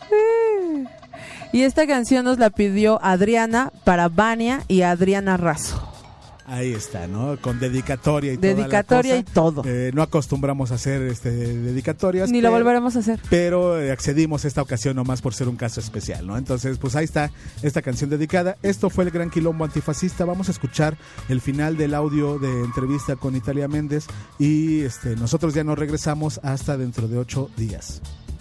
Y esta canción nos la pidió Adriana para Vania y Adriana Razo. Ahí está, ¿no? Con dedicatoria y dedicatoria toda la cosa. y todo. Eh, no acostumbramos a hacer este dedicatorias. Ni pero, lo volveremos a hacer. Pero eh, accedimos esta ocasión nomás por ser un caso especial, ¿no? Entonces, pues ahí está esta canción dedicada. Esto fue el Gran Quilombo Antifascista. Vamos a escuchar el final del audio de entrevista con Italia Méndez y este, nosotros ya nos regresamos hasta dentro de ocho días.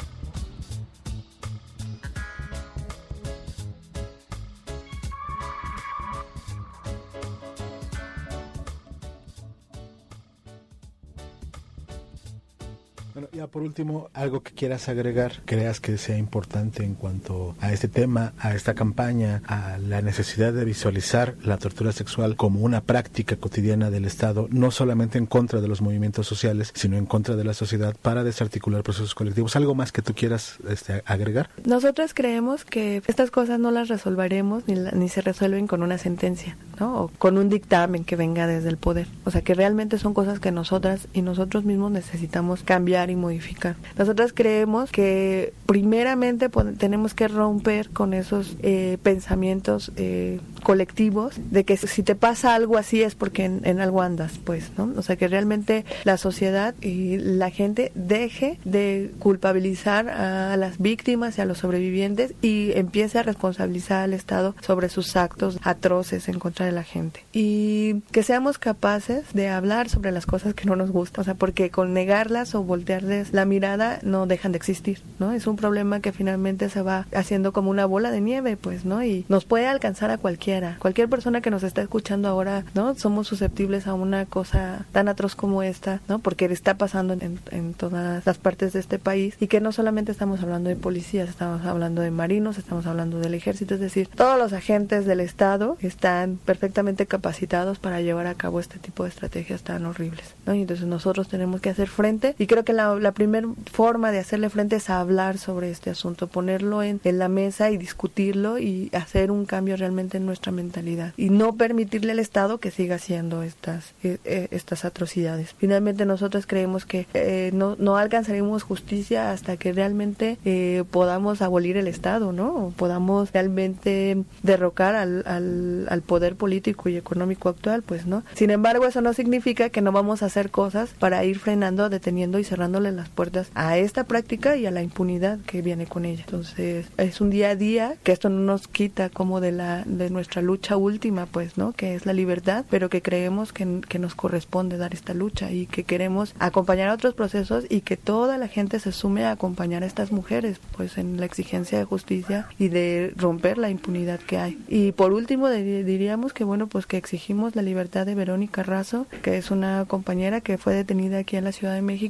Bueno, ya por último, algo que quieras agregar, creas que sea importante en cuanto a este tema, a esta campaña, a la necesidad de visualizar la tortura sexual como una práctica cotidiana del Estado, no solamente en contra de los movimientos sociales, sino en contra de la sociedad para desarticular procesos colectivos. ¿Algo más que tú quieras este, agregar? Nosotros creemos que estas cosas no las resolveremos ni, la, ni se resuelven con una sentencia, ¿no? O con un dictamen que venga desde el poder. O sea, que realmente son cosas que nosotras y nosotros mismos necesitamos cambiar y modificar. Nosotras creemos que primeramente pues, tenemos que romper con esos eh, pensamientos eh, colectivos de que si te pasa algo así es porque en, en algo andas, pues, ¿no? O sea, que realmente la sociedad y la gente deje de culpabilizar a las víctimas y a los sobrevivientes y empiece a responsabilizar al Estado sobre sus actos atroces en contra de la gente. Y que seamos capaces de hablar sobre las cosas que no nos gustan, o sea, porque con negarlas o voltearles la mirada no dejan de existir, ¿no? Es un problema que finalmente se va haciendo como una bola de nieve, pues, ¿no? Y nos puede alcanzar a cualquiera. Cualquier persona que nos está escuchando ahora, ¿no? Somos susceptibles a una cosa tan atroz como esta, ¿no? Porque está pasando en, en todas las partes de este país y que no solamente estamos hablando de policías, estamos hablando de marinos, estamos hablando del ejército, es decir, todos los agentes del Estado están perfectamente capacitados para llevar a cabo este tipo de estrategias tan horribles, ¿no? Y entonces nosotros tenemos que hacer frente y creo que la, la primera forma de hacerle frente es hablar sobre este asunto, ponerlo en, en la mesa y discutirlo y hacer un cambio realmente en nuestra mentalidad y no permitirle al Estado que siga haciendo estas eh, estas atrocidades. Finalmente nosotros creemos que eh, no, no alcanzaremos justicia hasta que realmente eh, podamos abolir el Estado, ¿no? O podamos realmente derrocar al, al, al poder político y económico actual, pues, ¿no? Sin embargo, eso no significa que no vamos a hacer cosas para ir frenando, deteniendo y cerrándole las puertas a esta práctica y a la impunidad que viene con ella. Entonces, es un día a día que esto no nos quita como de la de nuestra lucha última, pues, ¿no? Que es la libertad, pero que creemos que, que nos corresponde dar esta lucha y que queremos acompañar a otros procesos y que toda la gente se sume a acompañar a estas mujeres, pues, en la exigencia de justicia y de romper la impunidad que hay. Y por último, de, diríamos que, bueno, pues que exigimos la libertad de Verónica Razo, que es una compañera que fue detenida aquí en la Ciudad de México y que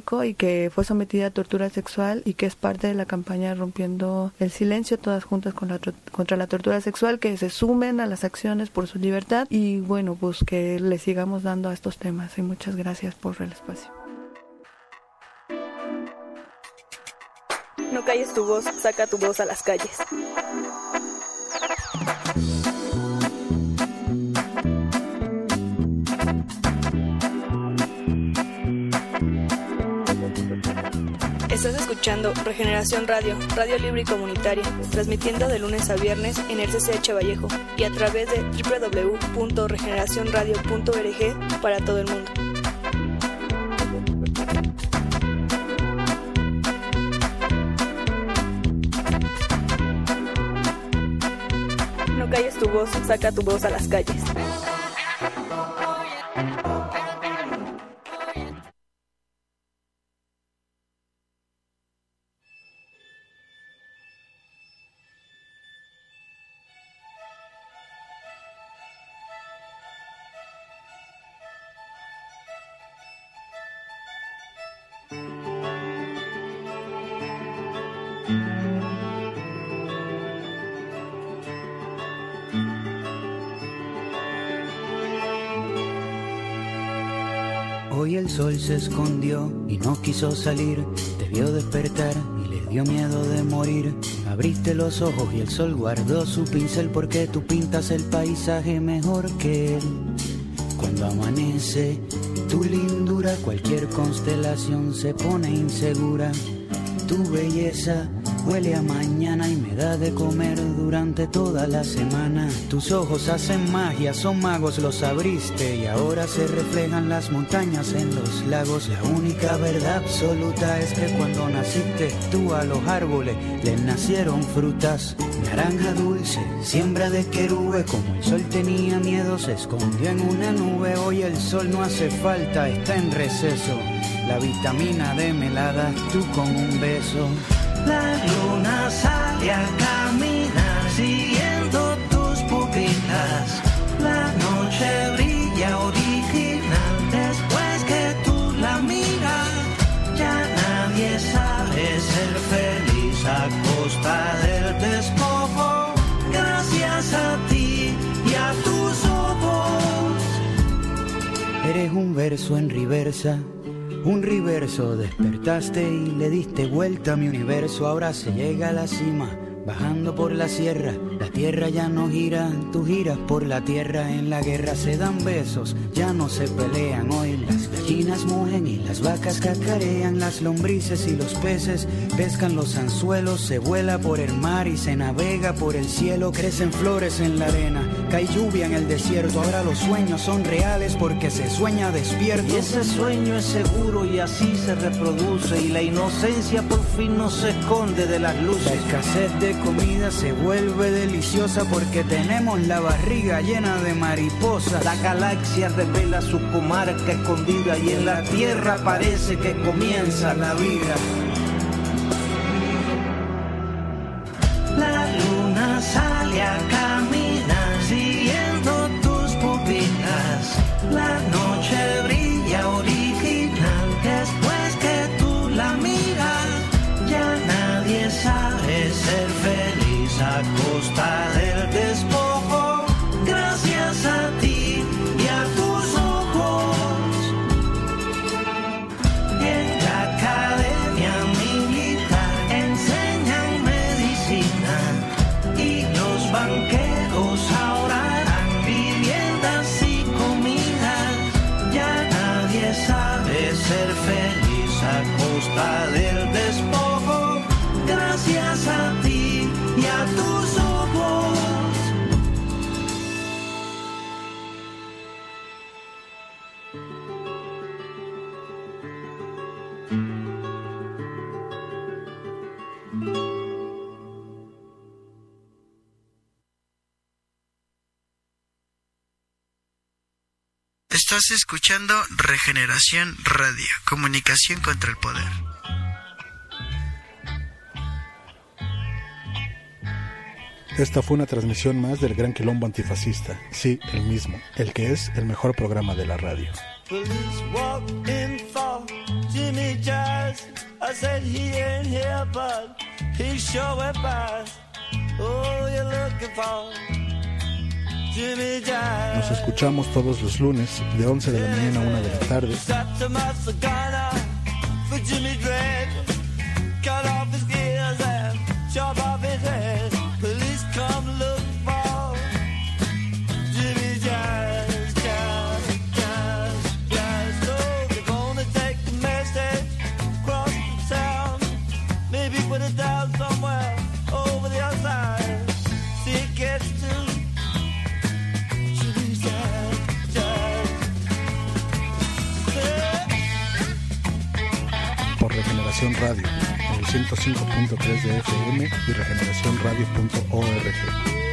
que fue sometida a tortura sexual y que es parte de la campaña Rompiendo el Silencio, todas juntas con la, contra la tortura sexual, que se sumen a las acciones por su libertad y bueno, pues que le sigamos dando a estos temas. Y muchas gracias por el espacio. No calles tu voz, saca tu voz a las calles. Estás escuchando Regeneración Radio, Radio Libre y Comunitaria, transmitiendo de lunes a viernes en el C C H Vallejo y a través de doble u doble u doble u punto regeneración radio punto org para todo el mundo. No calles tu voz, saca tu voz a las calles. Hoy el sol se escondió y no quiso salir, te vio despertar y le dio miedo de morir. Abriste los ojos y el sol guardó su pincel porque tú pintas el paisaje mejor que él. Cuando amanece tu lindura, cualquier constelación se pone insegura. Tu belleza huele a mañana y me da de comer durante toda la semana. Tus ojos hacen magia, son magos, los abriste y ahora se reflejan las montañas en los lagos. La única verdad absoluta es que cuando naciste tú a los árboles les nacieron frutas. Naranja dulce, siembra de querube, como el sol tenía miedo se escondió en una nube. Hoy el sol no hace falta, está en receso. La vitamina D me la das tú con un beso. La luna sale a caminar siguiendo tus pupilas. La noche brilla original después que tú la miras. Ya nadie sabe ser feliz a costa del despojo. Gracias a ti y a tus ojos. Eres un verso en reversa. Un reverso, despertaste y le diste vuelta a mi universo. Ahora se llega a la cima, bajando por la sierra. La tierra ya no gira, tú giras por la tierra. En la guerra se dan besos, ya no se pelean. Hoy las gallinas mugen y las vacas cacarean. Las lombrices y los peces pescan los anzuelos. Se vuela por el mar y se navega por el cielo. Crecen flores en la arena, cae lluvia en el desierto. Ahora los sueños son reales porque se sueña despierto. Y ese sueño es seguro y así se reproduce. Y la inocencia por fin no se esconde de las luces. La escasez de comida se vuelve deliciosa porque tenemos la barriga llena de mariposas. La galaxia revela su comarca escondida y en la tierra parece que comienza la vida. La luna sale a caminar siguiendo tus pupilas. La noche brilla original después que tú la miras. Ya nadie sabe ser feliz a costa del despojo. Gracias a ti y a tus ojos. En la academia militar enseñan medicina y los banqueros ahora harán viviendas y comidas. Ya nadie sabe ser feliz a costa del despojo. Gracias a ti y a tus ojos. Estás escuchando Regeneración Radio, comunicación contra el poder. Esta fue una transmisión más del Gran Quilombo Antifascista. Sí, el mismo, el que es el mejor programa de la radio. Police walk in for Jimmy Jazz, I said he ain't here, but he sure went by. Oh, you're looking for Jimmy Jazz. Nos escuchamos todos los lunes de once de la mañana a una de la tarde. For Jimmy Dredd, cut off his gears and chop off his head. Police come look for Jimmy Jazz, Jazz, Jazz, Jazz. So they're gonna take the message across the town, maybe put it down somewhere over the other side. See it gets to Jimmy Jazz, Jazz. Yeah. Por Regeneración Radio, en el ciento cinco punto tres de F M y regeneración radio punto org.